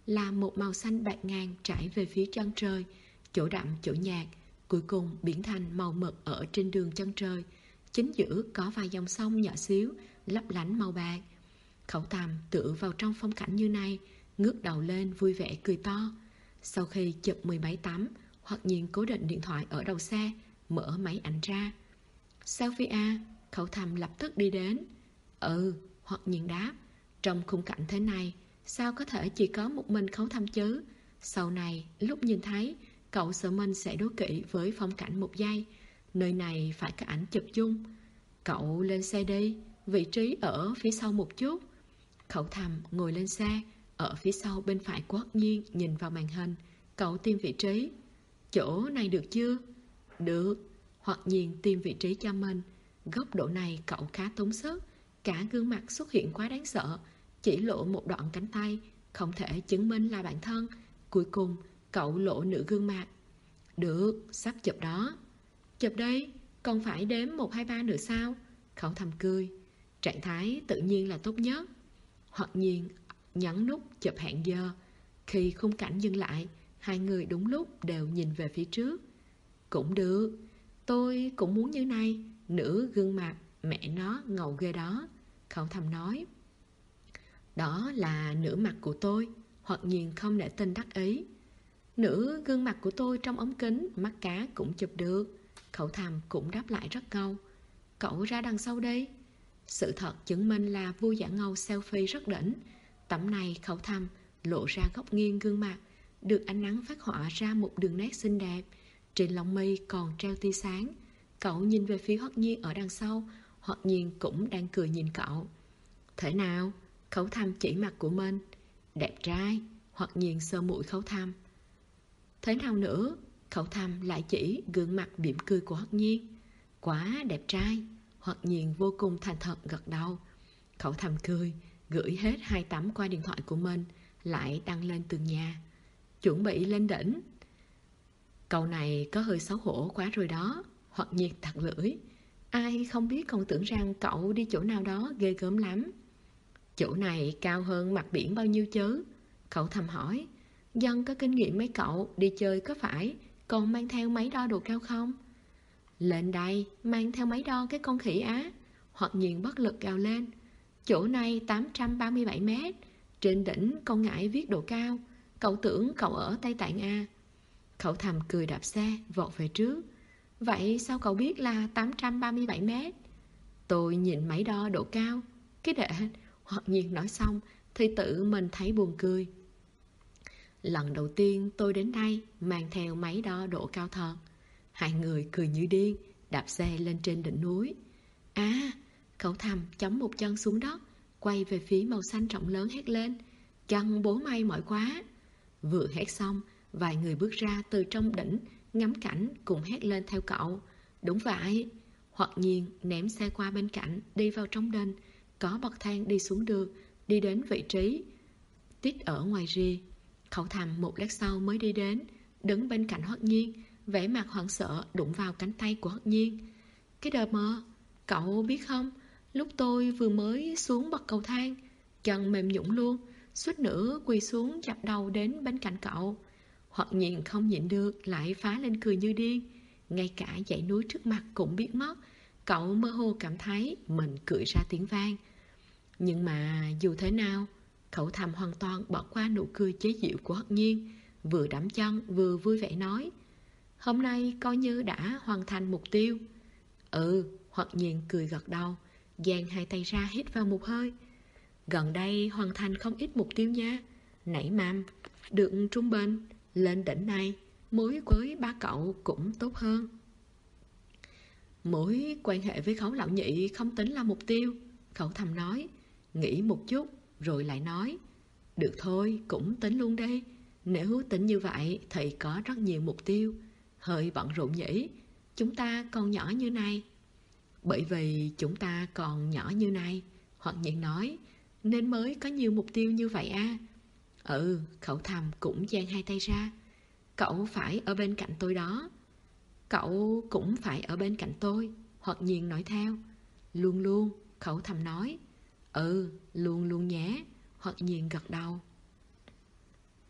là một màu xanh bạc ngàn trải về phía chân trời, chỗ đậm chỗ nhạt, cuối cùng biến thành màu mực ở trên đường chân trời. Chính giữa có vài dòng sông nhỏ xíu, lấp lánh màu bạc. Khẩu Thầm tựa vào trong phong cảnh như này, ngước đầu lên vui vẻ cười to. Sau khi chụp 10 máy tắm, Hoặc Nhiên cố định điện thoại ở đầu xe, mở máy ảnh ra. Selfie à? Khẩu Thầm lập tức đi đến. Ừ, Hoặc Nhiên đáp. Trong khung cảnh thế này, sao có thể chỉ có một mình Khẩu Thầm chứ? Sau này, lúc nhìn thấy, cậu sợ mình sẽ đố kỵ với phong cảnh một giây. Nơi này phải có ảnh chụp chung. Cậu lên xe đi, vị trí ở phía sau một chút. Khẩu Thầm ngồi lên xe, ở phía sau bên phải của Hoặc Nhiên nhìn vào màn hình. Cậu tìm vị trí. Chỗ này được chưa? Được. Hoặc Nhiên tìm vị trí cho mình. Góc độ này cậu khá tốn sức. Cả gương mặt xuất hiện quá đáng sợ, chỉ lộ một đoạn cánh tay, không thể chứng minh là bản thân. Cuối cùng cậu lộ nửa gương mặt. Được, sắp chụp đó. Chụp đây, còn phải đếm 1, 2, 3 nữa sao? Khẩu Thầm cười. Trạng thái tự nhiên là tốt nhất. Hoặc Nhiên nhấn nút chụp hẹn giờ. Khi khung cảnh dừng lại, hai người đúng lúc đều nhìn về phía trước. Cũng được, tôi cũng muốn như này. Nửa gương mặt, mẹ nó ngầu ghê đó. Khẩu Thầm nói. Đó là nửa mặt của tôi. Hoặc Nhiên không để tin đắc ý. Nửa gương mặt của tôi trong ống kính, mắt cá cũng chụp được. Khẩu Thầm cũng đáp lại rất ngầu. Cậu ra đằng sau đi. Sự thật chứng minh là vua giả ngầu selfie rất đỉnh. Tấm này Khẩu Thầm lộ ra góc nghiêng gương mặt, được ánh nắng phát họa ra một đường nét xinh đẹp. Trên lông mi còn treo tia sáng. Cậu nhìn về phía Hoặc Nhiên ở đằng sau. Hoặc Nhiên cũng đang cười nhìn cậu. Thế nào? Khẩu Thầm chỉ mặt của mình. Đẹp trai. Hoặc Nhiên sờ mũi Khẩu Thầm. Thế nào nữa? Khẩu Thầm lại chỉ gương mặt mỉm cười của Hoặc Nhiên. Quá đẹp trai. Hoặc Nhiên vô cùng thành thật gật đầu. Khẩu Thầm cười, gửi hết 2 tấm qua điện thoại của mình, lại đăng lên tường nhà. Chuẩn bị lên đỉnh. Câu này có hơi xấu hổ quá rồi đó. Hoặc Nhiên tặc lưỡi. Ai không biết còn tưởng rằng cậu đi chỗ nào đó ghê gớm lắm. Chỗ này cao hơn mặt biển bao nhiêu chứ? Khẩu Thầm hỏi. Dân có kinh nghiệm mấy cậu đi chơi có phải còn mang theo máy đo độ cao không? Lên đây mang theo máy đo cái con khỉ á. Hoặc Nhiên bất lực gào lên. Chỗ này 837 mét. Trên đỉnh con ngải viết độ cao. Cậu tưởng cậu ở Tây Tạng à? Khẩu Thầm cười đạp xe vọt về trước. Vậy sao cậu biết là 837 mét? Tôi nhìn máy đo độ cao. Cái đệ. Hoặc Nhiên nói xong thì tự mình thấy buồn cười. Lần đầu tiên tôi đến đây mang theo máy đo độ cao thật. Hai người cười như điên, đạp xe lên trên đỉnh núi. À, Khẩu Thầm chống một chân xuống đất, quay về phía màu xanh rộng lớn hét lên. Chân bố mày mỏi quá. Vừa hét xong, vài người bước ra từ trong đỉnh, ngắm cảnh cùng hét lên theo cậu. Đúng vậy. Hoặc Nhiên ném xe qua bên cạnh, đi vào trong đền. Có bậc thang đi xuống được, đi đến vị trí tít ở ngoài rìa. Khẩu Thầm một lát sau mới đi đến, đứng bên cạnh Hoặc Nhiên, vẻ mặt hoảng sợ đụng vào cánh tay của Hoặc Nhiên. Cái đợt mơ, cậu biết không, lúc tôi vừa mới xuống bậc cầu thang, chân mềm nhũn luôn, suýt nữa quỳ xuống chập đầu đến bên cạnh cậu. Hoặc Nhiên không nhịn được, lại phá lên cười như điên. Ngay cả dãy núi trước mặt cũng biết mất. Cậu mơ hồ cảm thấy mình cười ra tiếng vang. Nhưng mà dù thế nào, Khẩu Thầm hoàn toàn bỏ qua nụ cười chế giễu của Hoặc Nhiên, vừa đắm chân vừa vui vẻ nói. Hôm nay coi như đã hoàn thành mục tiêu. Ừ, Hoặc Nhiên cười gật đầu, dang hai tay ra hít vào một hơi. Gần đây hoàn thành không ít mục tiêu nha. Nảy mầm, được trung bình, lên đỉnh này, mối với ba cậu cũng tốt hơn. Mối quan hệ với Khấu lão nhị không tính là mục tiêu. Khẩu Thầm nói, nghĩ một chút rồi lại nói. Được thôi, cũng tính luôn đi. Nếu tính như vậy thì có rất nhiều mục tiêu. Hơi bận rộn nhỉ. Chúng ta còn nhỏ như này. Bởi vì chúng ta còn nhỏ như này, Hoặc Nhiên nói, nên mới có nhiều mục tiêu như vậy à. Ừ, Khẩu Thầm cũng dang hai tay ra. Cậu phải ở bên cạnh tôi đó. Cậu cũng phải ở bên cạnh tôi, Hoặc Nhiên nói theo. Luôn luôn, Khẩu Thầm nói. Ừ, luôn luôn nhé, Hoặc Nhiên gật đầu.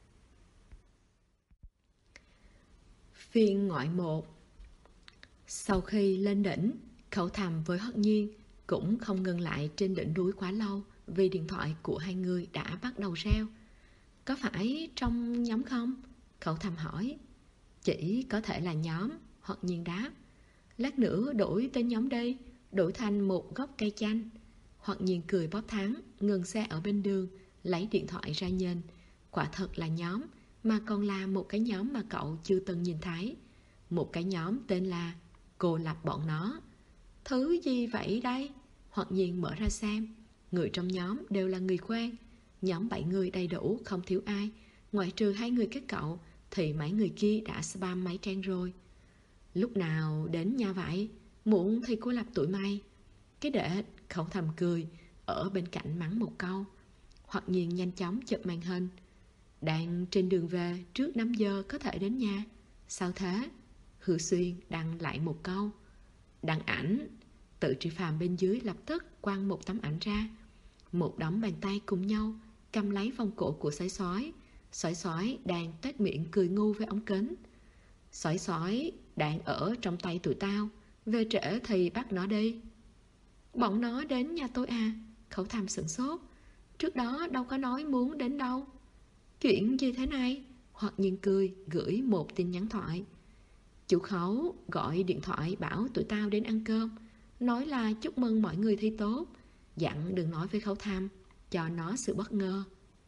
Phiên ngoại 1. Sau khi lên đỉnh, Khẩu Thầm với Hoắc Nhiên cũng không ngừng lại trên đỉnh núi quá lâu, vì điện thoại của hai người đã bắt đầu reo. Có phải trong nhóm không? Khẩu Thầm hỏi. Chỉ có thể là nhóm, Hoắc Nhiên đáp. Lát nữa đổi tên nhóm đi, đổi thành một gốc cây chanh. Hoắc Nhiên cười bóp thắng, ngừng xe ở bên đường, lấy điện thoại ra nhìn. Quả thật là nhóm, mà còn là một cái nhóm mà cậu chưa từng nhìn thấy. Một cái nhóm tên là Cô Lập Bọn Nó. Thứ gì vậy đây? Hoắc Nhiên mở ra xem. Người trong nhóm đều là người quen. Nhóm 7 người đầy đủ, không thiếu ai. Ngoại trừ 2 người các cậu, thì mấy người kia đã spam mấy trang rồi. Lúc nào đến nhà vậy? Muộn thì Cô Lập tụi mày. Cái đệ, Khẩu Thầm cười, ở bên cạnh mắng một câu. Hoắc Nhiên nhanh chóng chụp màn hình. Đang trên đường về, trước 5 giờ có thể đến nhà. Sao thế? Hư Xuyên đăng lại một câu. Đăng ảnh. Tự Tri Phàm bên dưới lập tức quăng một tấm ảnh ra. Một đống bàn tay cùng nhau cầm lấy vòng cổ của sói sói. Sói sói đang toét miệng cười ngu với ống kính. Sói sói đang ở trong tay tụi tao. Về trễ thì bắt nó đi. Bọn nó đến nhà tôi à? Khẩu Thầm sửng sốt. Trước đó đâu có nói muốn đến đâu. Chuyện gì thế này? Hoắc Nhiên cười, gửi một tin nhắn thoại. Chủ Khấu gọi điện thoại bảo tụi tao đến ăn cơm, nói là chúc mừng mọi người thi tốt, dặn đừng nói với Khẩu Thầm, cho nó sự bất ngờ.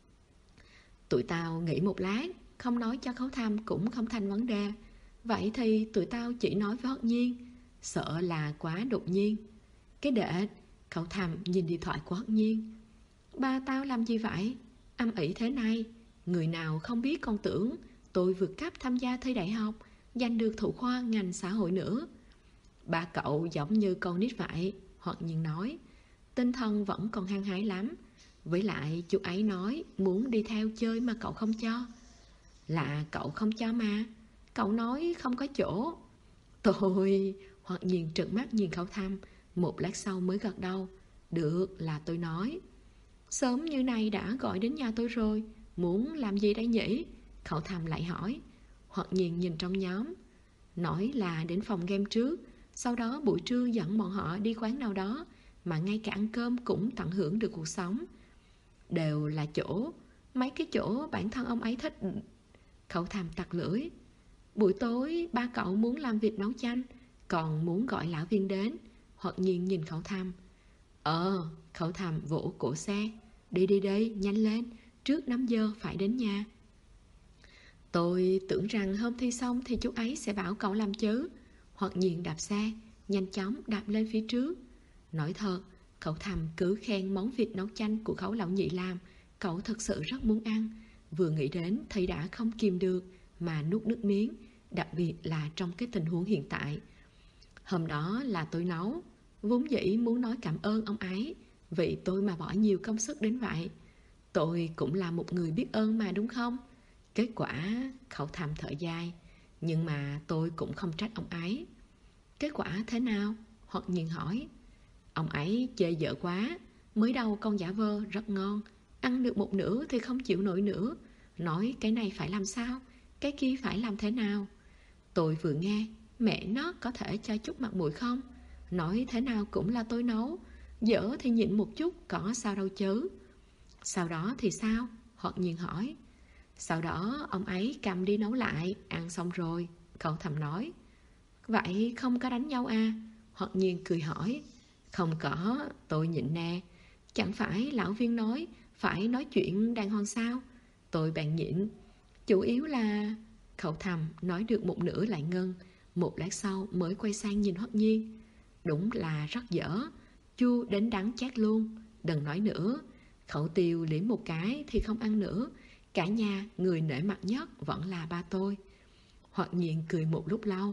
Tụi tao nghĩ một lát, không nói cho Khẩu Thầm cũng không thành vấn đề. Vậy thì tụi tao chỉ nói với Hoắc Nhiên, sợ là quá đột nhiên. Cái đệ, Khẩu Thầm nhìn điện thoại của Hoắc Nhiên. Ba tao làm gì vậy? Âm ỉ thế này. Người nào không biết còn tưởng tôi vượt cấp tham gia thi đại học, giành được thủ khoa ngành xã hội nữa. Ba cậu giống như con nít vậy, Hoắc Nhiên nói. Tinh thần vẫn còn hăng hái lắm. Với lại chú ấy nói muốn đi theo chơi mà cậu không cho. Là cậu không cho mà. Cậu nói không có chỗ. Tôi... Hoắc Nhiên trợn mắt nhìn Khẩu Thầm, một lát sau mới gật đầu. Được, là tôi nói. Sớm như này đã gọi đến nhà tôi rồi, muốn làm gì đây nhỉ? Khẩu Thầm lại hỏi. Hoắc Nhiên nhìn trong nhóm. Nói là đến phòng game trước, sau đó buổi trưa dẫn bọn họ đi quán nào đó, mà ngay cả ăn cơm cũng tận hưởng được cuộc sống. Đều là chỗ, mấy cái chỗ bản thân ông ấy thích. Khẩu Thầm tặc lưỡi. Buổi tối ba cậu muốn làm việc nấu chanh, còn muốn gọi lão Viên đến. Hoắc Nhiên nhìn Khẩu Thầm. Khẩu Thầm vỗ cổ xe. Đi đi đi, nhanh lên, trước 5 giờ phải đến nhà. Tôi tưởng rằng hôm thi xong thì chú ấy sẽ bảo cậu làm chứ. Hoắc Nhiên đạp xe, nhanh chóng đạp lên phía trước. Nói thật, Khẩu Thầm cứ khen món vịt nấu chanh của Khẩu lão nhị làm, cậu thật sự rất muốn ăn. Vừa nghĩ đến thì đã không kìm được mà nuốt nước miếng, đặc biệt là trong cái tình huống hiện tại. Hôm đó là tôi nấu, vốn dĩ muốn nói cảm ơn ông ấy vì tôi mà bỏ nhiều công sức đến vậy. Tôi cũng là một người biết ơn mà đúng không? Kết quả, Khẩu Thầm thở dài. Nhưng mà tôi cũng không trách ông ấy. Kết quả thế nào? Hoắc Nhiên hỏi. Ông ấy chê dở quá. Mới đầu con giả vơ rất ngon, ăn được một nửa thì không chịu nổi nữa. Nói cái này phải làm sao, cái kia phải làm thế nào. Tôi vừa nghe, mẹ nó có thể cho chút mặt mũi không? Nói thế nào cũng là tôi nấu, dở thì nhịn một chút, có sao đâu chứ. Sau đó thì sao? Hoắc Nhiên hỏi. Sau đó ông ấy cầm đi nấu lại, ăn xong rồi. Khẩu Thầm nói. Vậy không có đánh nhau à? Hoắc Nhiên cười hỏi. Không có, tôi nhịn nè. Chẳng phải lão Viên nói phải nói chuyện đàng hoàng sao? Tôi bèn nhịn. Chủ yếu là... Khẩu Thầm nói được một nửa lại ngưng. Một lát sau mới quay sang nhìn Hoắc Nhiên. Đúng là rất dở, chua đến đắng chát luôn. Đừng nói nữa. Khẩu Tiêu liếm một cái thì không ăn nữa. Cả nhà người nể mặt nhất vẫn là ba tôi. Hoắc Nhiên cười một lúc lâu.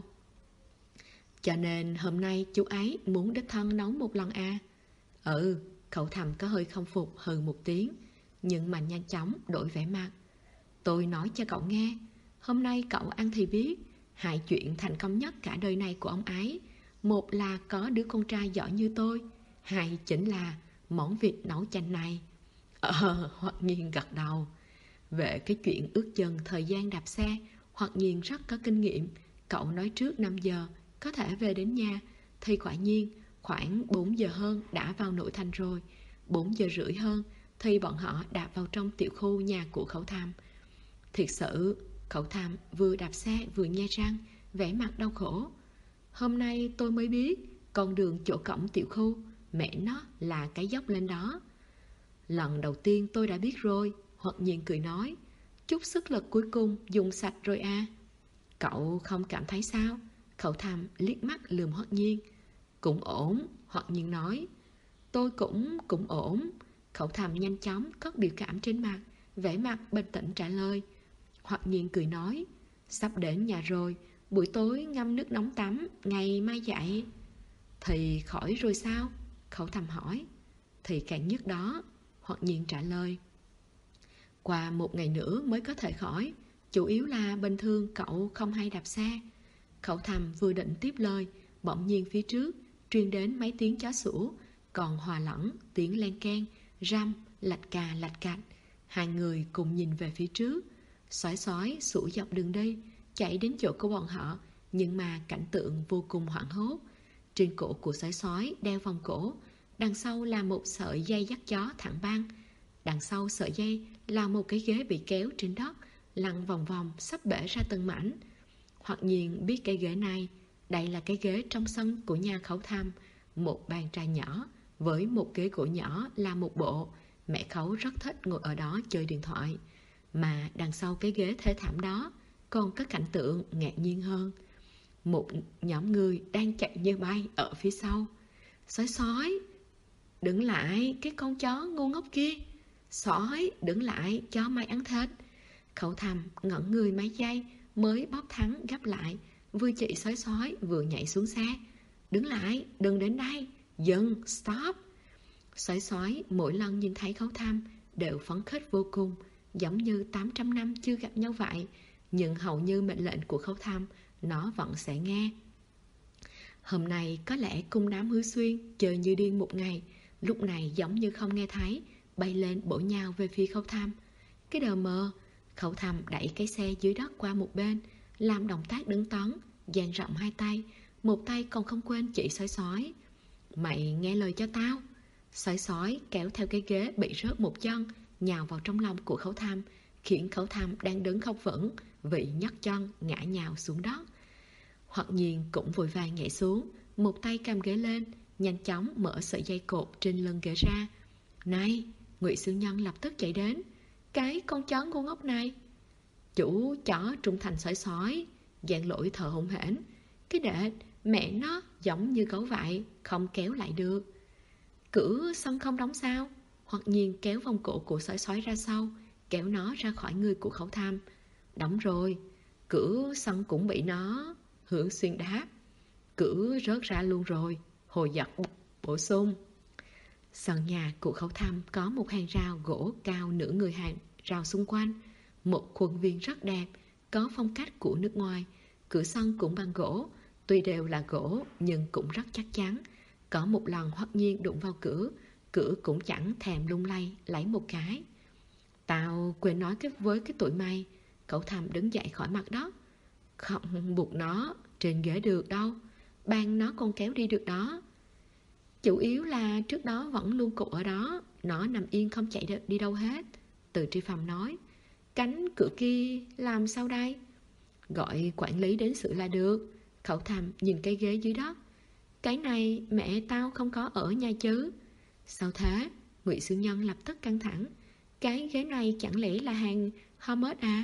Cho nên hôm nay chú ấy muốn đích thân nấu một lần à? Khẩu Thầm có hơi không phục, hừ một tiếng, nhưng mà nhanh chóng đổi vẻ mặt. Tôi nói cho cậu nghe, hôm nay cậu ăn thì biết, 2 chuyện thành công nhất cả đời này của ông ấy. Một là có đứa con trai giỏi như tôi, 2 chính là món vịt nấu chanh này. Hoắc Nhiên gật đầu. Về cái chuyện ước chừng thời gian đạp xe, Hoắc Nhiên rất có kinh nghiệm, Cậu nói trước 5 giờ có thể về đến nhà, thì quả nhiên khoảng 4 giờ hơn đã vào nội thành rồi. 4 giờ rưỡi hơn thì bọn họ đạp vào trong tiểu khu nhà của Khẩu Tham. Thiệt sự, Khẩu Tham vừa đạp xe vừa nhe răng, vẻ mặt đau khổ. Hôm nay tôi mới biết con đường chỗ cổng tiểu khu, mẹ nó là cái dốc lên đó. Lần đầu tiên tôi đã biết rồi, Hoặc Nhiên cười nói. Chút sức lực cuối cùng dùng sạch rồi à. Cậu không cảm thấy sao? Khẩu Tham liếc mắt lườm Hoặc Nhiên. Cũng ổn, Hoặc Nhiên nói. Tôi cũng ổn. Khẩu Tham nhanh chóng cất biểu cảm trên mặt, vẻ mặt bình tĩnh trả lời. Hoặc Nhiên cười nói. Sắp đến nhà rồi, buổi tối ngâm nước nóng tắm, ngày mai dậy. Thì khỏi rồi sao? Khẩu Tham hỏi. Thì càng nhất đó, Hoặc Nhiên trả lời. Qua 1 ngày nữa mới có thể khỏi. Chủ yếu là bình thường cậu không hay đạp xe. Khẩu Tham vừa định tiếp lời, bỗng nhiên phía trước truyền đến mấy tiếng chó sủa, còn hòa lẫn tiếng len keng, răm, lạch cà lạch cạch. Hai người cùng nhìn về phía trước. Sói sói sủa dọc đường đi, chạy đến chỗ của bọn họ, nhưng mà cảnh tượng vô cùng hoảng hốt. Trên cổ của sói sói đeo vòng cổ, đằng sau là một sợi dây dắt chó thẳng băng. Đằng sau sợi dây là một cái ghế bị kéo trên đất, lăn vòng vòng sắp bể ra từng mảnh. Hoặc Nhiên biết cái ghế này, đây là cái ghế trong sân của nhà Khẩu Tham. Một bàn trà nhỏ với một ghế gỗ nhỏ là một bộ. Mẹ Khẩu rất thích ngồi ở đó chơi điện thoại. Mà đằng sau cái ghế thê thảm đó còn có cảnh tượng ngạc nhiên hơn. Một nhóm người đang chạy như bay ở phía sau. Sói sói, đứng lại, cái con chó ngu ngốc kia. Sói, đứng lại, chó mày ăn thịt. Khẩu Tham ngẩn người mấy giây mới bóp thắng gấp lại, vừa chỉ sói sói vừa nhảy xuống xe. Đứng lại, đừng đến đây, dừng, stop. Sói sói mỗi lần nhìn thấy Khẩu Tham đều phấn khích vô cùng, giống như 800 năm chưa gặp nhau vậy. Nhưng hầu như mệnh lệnh của Khẩu Tham nó vẫn sẽ nghe. Hôm nay có lẽ cung đám Hứa Xuyên chơi như điên một ngày, lúc này giống như không nghe thấy, bay lên bổ nhào về phía Khẩu Tham. Cái đờ mờ, Khẩu Tham đẩy cái xe dưới đất qua một bên, làm động tác đứng tấn, dang rộng hai tay, một tay còn không quên chỉ sói sói. Mày nghe lời cho tao. Sói sói kéo theo cái ghế bị rớt một chân, nhào vào trong lòng của Khẩu Tham, khiến Khẩu Tham đang đứng không vững, bị nhấc chân ngã nhào xuống đất. Hoặc Nhiên cũng vội vàng nhảy xuống, một tay cầm ghế lên, nhanh chóng mở sợi dây cột trên lưng ghế ra. Này, Ngụy Sư Nhân lập tức chạy đến. Cái con chó ngu ngốc này. Chủ chó trung thành sói sói, Giang Lỗi thở hổn hển. Cái đệ, mẹ nó giống như gấu vậy, không kéo lại được. Cửa sân không đóng sao? Hoặc Nhiên kéo vòng cổ của sói sói ra sau, kéo nó ra khỏi người của Khẩu Tham. Đóng rồi, cửa sân cũng bị nó. Hứa Xuyên đáp. Cửa rớt ra luôn rồi. Hồ Giật bổ sung. Sân nhà của Khẩu Tham có một hàng rào gỗ cao nửa người hàng rào xung quanh. Một khuôn viên rất đẹp, có phong cách của nước ngoài. Cửa sân cũng bằng gỗ, tuy đều là gỗ nhưng cũng rất chắc chắn. Có một lần Hoặc Nhiên đụng vào cửa, cửa cũng chẳng thèm lung lay lấy một cái. Tao quên nói với cái tụi mày. Khẩu Tham đứng dậy khỏi mặt đất. Không buộc nó trên ghế được đâu, bàn nó còn kéo đi được đó. Chủ yếu là trước đó vẫn luôn cột ở đó, nó nằm yên không chạy đi đâu hết. Từ Tri Phẩm nói. Cánh cửa kia làm sao đây? Gọi quản lý đến xử là được. Khẩu Tham nhìn cái ghế dưới đất. Cái này mẹ tao không có ở nhà chứ? Sao thế? Ngụy Sư Nhân lập tức căng thẳng. Cái ghế này chẳng lẽ là hàng Hermes à?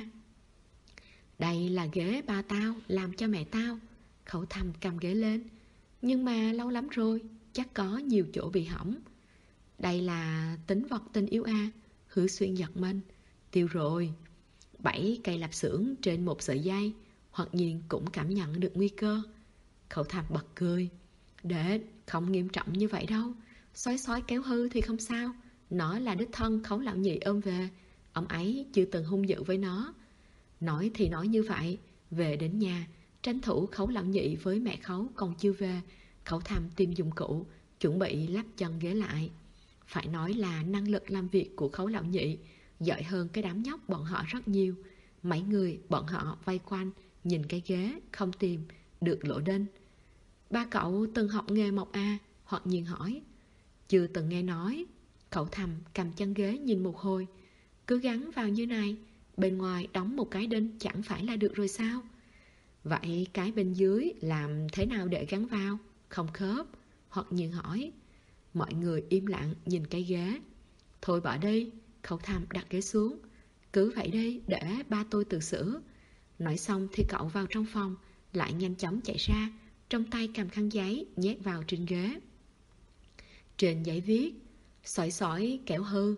Đây là ghế ba tao làm cho mẹ tao. Khẩu Tham cầm ghế lên. Nhưng mà lâu lắm rồi, chắc có nhiều chỗ bị hỏng. Đây là tính vật tình yêu à? Hứa Xuyên giật mình. Tiêu rồi. 7 cây lạp xưởng trên một sợi dây. Hoặc Nhiên cũng cảm nhận được nguy cơ. Khẩu Tham bật cười. Đệ, không nghiêm trọng như vậy đâu. Sói sói kéo hư thì không sao. Nó là đích thân Khấu Lão Nhị ôm về. Ông ấy chưa từng hung dữ với nó. Nói thì nói như vậy. Về đến nhà, tranh thủ Khấu Lão Nhị với mẹ Khấu còn chưa về. Khẩu Tham tìm dụng cụ, chuẩn bị lắp chân ghế lại. Phải nói là năng lực làm việc của Khấu Lão Nhị giỏi hơn cái đám nhóc bọn họ rất nhiều. Mấy người bọn họ vây quanh nhìn cái ghế, không tìm được lỗ đinh. Ba cậu từng học nghề mộc à? Hoặc nhiên hỏi. Chưa từng nghe nói. Khẩu Thầm cầm chân ghế nhìn một hồi. Cứ gắn vào như này, bên ngoài đóng một cái đinh chẳng phải là được rồi sao? Vậy cái bên dưới làm thế nào để gắn vào? Không khớp. Hoặc nhiên hỏi. Mọi người im lặng nhìn cái ghế. Thôi bỏ đi. Khẩu Thầm đặt ghế xuống. Cứ vậy đi, để ba tôi tự xử. Nói xong thì cậu vào trong phòng, lại nhanh chóng chạy ra, trong tay cầm khăn giấy nhét vào trên ghế. Trên giấy viết sỏi sỏi kẻo hư.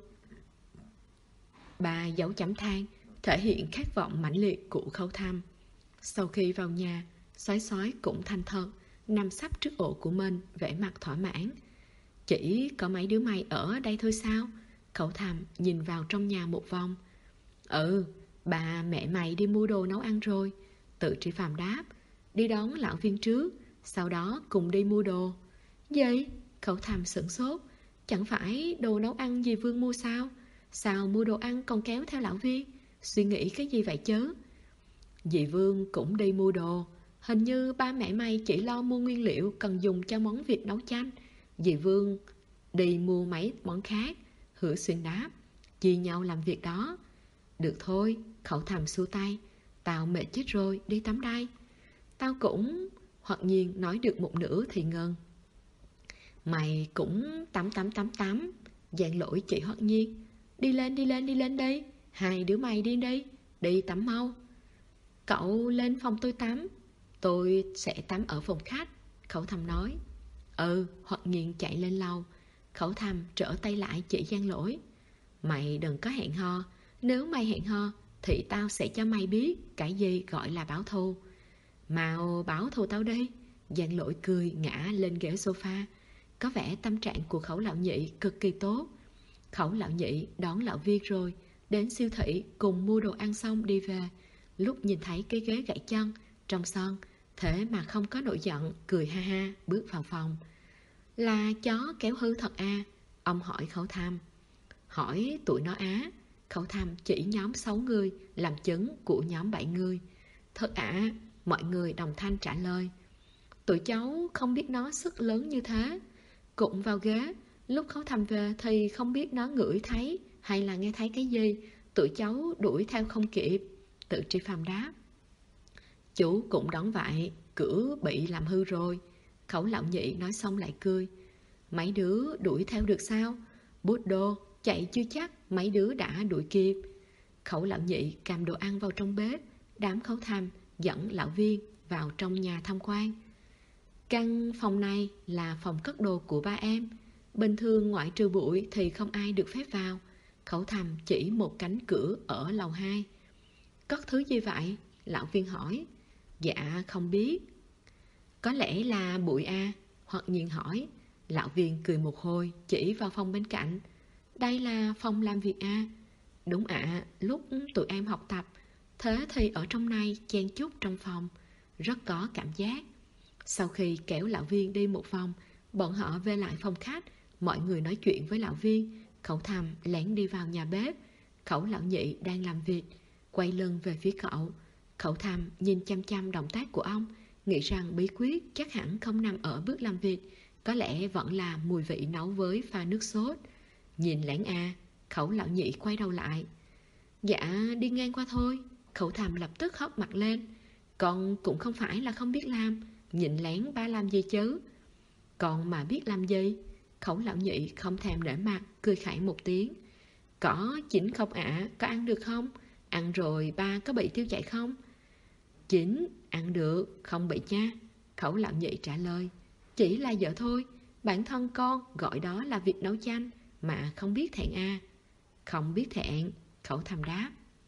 Ba dấu chấm than thể hiện khát vọng mãnh liệt của Khẩu Thầm. Sau khi vào nhà, sói sói cũng thành thật, nằm sắp trước ổ của mình, vẻ mặt thỏa mãn. Chỉ có mấy đứa mày ở đây thôi sao? Khẩu Thầm nhìn vào trong nhà một vòng. Ừ, bà mẹ mày đi mua đồ nấu ăn rồi. Tự Tri Phàm đáp. Đi đón lão viên trước, sau đó cùng đi mua đồ. Gì? Khẩu Thầm sửng sốt. Chẳng phải đồ nấu ăn dì Vương mua sao? Sao mua đồ ăn còn kéo theo lão viên? Suy nghĩ cái gì vậy chứ? Dì Vương cũng đi mua đồ. Hình như ba mẹ mày chỉ lo mua nguyên liệu cần dùng cho món vịt nấu chanh. Dì Vương đi mua mấy món khác. Hứa Xuyên đáp. Chia nhau làm việc đó. Được thôi, Khẩu Thầm xua tay. Tao mệt chết rồi, đi tắm đây. Tao cũng... Hoặc nhiên nói được một nửa thì ngừng. Mày cũng tắm. Giảng Lỗi chỉ Hoặc nhiên. Đi lên đi. Hai đứa mày đi đi. Đi tắm mau. Cậu lên phòng tôi tắm. Tôi sẽ tắm ở phòng khách. Khẩu Thầm nói. Ừ, Hoặc nhiên chạy lên lầu. Khẩu Thầm trở tay lại chỉ Giảng Lỗi. Mày đừng có hẹn hò. Nếu mày hẹn hò thì tao sẽ cho mày biết cái gì gọi là báo thù. Mau báo thù tao đi. Giảng Lỗi cười ngã lên ghế sofa. Có vẻ tâm trạng của Khẩu Lão Nhị cực kỳ tốt. Khẩu Lão Nhị đón Lão Viên rồi, đến siêu thị cùng mua đồ ăn xong đi về. Lúc nhìn thấy cái ghế gãy chân trong sân, thế mà không có nổi giận, cười ha ha bước vào phòng. Là chó kéo hư thật à? Ông hỏi Khẩu Thầm. Hỏi tụi nó á. Khẩu Thầm chỉ nhóm 6 người làm chứng của nhóm 7 người. Thật ạ? Mọi người đồng thanh trả lời. Tụi cháu không biết nó sức lớn như thế. Cũng vào ghế. Lúc Khẩu Thầm về thì không biết nó ngửi thấy hay là nghe thấy cái gì. Tụi cháu đuổi theo không kịp. Tự Tri Phàm đáp. Chú cũng đón vậy. Cửa bị làm hư rồi. Khẩu Lão Nhị nói xong lại cười. Mấy đứa đuổi theo được sao? Bút đô chạy chưa chắc mấy đứa đã đuổi kịp. Khẩu Lão Nhị cầm đồ ăn vào trong bếp. Đám Khẩu Thầm dẫn Lão Viên vào trong nhà tham quan. Căn phòng này là phòng cất đồ của ba em. Bình thường ngoại trừ buổi thì không ai được phép vào. Khẩu Thầm chỉ một cánh cửa ở lầu 2. Cất thứ gì vậy? Lão Viên hỏi. Dạ không biết. Có lẽ là bụi à? Hoặc nhiên hỏi. Lão Viên cười một hồi chỉ vào phòng bên cạnh. Đây là phòng làm việc à? Đúng ạ, lúc tụi em học tập. Thế thì ở trong này chen chúc trong phòng, rất có cảm giác. Sau khi kéo Lão Viên đi một vòng, bọn họ về lại phòng khách. Mọi người nói chuyện với Lão Viên. Khẩu Thầm lén đi vào nhà bếp. Khẩu Lão Nhị đang làm việc, quay lưng về phía cậu. Khẩu Thầm nhìn chăm chăm động tác của ông, nghĩ rằng bí quyết chắc hẳn không nằm ở bước làm việc, có lẽ vẫn là mùi vị nấu với pha nước sốt. Nhìn lén à? Khẩu Lão Nhị quay đầu lại. Dạ đi ngang qua thôi. Khẩu Thầm lập tức hất mặt lên. Con cũng không phải là không biết làm. Nhìn lén ba làm gì chứ? Con mà biết làm gì? Khẩu Lão Nhị không thèm để mặt, cười khẩy một tiếng. Có chín không ạ? Có ăn được không? Ăn rồi ba có bị tiêu chảy không? Chín, ăn được, không bị nha. Khẩu Lão Nhị trả lời. Chỉ là vợ thôi. Bản thân con gọi đó là việc nấu chanh mà không biết thẹn à? Không biết thẹn. Khẩu Thầm đáp.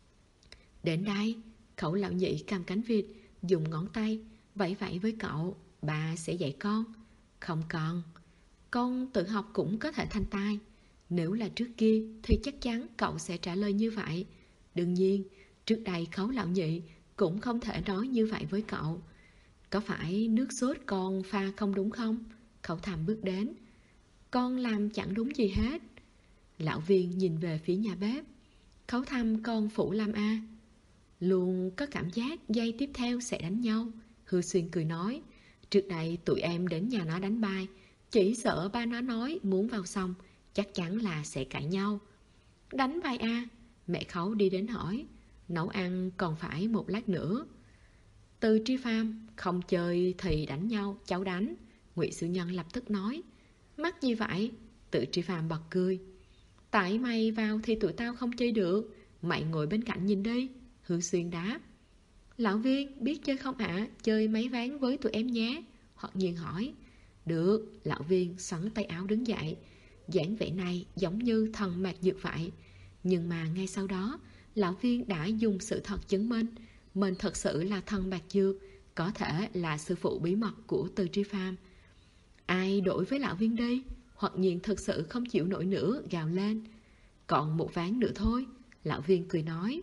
Đến đây. Khẩu Lão Nhị cầm cánh vịt, dùng ngón tay vẫy vẫy với cậu. Bà sẽ dạy con. Không cần. Con tự học cũng có thể thành tài. Nếu là trước kia thì chắc chắn cậu sẽ trả lời như vậy. Đương nhiên, trước đây Khẩu Lão Nhị cũng không thể nói như vậy với cậu. Có phải nước sốt con pha không đúng không? Khẩu Thầm bước đến. Con làm chẳng đúng gì hết. Lão Viên nhìn về phía nhà bếp. Khẩu Thầm con phụ làm à? Luôn có cảm giác giây tiếp theo sẽ đánh nhau. Hư Xuyên cười nói, trước đây tụi em đến nhà nó đánh bài, chỉ sợ ba nó nói muốn vào xong, chắc chắn là sẽ cãi nhau. Đánh bài à? Mẹ Khấu đi đến hỏi. Nấu ăn còn phải một lát nữa. Từ Tri Pham, không chơi thì đánh nhau, cháu đánh. Ngụy Sư Nhân lập tức nói. Mắc gì vậy? Từ Tri Pham bật cười. Tại mày vào thì tụi tao không chơi được, mày ngồi bên cạnh nhìn đi. Hương Xuyên đáp. Lão Viên biết chơi không ạ? Chơi mấy ván với tụi em nhé. Hoặc Nhiên hỏi. Được. Lão Viên xoắn tay áo đứng dậy. dáng vẻ này giống như thần mạt dược vậy. Nhưng mà ngay sau đó, lão Viên đã dùng sự thật chứng minh mình thật sự là thần bạc dược, có thể là sư phụ bí mật của Từ Tri Phàm. Ai đổi với lão Viên đi? Hoặc Nhiên thực sự không chịu nổi nữa, gào lên. Còn một ván nữa thôi. Lão Viên cười nói.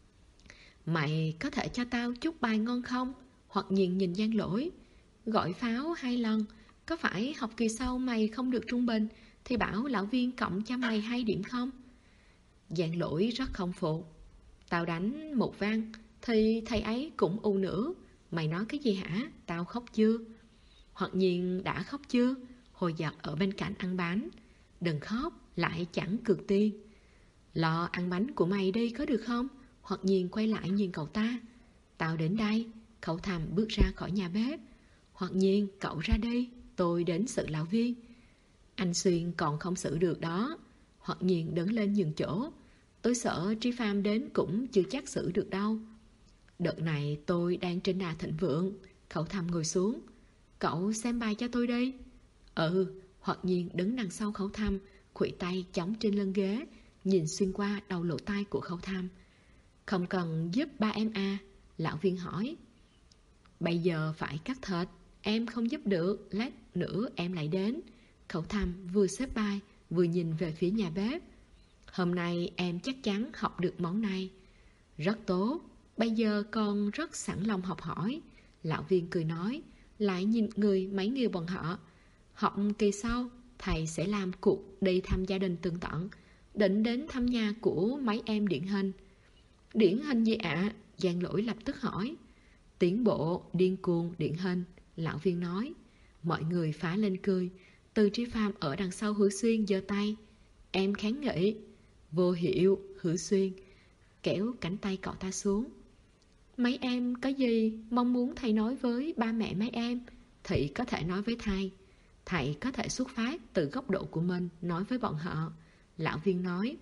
Mày có thể cho tao chút bài ngon không? Hoặc Nhiên nhìn Giang Lỗi. Gọi pháo 2 lần. Có phải học kỳ sau mày không được trung bình thì bảo lão Viên cộng cho mày 2 điểm không? Giang Lỗi rất không phục. Tao đánh một ván thì thầy ấy cũng u nữa. Mày nói cái gì hả? Tao khóc chưa? Hoặc Nhiên đã khóc chưa? Hồi giật ở bên cạnh ăn bánh. Đừng khóc, lại chẳng cược tiền. Lo ăn bánh của mày đi có được không? Hoặc Nhiên quay lại nhìn cậu ta. Tao đến đây. Cậu thầm bước ra khỏi nhà bếp. Hoặc Nhiên, cậu ra đi, tôi đến xử lão Viên. Anh Xuyên còn không xử được đó. Hoặc Nhiên đứng lên nhường chỗ. Tôi sợ Tri Pham đến cũng chưa chắc xử được đâu. Đợt này tôi đang trên đà thịnh vượng. Cậu thầm ngồi xuống. Cậu xem bài cho tôi đi. Hoặc Nhiên đứng đằng sau Khẩu Thăm, khuỵu tay chống trên lưng ghế, nhìn xuyên qua đầu lỗ tai của Khẩu Thăm. Không cần giúp ba em à? Lão Viên hỏi. Bây giờ phải cắt thịt, em không giúp được, lát nữa em lại đến. Khẩu Thăm vừa xếp bài vừa nhìn về phía nhà bếp. Hôm nay em chắc chắn học được món này. Rất tốt, bây giờ con rất sẵn lòng học hỏi. Lão Viên cười nói, lại nhìn mấy người bọn họ. Học kỳ sau, thầy sẽ làm cuộc đi thăm gia đình tường tận, định đến thăm nhà của mấy em điển hình. Điển hình gì ạ? Giang Lỗi lập tức hỏi. Tiến bộ, điên cuồng, điển hình, lão Viên nói. Mọi người phá lên cười. Từ Tri Phàm ở đằng sau Hứa Xuyên giơ tay. Em kháng nghị. Vô hiệu, Hứa Xuyên kéo cánh tay cậu ta xuống. Mấy em có gì mong muốn thầy nói với ba mẹ mấy em thì có thể nói với thầy. Thầy có thể xuất phát từ góc độ của mình nói với bọn họ. Lão Viên nói.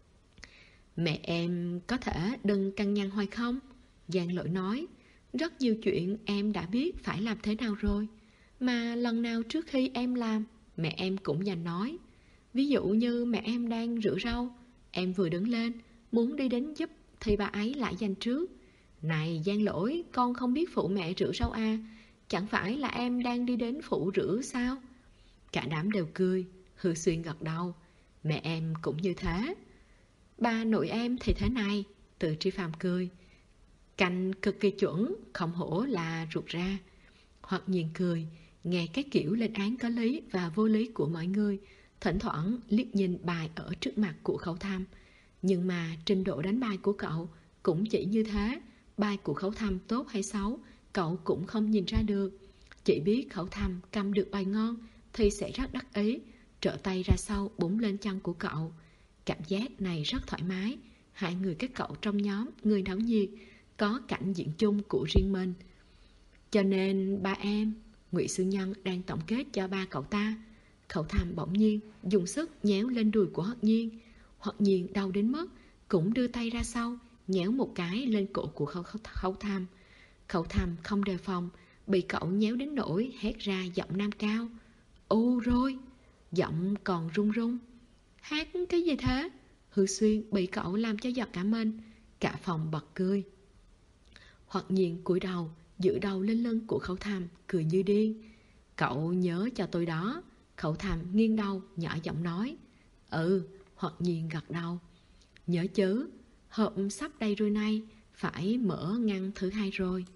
Mẹ em có thể đừng căng nhăn hoài không? Giang Lỗi nói. Rất nhiều chuyện em đã biết phải làm thế nào rồi. Mà lần nào trước khi em làm, mẹ em cũng dành nói. Ví dụ như mẹ em đang rửa rau, em vừa đứng lên muốn đi đến giúp thì bà ấy lại dành trước. Này Giang Lỗi, con không biết phụ mẹ rửa rau à? Chẳng phải là em đang đi đến phụ rửa sao? Cả đám đều cười. Hư Xuyên gật đầu. Mẹ em cũng như thế. Ba nội em thì thế này. Từ Tri Phàm cười. Canh cực kỳ chuẩn, không hổ là ruột ra. Hoặc Nhiên cười, nghe cái kiểu lên án có lý và vô lý của mọi người, thỉnh thoảng liếc nhìn bài ở trước mặt của Khẩu Thăm. Nhưng mà trình độ đánh bài của cậu cũng chỉ như thế. Bài của Khẩu Thăm tốt hay xấu cậu cũng không nhìn ra được. Chỉ biết Khẩu Thăm cầm được bài ngon thì sẽ rất đắc ý, trở tay ra sau búng lên chân của cậu. Cảm giác này rất thoải mái. Hai người các cậu trong nhóm người náo nhiệt có cảnh diễn chung của riêng mình. Cho nên ba em, Ngụy Sư Nhân đang tổng kết cho ba cậu ta. Khẩu Thăm bỗng nhiên dùng sức nhéo lên đùi của Hoặc Nhiên. Hoặc Nhiên đau đến mức cũng đưa tay ra sau nhéo một cái lên cổ của Khẩu Thăm. Khẩu Thăm không đề phòng, bị cậu nhéo đến nỗi hét ra giọng nam cao. Ô rồi! Giọng còn run run. Hát cái gì thế? Hư Xuyên bị cậu làm cho giật cả mình. Cả phòng bật cười. Hoặc Nhiên cúi đầu giữ đầu lên lưng của Khẩu Thăm, cười như điên. Cậu nhớ cho tôi đó. Khẩu Thăm nghiêng đầu nhỏ giọng nói. Hoặc Nhiên gật đầu. Nhớ chứ, hộp sắp đây rồi này, phải mở ngăn thứ 2 rồi.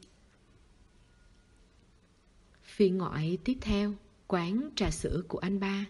Phiên ngoại tiếp theo, quán trà sữa của anh ba.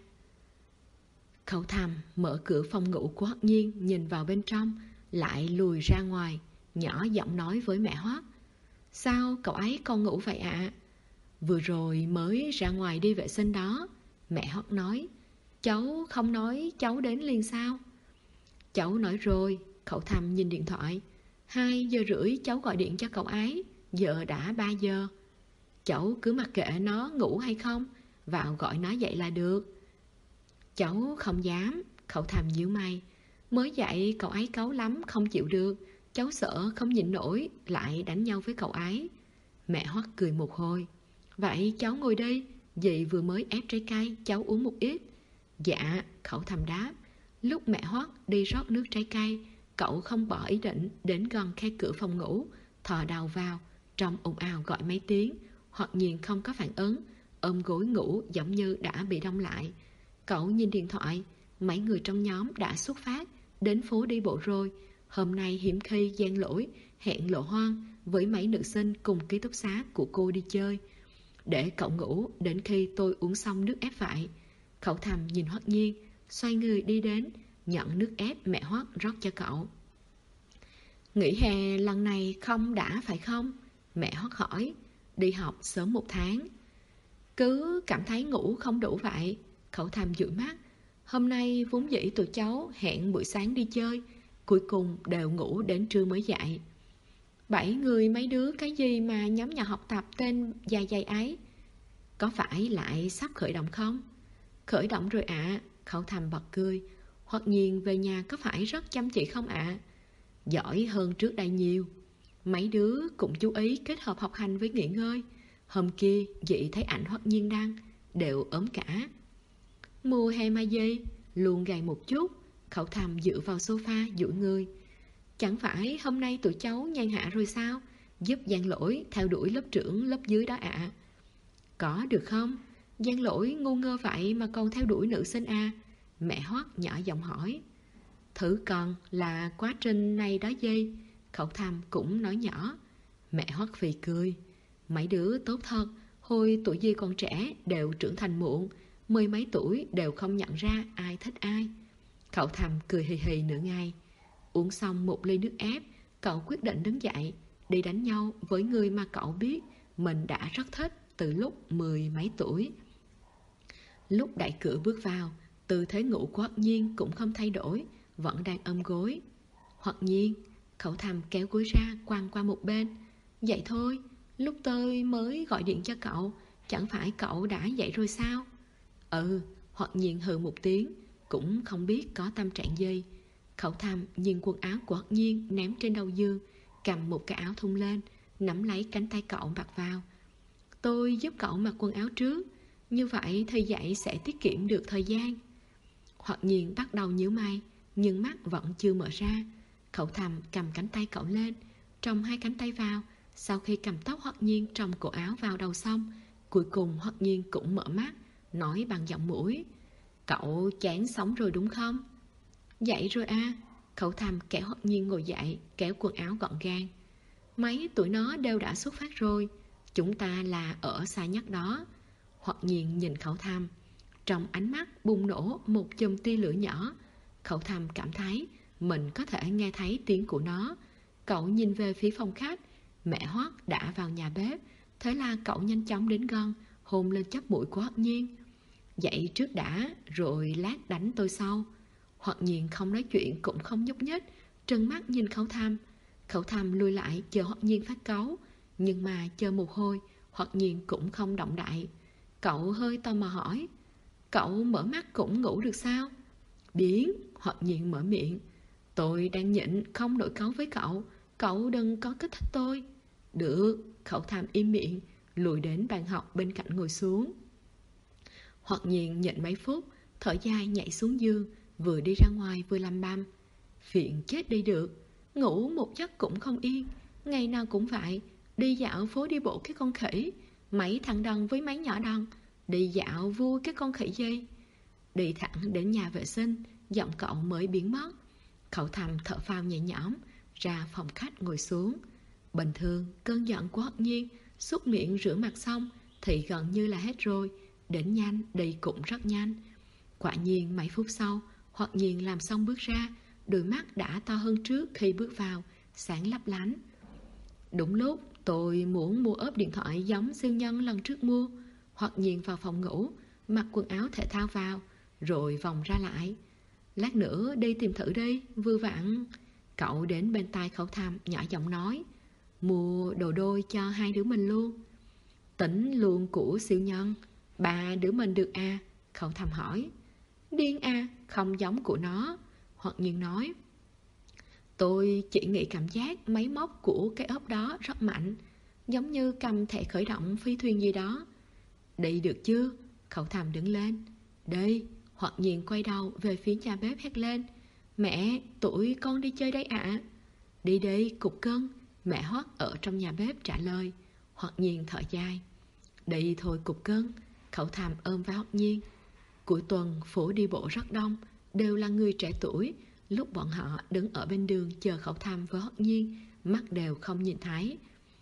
Khẩu Thăm mở cửa phòng ngủ của Hoặc Nhiên, nhìn vào bên trong, lại lùi ra ngoài, nhỏ giọng nói với mẹ Hoắc. Sao cậu ấy còn ngủ vậy ạ? Vừa rồi mới ra ngoài đi vệ sinh đó. Mẹ Hoắc nói. Cháu không nói cháu đến liền sao? Cháu nói rồi. Cậu Thầm nhìn điện thoại. 2:30 cháu gọi điện cho cậu ấy. Giờ đã 3 giờ. Cháu cứ mặc kệ nó ngủ hay không, vào gọi nó dậy là được. Cháu không dám. Cậu Thầm nhíu mày. Mới dậy cậu ấy cáu lắm, không chịu được. Cháu sợ không nhịn nổi, lại đánh nhau với cậu ấy. Mẹ Hoắc cười một hồi. Vậy cháu ngồi đi, dì vừa mới ép trái cây, cháu uống một ít. Dạ, Cậu Thầm đáp. Lúc mẹ Hoắc đi rót nước trái cây, cậu không bỏ ý định đến gần khe cửa phòng ngủ, thò đầu vào, trong ồn ào gọi mấy tiếng, hoặc nhiên không có phản ứng, ôm gối ngủ giống như đã bị đông lại. Cậu nhìn điện thoại, mấy người trong nhóm đã xuất phát, đến phố đi bộ rồi. Hôm nay hiếm khi gian lỗi, hẹn Lộ Hoan với mấy nữ sinh cùng ký túc xá của cô đi chơi. Để cậu ngủ đến khi tôi uống xong nước ép vậy. Cậu Thầm nhìn Hoắc Nhiên, xoay người đi đến, nhận nước ép mẹ Hoắc rót cho cậu. Nghỉ hè lần này không đã phải không? Mẹ Hoắc hỏi. Đi học sớm 1 tháng. Cứ cảm thấy ngủ không đủ vậy. Cậu Thầm dụi mắt. Hôm nay vốn dĩ tụi cháu hẹn buổi sáng đi chơi, cuối cùng đều ngủ đến trưa mới dậy. 7 người mấy đứa cái gì mà nhóm nhà học tập tên dài dài ấy? Có phải lại sắp khởi động không? Khởi động rồi ạ. Cậu Thầm bật cười. Hoặc nhiên về nhà có phải rất chăm chỉ không ạ? Giỏi hơn trước đây nhiều. Mấy đứa cũng chú ý kết hợp học hành với nghỉ ngơi. Hôm kia dì thấy ảnh Hoặc Nhiên đăng, đều ốm cả. Mùa hè mà gì, luôn gầy một chút. Cậu Thầm dựa vào sofa duỗi người. Chẳng phải hôm nay tụi cháu nhan hạ rồi sao? Giúp Giang Lỗi theo đuổi lớp trưởng lớp dưới đó ạ. Có được không? Giang Lỗi ngu ngơ vậy mà còn theo đuổi nữ sinh à? Mẹ Hoắc nhỏ giọng hỏi. Thử còn là quá trình này đó gì? Cậu Thầm cũng nói nhỏ. Mẹ Hoắc phì cười. Mấy đứa tốt thật, hồi tuổi Di còn trẻ đều trưởng thành muộn, 10 mấy tuổi đều không nhận ra ai thích ai. Cậu Thầm cười hì hì nửa ngày. Uống xong một ly nước ép, cậu quyết định đứng dậy, đi đánh nhau với người mà cậu biết mình đã rất thích từ lúc 10 mấy tuổi. Lúc đẩy cửa bước vào, tư thế ngủ của Hoặc Nhiên cũng không thay đổi, vẫn đang ôm gối. Hoặc Nhiên, Cậu Thầm kéo gối ra quăng qua một bên. Vậy thôi, lúc tôi mới gọi điện cho cậu, chẳng phải cậu đã dậy rồi sao? Ừ, Hoặc Nhiên hừ một tiếng, cũng không biết có tâm trạng gì. Cậu Thầm nhìn quần áo của Hoặc Nhiên ném trên đầu giường, cầm một cái áo thun lên, nắm lấy cánh tay cậu mặc vào. Tôi giúp cậu mặc quần áo trước, như vậy thì dậy sẽ tiết kiệm được thời gian. Hoặc Nhiên bắt đầu nhíu mày, nhưng mắt vẫn chưa mở ra. Cậu Thầm cầm cánh tay cậu lên, trồng hai cánh tay vào. Sau khi cầm tóc Hoặc Nhiên trong cổ áo vào đầu xong, cuối cùng Hoặc Nhiên cũng mở mắt, nói bằng giọng mũi. Cậu chán sống rồi đúng không? Dậy rồi à? Cậu Thầm kéo Hoặc Nhiên ngồi dậy, kéo quần áo gọn gàng. Mấy tụi nó đều đã xuất phát rồi, chúng ta là ở xa nhất đó. Hoặc Nhiên nhìn Cậu Thầm, trong ánh mắt bùng nổ một chùm tia lửa nhỏ. Cậu Thầm cảm thấy mình có thể nghe thấy tiếng của nó. Cậu nhìn về phía phòng khách, mẹ Hoắc đã vào nhà bếp. Thế là cậu nhanh chóng đến gần, hôn lên chóp mũi của Hoặc Nhiên. Dậy trước đã, rồi lát đánh tôi sau. Hoặc Nhiên không nói chuyện cũng không nhúc nhích, trừng mắt nhìn Cậu Thầm. Cậu Thầm lùi lại chờ Hoặc Nhiên phát cáu, nhưng mà chờ một hồi, Hoặc Nhiên cũng không động đậy. Cậu hơi tò mò hỏi, cậu mở mắt cũng ngủ được sao? Biến, Hoặc Nhiên mở miệng. Tôi đang nhịn không nổi cáu với cậu, cậu đừng có kích thích tôi. Được, Cậu Thầm im miệng, lùi đến bàn học bên cạnh ngồi xuống. Hoặc Nhiên nhịn mấy phút, thở dài nhảy xuống giường, vừa đi ra ngoài vừa lầm bầm. Phiền chết đi được, ngủ một giấc cũng không yên, ngày nào cũng vậy. Đi dạo phố đi bộ cái con khỉ, mấy thằng đần với mấy nhỏ đần, đi dạo vui cái con khỉ gì. Đi thẳng đến nhà vệ sinh, giọng cậu mới biến mất. Cậu Thầm thở phào nhẹ nhõm, ra phòng khách ngồi xuống. Bình thường cơn giận của Hoặc Nhiên, súc miệng rửa mặt xong thì gần như là hết rồi. Đến nhanh, đi cũng rất nhanh. Quả nhiên mấy phút sau, Hoặc Nhiên làm xong bước ra, đôi mắt đã to hơn trước khi bước vào, sáng lấp lánh. Đúng lúc tôi muốn mua ốp điện thoại giống siêu nhân lần trước mua, hoặc nhiên vào phòng ngủ, mặc quần áo thể thao vào, rồi vòng ra lại. Lát nữa đi tìm thử đi, vừa vặn. Cậu đến bên tai Khẩu Tham nhỏ giọng nói, mua đồ đôi cho hai đứa mình luôn. Tính luôn của siêu nhân, ba đứa mình được à? Khẩu Tham hỏi. Điên à, không giống của nó. Hoặc nhiên nói, tôi chỉ nghĩ cảm giác máy móc của cái ốp đó rất mạnh, giống như cầm thẻ khởi động phi thuyền gì đó. Đi được chưa? Khẩu Tham đứng lên. Đi. Hoặc nhiên quay đầu về phía nhà bếp hét lên, mẹ, tụi con đi chơi đây ạ. Đi đi, cục cưng. Mẹ Hoắc ở trong nhà bếp trả lời. Hoặc nhiên thở dài. Đi thôi cục cưng. Khẩu Tham ôm vai Hoặc nhiên. Cuối tuần phố đi bộ rất đông, đều là người trẻ tuổi. Lúc bọn họ đứng ở bên đường chờ Khẩu Tham với Hoặc nhiên, mắt đều không nhìn thấy.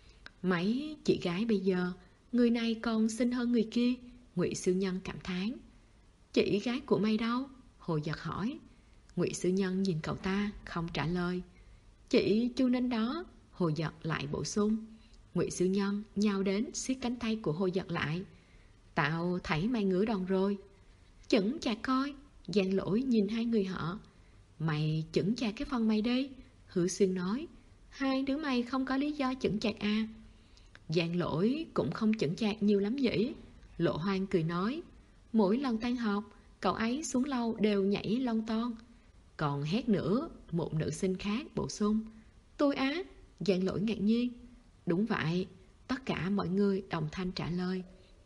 Mấy chị gái bây giờ, người này còn xinh hơn người kia. Ngụy Siêu Nhân cảm thán. Chị gái của mày đâu? Hồ Giật hỏi. Ngụy Siêu Nhân nhìn cậu ta không trả lời. Chị Chu Ninh đó. Hồ Giật lại bổ sung. Ngụy Siêu Nhân nhào đến siết cánh tay của Hồ Giật lại. Tao thấy mày ngứa đòn rồi. Chững chạc coi. Giang Lỗi nhìn hai người họ. Mày chững chạc cái phần mày đi. Hứa Xuyên nói. Hai đứa mày không có lý do chững chạc à? Giang Lỗi cũng không chững chạc nhiều lắm nhỉ. Lộ Hoang cười nói. Mỗi lần tan học, cậu ấy xuống lâu đều nhảy lon ton. Còn hét nữa, một nữ sinh khác bổ sung. Tôi á? Giang Lỗi ngạc nhiên. Đúng vậy. Tất cả mọi người đồng thanh trả lời.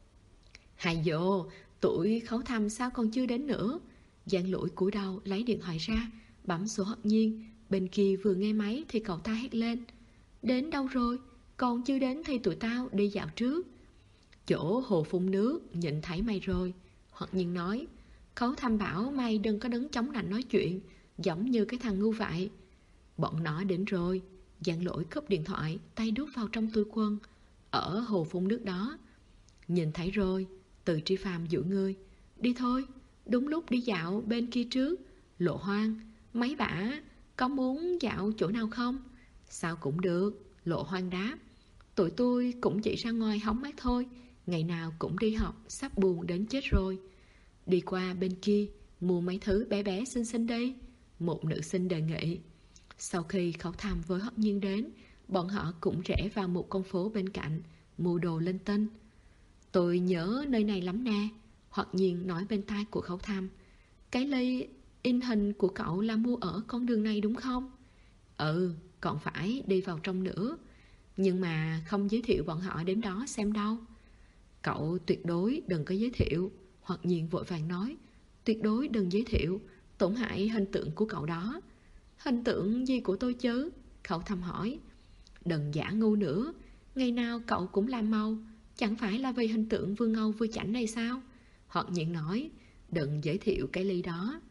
Hay dồ, tuổi Khấu Tham sao còn chưa đến nữa? Giang Lỗi cúi đầu lấy điện thoại ra, bấm số Hoặc nhiên. Bên kia vừa nghe máy thì cậu ta hét lên. Đến đâu rồi? Còn chưa đến thì tụi tao đi dạo trước. Chỗ hồ phun nước, nhìn thấy mày rồi. Hoặc nhiên nói. Khấu Tham bảo mày đừng có đứng chống nạnh nói chuyện, giống như cái thằng ngu vậy. Bọn nó đến rồi. Giang Lỗi cúp điện thoại, tay đút vào trong túi quần. Ở hồ phun nước đó. Nhìn thấy rồi. Từ Tri Phàm dụ người. Đi thôi. Đúng lúc đi dạo bên kia trước. Lộ Hoang, mấy bả có muốn dạo chỗ nào không? Sao cũng được. Lộ Hoang đáp. Tụi tôi cũng chỉ ra ngoài hóng mát thôi. Ngày nào cũng đi học, sắp buồn đến chết rồi. Đi qua bên kia, mua mấy thứ bé bé xinh xinh đi. Một nữ sinh đề nghị. Sau khi Khẩu Tham với Hoặc nhiên đến, bọn họ cũng rẽ vào một con phố bên cạnh, mua đồ linh tinh. Tôi nhớ nơi này lắm nè. Hoặc nhiên nói bên tai của Khẩu Tham. Cái ly in hình của cậu là mua ở con đường này đúng không? Ừ, còn phải đi vào trong nữa. Nhưng mà không giới thiệu bọn họ đến đó xem đâu. Cậu tuyệt đối đừng có giới thiệu. Hoặc nhiên vội vàng nói. Tuyệt đối đừng giới thiệu, tổn hại hình tượng của cậu đó. Hình tượng gì của tôi chứ? Khẩu Tham hỏi. Đừng giả ngu nữa. Ngày nào cậu cũng làm màu. Chẳng phải là vì hình tượng vừa ngầu vừa chảnh này sao? Hoặc nhiên nói. Đừng giới thiệu cái ly đó.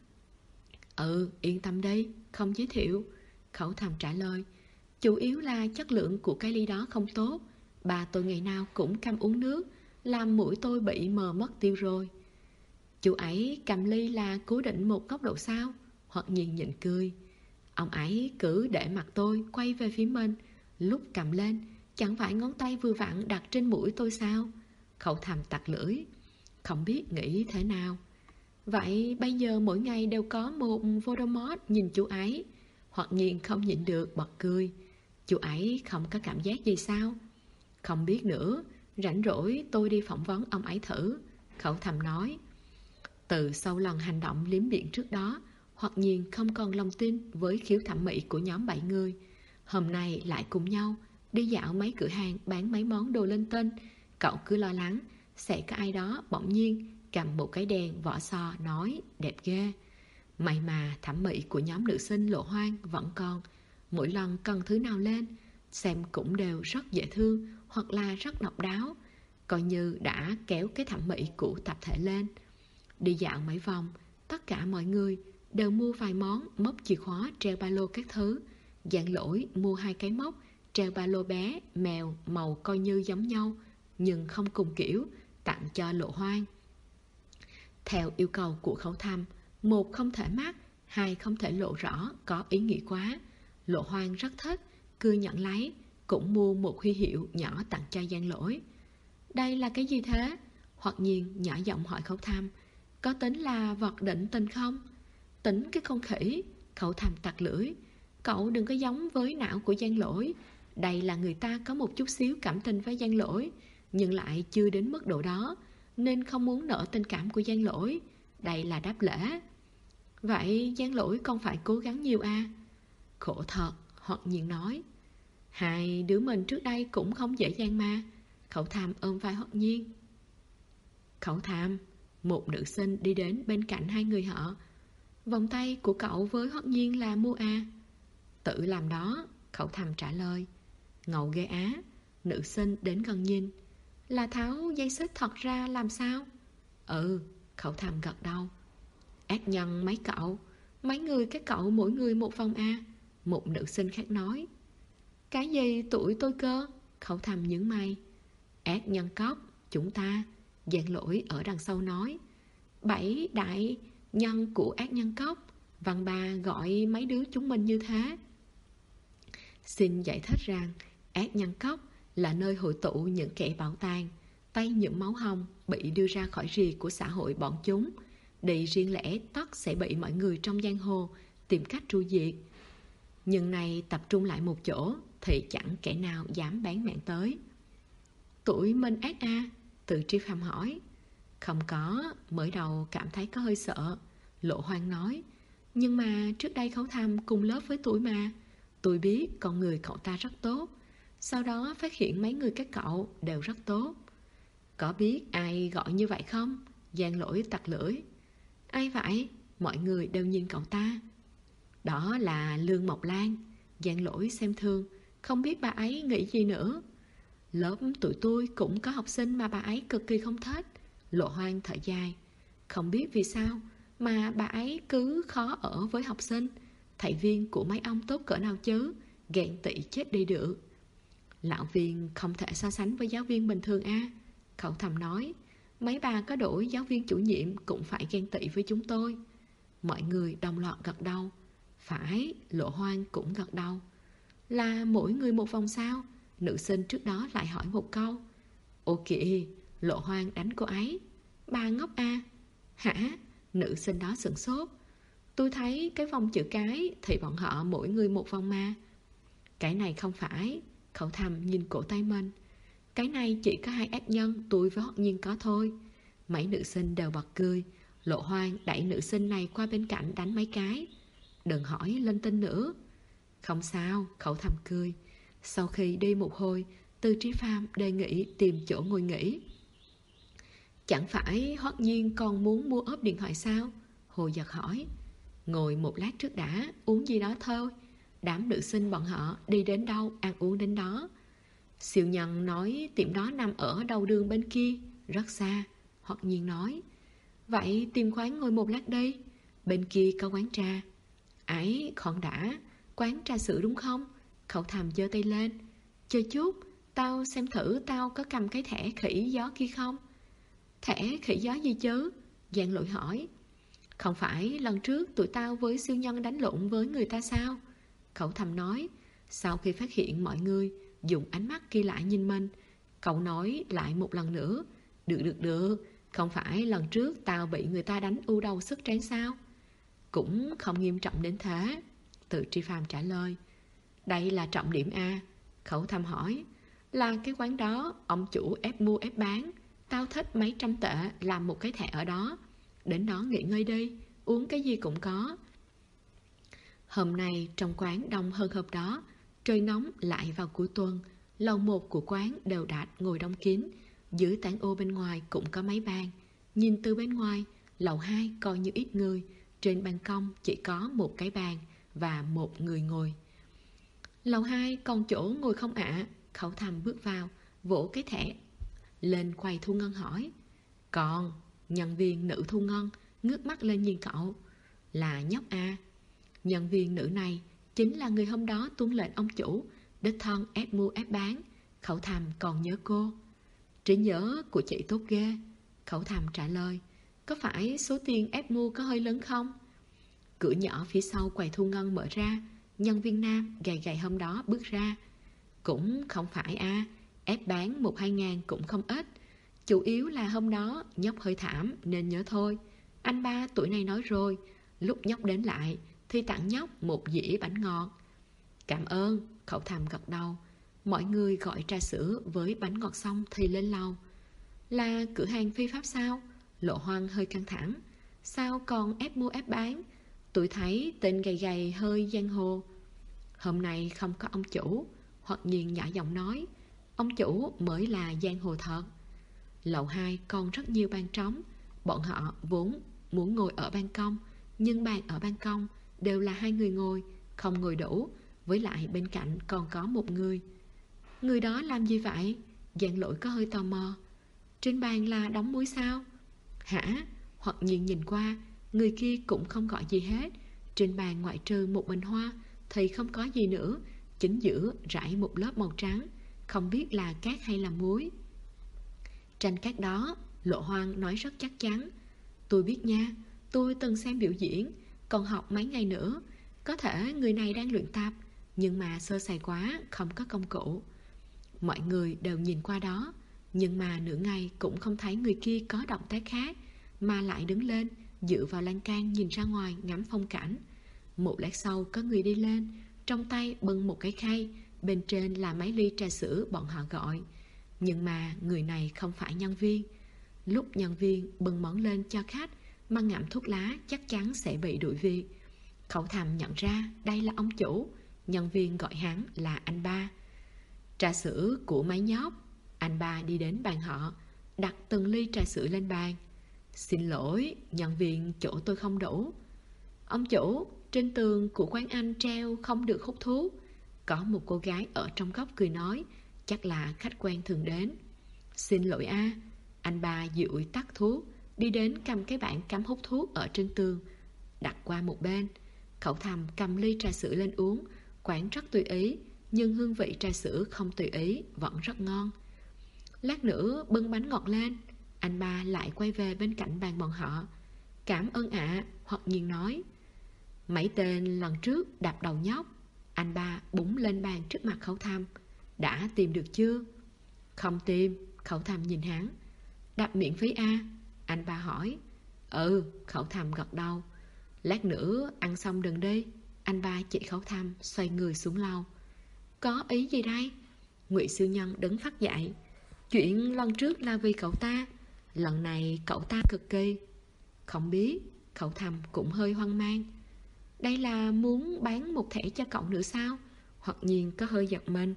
Ừ, yên tâm đi, không giới thiệu. Khẩu Tham trả lời. Chủ yếu là chất lượng của cái ly đó không tốt. Bà tôi ngày nào cũng căm uống nước, làm mũi tôi bị mờ mất tiêu rồi. Chú ấy cầm ly là cố định một góc độ sao? Hoặc nhiên nhịn cười. Ông ấy cứ để mặt tôi quay về phía mình. Lúc cầm lên, chẳng phải ngón tay vừa vặn đặt trên mũi tôi sao? Khẩu Tham tặc lưỡi. Không biết nghĩ thế nào. Vậy bây giờ mỗi ngày đều có một Voldemort nhìn chú ấy. Hoặc nhiên không nhịn được bật cười. Chú ấy không có cảm giác gì sao? Không biết nữa. Rảnh rỗi tôi đi phỏng vấn ông ấy thử. Khẩu Tham nói. Từ sau lần hành động liếm biện trước đó, Hoặc nhiên không còn lòng tin với khiếu thẩm mỹ của nhóm 7 người. Hôm nay lại cùng nhau đi dạo mấy cửa hàng bán mấy món đồ linh tinh. Cậu cứ lo lắng sẽ có ai đó bỗng nhiên cầm một cái đèn vỏ sò nói đẹp ghê. May mà thẩm mỹ của nhóm nữ sinh Lộ Hoang vẫn còn. Mỗi lần cần thứ nào lên, xem cũng đều rất dễ thương hoặc là rất độc đáo, coi như đã kéo cái thẩm mỹ của tập thể lên. Đi dạo mấy vòng, tất cả mọi người đều mua vài món móc chìa khóa treo ba lô các thứ. Giang Lỗi mua 2 cái móc treo ba lô bé, mèo, màu coi như giống nhau nhưng không cùng kiểu, tặng cho Lộ Hoang. Theo yêu cầu của Khẩu Tham, 1 không thể mắc, 2 không thể lộ rõ, có ý nghĩa quá. Lộ Hoang rất thích, cười nhận lấy, cũng mua một huy hiệu nhỏ tặng cho Giang Lỗi. Đây là cái gì thế? Hoặc nhiên nhỏ giọng hỏi Khẩu Thăm. Có tính là vật định tình không? Tính cái con khỉ. Khẩu Thăm tặc lưỡi. Cậu đừng có giống với não của Giang Lỗi. Đây là người ta có một chút xíu cảm tình với Giang Lỗi, nhưng lại chưa đến mức độ đó, nên không muốn nợ tình cảm của Giang Lỗi. Đây là đáp lễ. Vậy Giang Lỗi còn phải cố gắng nhiều à? Khổ thật, Hoặc nhiên nói. Hai đứa mình trước đây cũng không dễ dàng mà. Khẩu Thăm ôm vai Hoặc nhiên. Khẩu Thăm. Một nữ sinh đi đến bên cạnh hai người họ. Vòng tay của cậu với Hoặc nhiên là mua à? Tự làm đó. Khẩu Thăm trả lời. Ngầu ghê á. Nữ sinh đến gần nhìn. Là tháo dây xích thật ra làm sao? Ừ. Khẩu Thăm gật đầu. Ác nhân mấy cậu. Mấy người các cậu mỗi người một vòng à? Một nữ sinh khác nói. Cái gì tụi tôi cơ? Khẩu Thăm nhướng mày. Ác nhân cóc. Chúng ta. Giang Lỗi ở đằng sau nói. 7 đại nhân của ác nhân cóc. Văn Ba gọi mấy đứa chúng mình như thế. Xin giải thích rằng ác nhân cóc là nơi hội tụ những kẻ bạo tàn, tay nhuộm máu hồng, bị đưa ra khỏi rìa của xã hội bọn chúng. Đi riêng lẻ tất sẽ bị mọi người trong giang hồ tìm cách tru diệt. Nhưng này tập trung lại một chỗ thì chẳng kẻ nào dám bán mạng tới. Tụi mình ác à? Từ Tri Phạm hỏi. Không có, mới đầu cảm thấy có hơi sợ. Lộ Hoang nói. Nhưng mà trước đây Khẩu Thăm cùng lớp với tụi mà. Tôi biết con người cậu ta rất tốt. Sau đó phát hiện mấy người các cậu đều rất tốt. Có biết ai gọi như vậy không? Giang Lỗi tặc lưỡi. Ai vậy? Mọi người đều nhìn cậu ta. Đó là Lương Mộc Lan. Giang Lỗi xem thương. Không biết bà ấy nghĩ gì nữa. Lớp tụi tôi cũng có học sinh mà bà ấy cực kỳ không thích. Lộ Hoang thở dài. Không biết vì sao mà bà ấy cứ khó ở với học sinh. Thầy Viên của mấy ông tốt cỡ nào chứ? Ghen tị chết đi được. Lão Viên không thể so sánh với giáo viên bình thường à? Khẩu Thăm nói. Mấy bà có đổi giáo viên chủ nhiệm cũng phải ghen tị với chúng tôi. Mọi người đồng loạt gật đầu. Phải. Lộ Hoang cũng gật đầu. Là mỗi người một vòng sao? Nữ sinh trước đó lại hỏi một câu. Ồ kìa. Lộ Hoang đánh cô ấy. Bà ngốc à? Hả? Nữ sinh đó sửng sốt. Tôi thấy cái vòng chữ cái thì bọn họ mỗi người một vòng mà. Cái này không phải. Khẩu Thăm nhìn cổ tay mình. Cái này chỉ có hai ác nhân tôi với Hoặc nhiên có thôi. Mấy nữ sinh đều bật cười. Lộ Hoang đẩy nữ sinh này qua bên cạnh đánh mấy cái. Đừng hỏi linh tinh nữa. Không sao. Khẩu Thăm cười. Sau khi đi một hồi, Từ Tri Phạm đề nghị tìm chỗ ngồi nghỉ. Chẳng phải Hoặc nhiên còn muốn mua ốp điện thoại sao? Hồ Giật hỏi. Ngồi một lát trước đã, uống gì đó thôi. Đám nữ sinh bọn họ đi đến đâu ăn uống đến đó. Siêu Nhân nói tiệm đó nằm ở đầu đường bên kia, rất xa. Hoặc nhiên nói. Vậy tìm quán ngồi một lát đi. Bên kia có quán trà. Ấy, khoan đã. Quán trà sữa đúng không? Khẩu Thăm giơ tay lên. Chờ chút, tao xem thử tao có cầm cái thẻ khỉ gió kia không? Thẻ khỉ gió gì chứ? Giang Lỗi hỏi. Không phải lần trước tụi tao với Siêu Nhân đánh lộn với người ta sao? Khẩu Thăm nói. Sau khi phát hiện mọi người dùng ánh mắt kia lại nhìn mình, cậu nói lại một lần nữa. Được. Không phải lần trước tao bị người ta đánh u đầu sức trán sao? Cũng không nghiêm trọng đến thế. Từ Tri Phạm trả lời. Đây là trọng điểm A. Khẩu Thăm hỏi. Là cái quán đó ông chủ ép mua ép bán. Tao thích mấy trăm tệ làm một cái thẻ ở đó. Đến đó nghỉ ngơi đi. Uống cái gì cũng có. Hôm nay trong quán đông hơn hôm đó. Trời nóng lại vào cuối tuần. Lầu 1 của quán đều đặn ngồi đông kín. Dưới tán ô bên ngoài cũng có mấy bàn. Nhìn từ bên ngoài, lầu 2 coi như ít người. Trên ban công chỉ có một cái bàn và một người ngồi. Lầu 2 còn chỗ ngồi không ạ? Khẩu Thăm bước vào, vỗ cái thẻ lên quầy thu ngân hỏi. Còn. Nhân viên nữ thu ngân ngước mắt lên nhìn cậu. Là nhóc à? Nhân viên nữ này chính là người hôm đó tuân lệnh ông chủ đích thân ép mua ép bán. Khẩu Thăm còn nhớ cô. Trí nhớ của chị tốt ghê. Khẩu Thăm trả lời. Có phải số tiền ép mua có hơi lớn không? Cửa nhỏ phía sau quầy thu ngân mở ra. nhân viên nam gầy gầy hôm đó bước ra. Cũng không phải ép bán 1-2 ngàn cũng không ít. Chủ yếu là hôm đó nhóc hơi thảm nên nhớ thôi. Anh ba tuổi này nói rồi, lúc nhóc đến lại thì tặng nhóc một dĩa bánh ngọt. Cảm ơn, cậu thầm gật đầu. Mọi người gọi trà sữa với bánh ngọt xong thì lên lầu. Là cửa hàng phi pháp sao? Lộ Hoang hơi căng thẳng. Sao còn ép mua ép bán? Tôi thấy tên gầy gầy hơi giang hồ. Hôm nay không có ông chủ. Hoặc nhiên nhỏ giọng nói, ông chủ mới là giang hồ thật. Lầu 2 còn rất nhiều bàn trống. Bọn họ vốn muốn ngồi ở ban công, nhưng bàn ở ban công đều là 2 người ngồi, không ngồi đủ. Với lại bên cạnh còn có một người. Người đó làm gì vậy? Giang Lỗi có hơi tò mò. Trên bàn là đóng muối sao? Hả? Hoặc nhiên nhìn qua, người kia cũng không gọi gì hết. Trên bàn ngoại trừ một bình hoa thì không có gì nữa. Chính giữa rải một lớp màu trắng, không biết là cát hay là muối. Tranh cát đó, Lộ Hoang nói rất chắc chắn. Tôi biết nha, tôi từng xem biểu diễn, còn học mấy ngày nữa. Có thể người này đang luyện tập, nhưng mà sơ sài quá, không có công cụ. Mọi người đều nhìn qua đó, nhưng mà nửa ngày cũng không thấy người kia có động tác khác, mà lại đứng lên, dựa vào lan can nhìn ra ngoài ngắm phong cảnh. Một lát sau có người đi lên, trong tay bưng một cái khay, bên trên là mấy ly trà sữa bọn họ gọi. Nhưng mà người này không phải nhân viên. Lúc nhân viên bưng món lên cho khách mà ngậm thuốc lá chắc chắn sẽ bị đuổi việc. Cậu thầm nhận ra đây là ông chủ. Nhân viên gọi hắn là anh ba. Trà sữa của mấy nhóc. Anh ba đi đến bàn họ, đặt từng ly trà sữa lên bàn. Xin lỗi, nhân viên chỗ tôi không đủ. Ông chủ, trên tường của quán anh treo không được hút thuốc. Có một cô gái ở trong góc cười nói, chắc là khách quen thường đến. Xin lỗi anh ba dịu tắt thuốc, đi đến cầm cái bảng cắm hút thuốc ở trên tường, đặt qua một bên. Cậu thầm cầm ly trà sữa lên uống. Quán rất tùy ý, nhưng hương vị trà sữa không tùy ý, vẫn rất ngon. Lát nữa bưng bánh ngọt lên. Anh ba lại quay về bên cạnh bàn bọn họ. Cảm ơn Hoặc nhiên nói. Mấy tên lần trước đạp đầu nhóc. Anh ba búng lên bàn trước mặt Khẩu Thầm. Đã tìm được chưa? Không tìm. Khẩu Thầm nhìn hắn. Đạp miễn phí Anh ba hỏi. Ừ, Khẩu Thầm gật đầu. Lát nữa ăn xong đừng đi. Anh ba chỉ Khẩu Thầm xoay người xuống lầu. Có ý gì đây? Ngụy Siêu Nhân đứng phát dậy. Chuyện lần trước là vì cậu ta, lần này cậu ta cực kỳ. Không biết. Khẩu Thầm cũng hơi hoang mang. Đây là muốn bán một thẻ cho cậu nữa sao? Hoặc nhiên có hơi giật mình.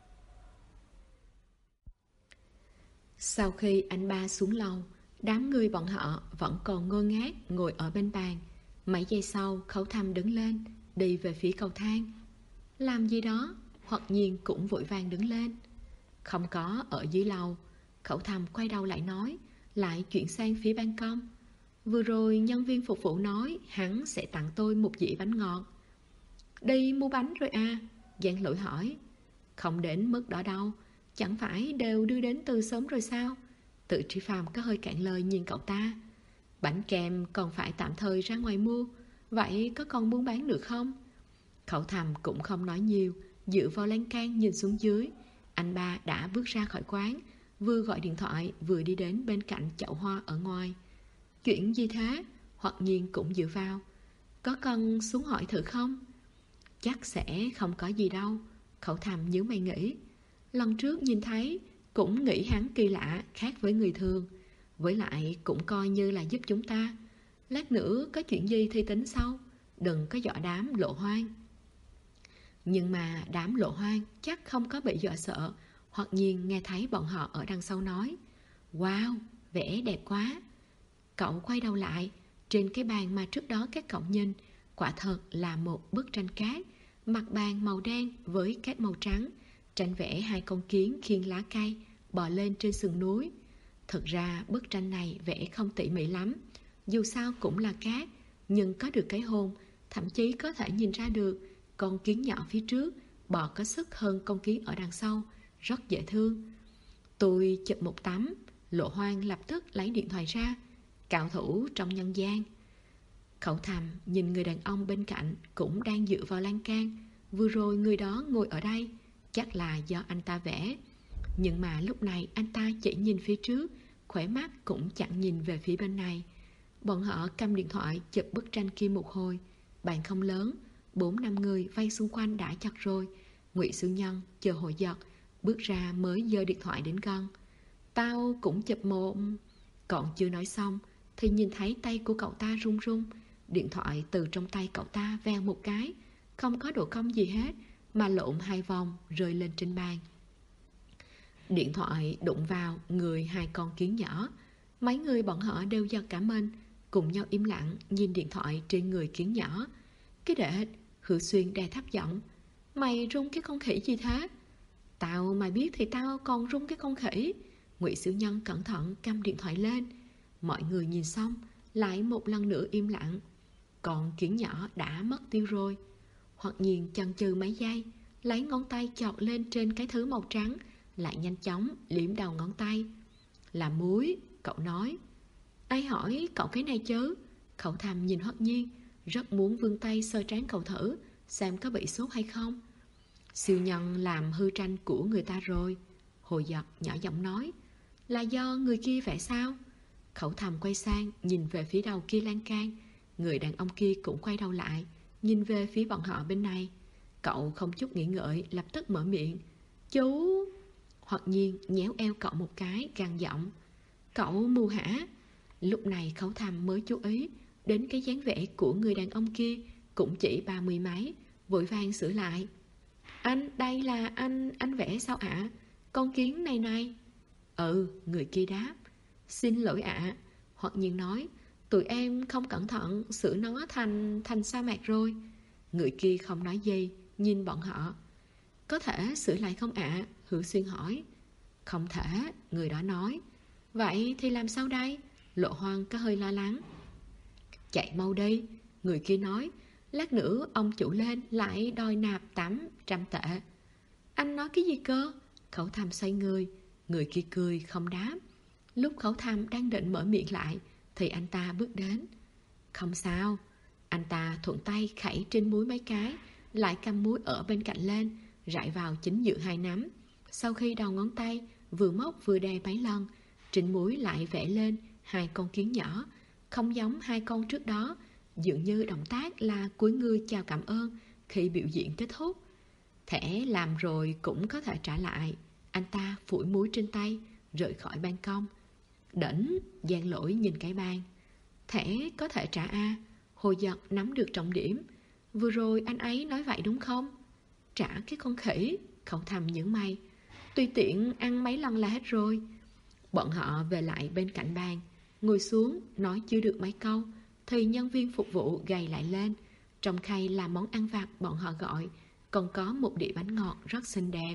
Sau khi anh ba xuống lầu, đám người bọn họ vẫn còn ngơ ngác ngồi ở bên bàn. Mấy giây sau Khẩu Thầm đứng lên, đi về phía cầu thang. Làm gì đó? Hoặc nhiên cũng vội vàng đứng lên. Không có ở dưới lầu. Khẩu Thầm quay đầu lại nói, lại chuyển sang phía ban công. Vừa rồi nhân viên phục vụ nói hắn sẽ tặng tôi một dĩa bánh ngọt. Đi mua bánh rồi Giang Lỗi hỏi. Không đến mức đó đâu, chẳng phải đều đưa đến từ sớm rồi sao? Tự Tri Phàm có hơi cạn lời nhìn cậu ta. Bánh kem còn phải tạm thời ra ngoài mua, vậy có còn buôn bán được không? Khẩu Thầm cũng không nói nhiều, dựa vào lan can nhìn xuống dưới. Anh ba đã bước ra khỏi quán, vừa gọi điện thoại vừa đi đến bên cạnh chậu hoa ở ngoài. Chuyện gì thế? Hoặc nhiên cũng dựa vào. Có cần xuống hỏi thử không? Chắc sẽ không có gì đâu. Khẩu Thầm nhíu mày nghĩ. Lần trước nhìn thấy cũng nghĩ hắn kỳ lạ, khác với người thường. Với lại cũng coi như là giúp chúng ta. Lát nữa có chuyện gì thì tính sau, đừng có dọa đám Lộ Hoang. Nhưng mà đám Lộ Hoang chắc không có bị dọa sợ. Hoặc nhiên nghe thấy bọn họ ở đằng sau nói. Wow, vẽ đẹp quá. Cậu quay đầu lại. Trên cái bàn mà trước đó các cậu nhìn, quả thật là một bức tranh cát. Mặt bàn màu đen với cát màu trắng. Tranh vẽ 2 con kiến khiêng lá cây bò lên trên sườn núi. Thực ra bức tranh này vẽ không tỉ mỉ lắm. Dù sao cũng là cát, nhưng có được cái hồn. Thậm chí có thể nhìn ra được con kiến nhỏ phía trước bò có sức hơn con kiến ở đằng sau, rất dễ thương. Tôi chụp một tấm. Lộ Hoang lập tức lấy điện thoại ra. Cao thủ trong nhân gian. Khẩu Thầm nhìn người đàn ông bên cạnh cũng đang dựa vào lan can. vừa rồi người đó ngồi ở đây, chắc là do anh ta vẽ. Nhưng mà lúc này anh ta chỉ nhìn phía trước, khóe mắt cũng chẳng nhìn về phía bên này. Bọn họ cầm điện thoại chụp bức tranh kia một hồi. Bàn không lớn, 4-5 người vây xung quanh đã chặt rồi. Ngụy Sư Nhân chờ Hồ Giật bước ra mới giơ điện thoại đến gần. Tao cũng chụp một... Còn chưa nói xong thì nhìn thấy tay của cậu ta run run. Điện thoại từ trong tay cậu ta vèo một cái, không có độ cong gì hết, mà lộn 2 vòng rơi lên trên bàn. Điện thoại đụng vào người 2 con kiến nhỏ. Mấy người bọn họ đều giật cả mình, cùng nhau im lặng nhìn điện thoại trên người kiến nhỏ. Cái đệ, Hứa Xuyên đè thấp giọng, mày rung cái con khỉ gì thế? Tao mà biết thì tao còn rung cái con khỉ. Ngụy Siêu Nhân cẩn thận cầm điện thoại lên. Mọi người nhìn xong lại một lần nữa im lặng. Còn kiến nhỏ đã mất tiêu rồi. Hoặc nhiên chần chừ mấy giây, lấy ngón tay chọt lên trên cái thứ màu trắng, lại nhanh chóng liếm đầu ngón tay. Là muối, cậu nói. Ai hỏi cậu cái này chứ? Khẩu Thầm nhìn Hoắc Nhiên, rất muốn vươn tay sờ trán cậu thử, xem có bị sốt hay không. Siêu Nhân làm hư tranh của người ta rồi. Hồ Giật nhỏ giọng nói. Là do người kia vẽ sao? Khẩu Thầm quay sang nhìn về phía đầu kia lan can. Người đàn ông kia cũng quay đầu lại, nhìn về phía bọn họ bên này. Cậu không chút nghĩ ngợi lập tức mở miệng. Chú... Hoặc nhiên nhéo eo cậu một cái, gằn giọng. Cậu mù hả? Lúc này Khẩu Thầm mới chú ý đến cái dáng vẻ của người đàn ông kia, cũng chỉ 30 mấy, vội vàng sửa lại. Anh, đây là anh vẽ sao ạ? Con kiến này này. Ừ, người kia đáp. Xin lỗi ạ. Hoặc nhiên nói, tụi em không cẩn thận sửa nó thành sa mạc rồi. Người kia không nói gì, nhìn bọn họ. Có thể sửa lại không ạ? Hữu Xuyên hỏi. Không thể, người đó nói. Vậy thì làm sao đây? Lộ Hoang có hơi lo lắng. Chạy mau đi, người kia nói. Lát nữa ông chủ lên lại đòi nạp 800 tệ. Anh nói cái gì cơ? Khẩu Thầm xoay người. Người kia cười không đáp. Lúc Khẩu Thầm đang định mở miệng lại thì anh ta bước đến. Không sao. Anh ta thuận tay khẩy trên muối mấy cái, lại cầm muối ở bên cạnh lên, rải vào chính giữa 2 nắm. Sau khi đầu ngón tay vừa móc vừa đè mấy lần, trên muối lại vẽ lên 2 con kiến nhỏ, không giống 2 con trước đó, dường như động tác là cúi người chào cảm ơn khi biểu diễn kết thúc. Thẻ làm rồi cũng có thể trả lại. Anh ta phủi muối trên tay, rời khỏi ban công. Đỉnh, Giang Lỗi nhìn cái bàn. Thẻ có thể trả a? Hồ Giật nắm được trọng điểm. Vừa rồi anh ấy nói vậy đúng không? Trả cái con khỉ. Khẩu Thầm nhướng mày. Tùy tiện ăn mấy lần là hết rồi. Bọn họ về lại bên cạnh bàn, ngồi xuống nói chưa được mấy câu thì nhân viên phục vụ gầy lại lên. Trong khay là món ăn vặt bọn họ gọi, còn có một đĩa bánh ngọt rất xinh đẹp.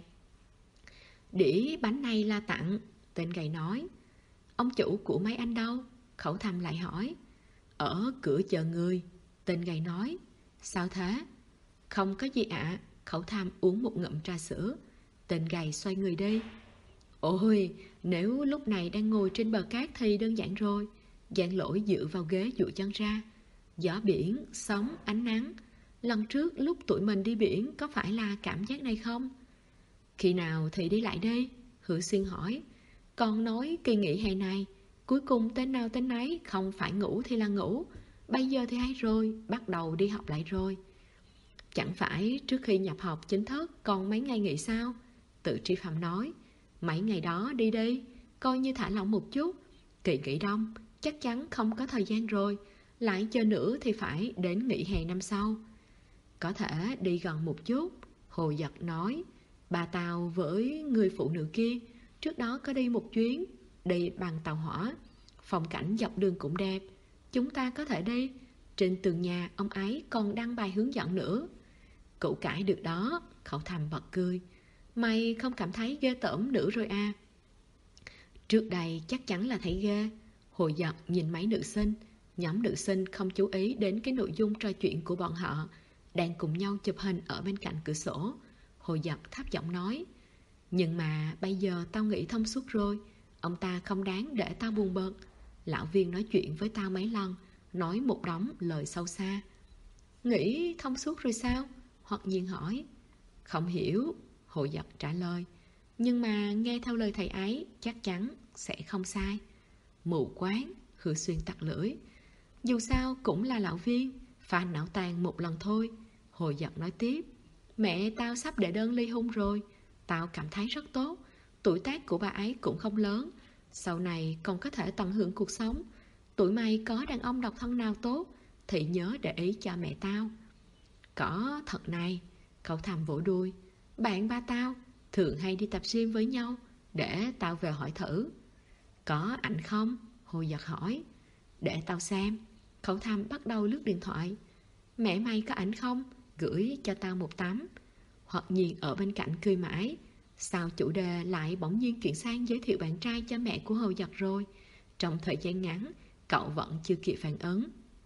Đĩa bánh này là tặng, tên gầy nói. Ông chủ của mấy anh đâu? Khẩu Thầm lại hỏi. Ở cửa chờ người, tên gầy nói. Sao thế? Không có gì ạ. Khẩu Thầm uống một ngụm trà sữa. Tên gầy xoay người đi. Ôi, nếu lúc này đang ngồi trên bờ cát thì đơn giản rồi. Giang Lỗi dựa vào ghế duỗi chân ra. Gió biển, sóng, ánh nắng. Lần trước lúc tụi mình đi biển có phải là cảm giác này không? Khi nào thì đi lại đây? Hữu Xuyên hỏi. Còn nói kỳ nghỉ hè này, cuối cùng tên nào tên nấy, không phải ngủ thì là ngủ. Bây giờ thì hay rồi, bắt đầu đi học lại rồi. Chẳng phải trước khi nhập học chính thức còn mấy ngày nghỉ sao? Tự Tri Phạm nói. Mấy ngày đó đi đi, coi như thả lỏng một chút. Kỳ nghỉ đông chắc chắn không có thời gian rồi, lại chờ nữa thì phải đến nghỉ hè năm sau. Có thể đi gần một chút. Hồ Giật nói. Bà tao với người phụ nữ kia trước đó có đi một chuyến, đi bằng tàu hỏa. Phong cảnh dọc đường cũng đẹp. Chúng ta có thể đi. Trên tường nhà ông ấy còn đăng bài hướng dẫn nữa. Cậu cãi được đó. Khẩu Thầm bật cười. Mày không cảm thấy ghê tởm nữa rồi à? Trước đây chắc chắn là thấy ghê. Hồ Giật nhìn mấy nữ sinh. Nhóm nữ sinh không chú ý đến cái nội dung trò chuyện của bọn họ, đang cùng nhau chụp hình ở bên cạnh cửa sổ. Hồ Giật thấp giọng nói. Nhưng mà bây giờ tao nghĩ thông suốt rồi. Ông ta không đáng để tao buồn bực. Lão Viên nói chuyện với tao mấy lần, nói một đống lời sâu xa. Nghĩ thông suốt rồi sao? hoặc nhiên hỏi. Không hiểu, Hồ Dật trả lời. Nhưng mà nghe theo lời thầy ấy chắc chắn sẽ không sai. Mù quáng, Hứa Xuyên tặc lưỡi. Dù sao cũng là lão viên, phá não tàn một lần thôi. Hồ Dật nói tiếp. Mẹ tao sắp đệ đơn ly hôn rồi. Tao cảm thấy rất tốt. Tuổi tác của bà ấy cũng không lớn. Sau này còn có thể tận hưởng cuộc sống. Tụi mày có đàn ông độc thân nào tốt thì nhớ để ý cho mẹ tao. Có thật này, cậu thầm vỗ đuôi. Bạn ba tao thường hay đi tập gym với nhau. Để tao về hỏi thử. Có ảnh không? Hồ Dật hỏi. Để tao xem. Cậu thầm bắt đầu lướt điện thoại. Mẹ mày có ảnh không? Gửi cho tao một tấm. Hoặc nhiên ở bên cạnh cười mãi. Sao chủ đề lại bỗng nhiên chuyển sang giới thiệu bạn trai cho mẹ của Hồ Dật rồi? Trong thời gian ngắn, cậu vẫn chưa kịp phản ứng.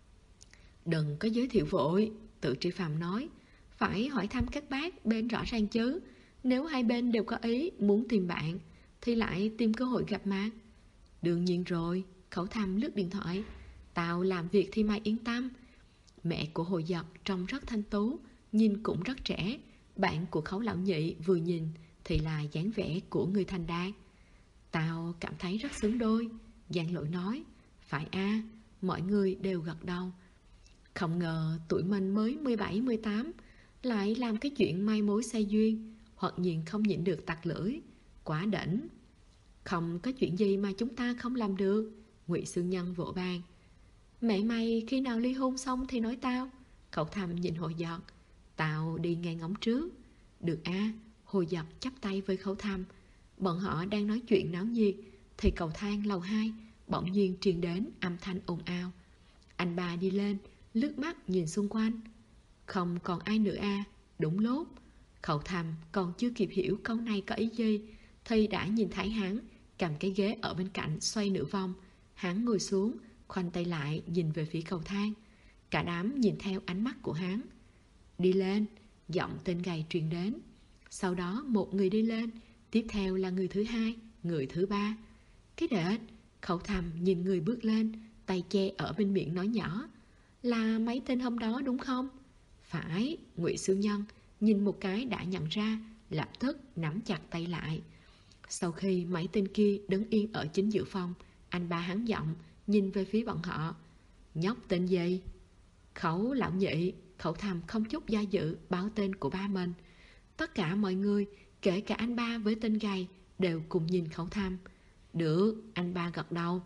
Đừng có giới thiệu vội, Tự Tri Phạm nói. Phải hỏi thăm các bác bên rõ ràng chứ. Nếu hai bên đều có ý muốn tìm bạn thì lại tìm cơ hội gặp mặt. Đương nhiên rồi, Khẩu Thầm lướt điện thoại. Tao làm việc thì mày yên tâm. Mẹ của Hồ Dật trông rất thanh tú, nhìn cũng rất trẻ. Bạn của Khấu Lão Nhị vừa nhìn thì là dáng vẻ của người thành đạt. Tao cảm thấy rất xứng đôi, Giang Lỗi nói. Phải a, mọi người đều gật đầu. Không ngờ tụi mình mới 17-18 lại làm cái chuyện mai mối xe duyên. Hoặc nhiên không nhịn được tặc lưỡi. Quá đỉnh. Không có chuyện gì mà chúng ta không làm được, Ngụy Sư Nhân vỗ bàn. Mẹ mày khi nào ly hôn xong thì nói tao. Cậu Thầm nhìn Hồ Dật. Tao đi nghe ngóng trước. Được a, Hồ Dật chắp tay với Khẩu Thầm. Bọn họ đang nói chuyện náo nhiệt thì cầu thang lầu 2 bỗng nhiên truyền đến âm thanh ồn ào. Anh ba đi lên, lướt mắt nhìn xung quanh. Không còn ai nữa a. Đúng lúc Khẩu Thầm còn chưa kịp hiểu câu này có ý gì thì đã nhìn thấy hắn cầm cái ghế ở bên cạnh xoay nửa vòng. Hắn ngồi xuống, khoanh tay lại nhìn về phía cầu thang. Cả đám nhìn theo ánh mắt của hắn. Đi lên, giọng tên gầy truyền đến. Sau đó một người đi lên, tiếp theo là người thứ hai, người thứ ba. Cái đệt, Khẩu Thầm nhìn người bước lên, tay che ở bên miệng nói nhỏ. Là mấy tên hôm đó đúng không? Phải, Ngụy Sư Nhân nhìn một cái đã nhận ra, lập tức nắm chặt tay lại. Sau khi mấy tên kia đứng yên ở chính giữa phòng, anh ba hắn giọng nhìn về phía bọn họ. Nhóc tên gì? Khẩu Lão Nhị. Khẩu Thầm không chút do dự báo tên của ba mình. Tất cả mọi người, kể cả anh ba với tên gầy, đều cùng nhìn Khẩu Thầm. Được, anh ba gật đầu.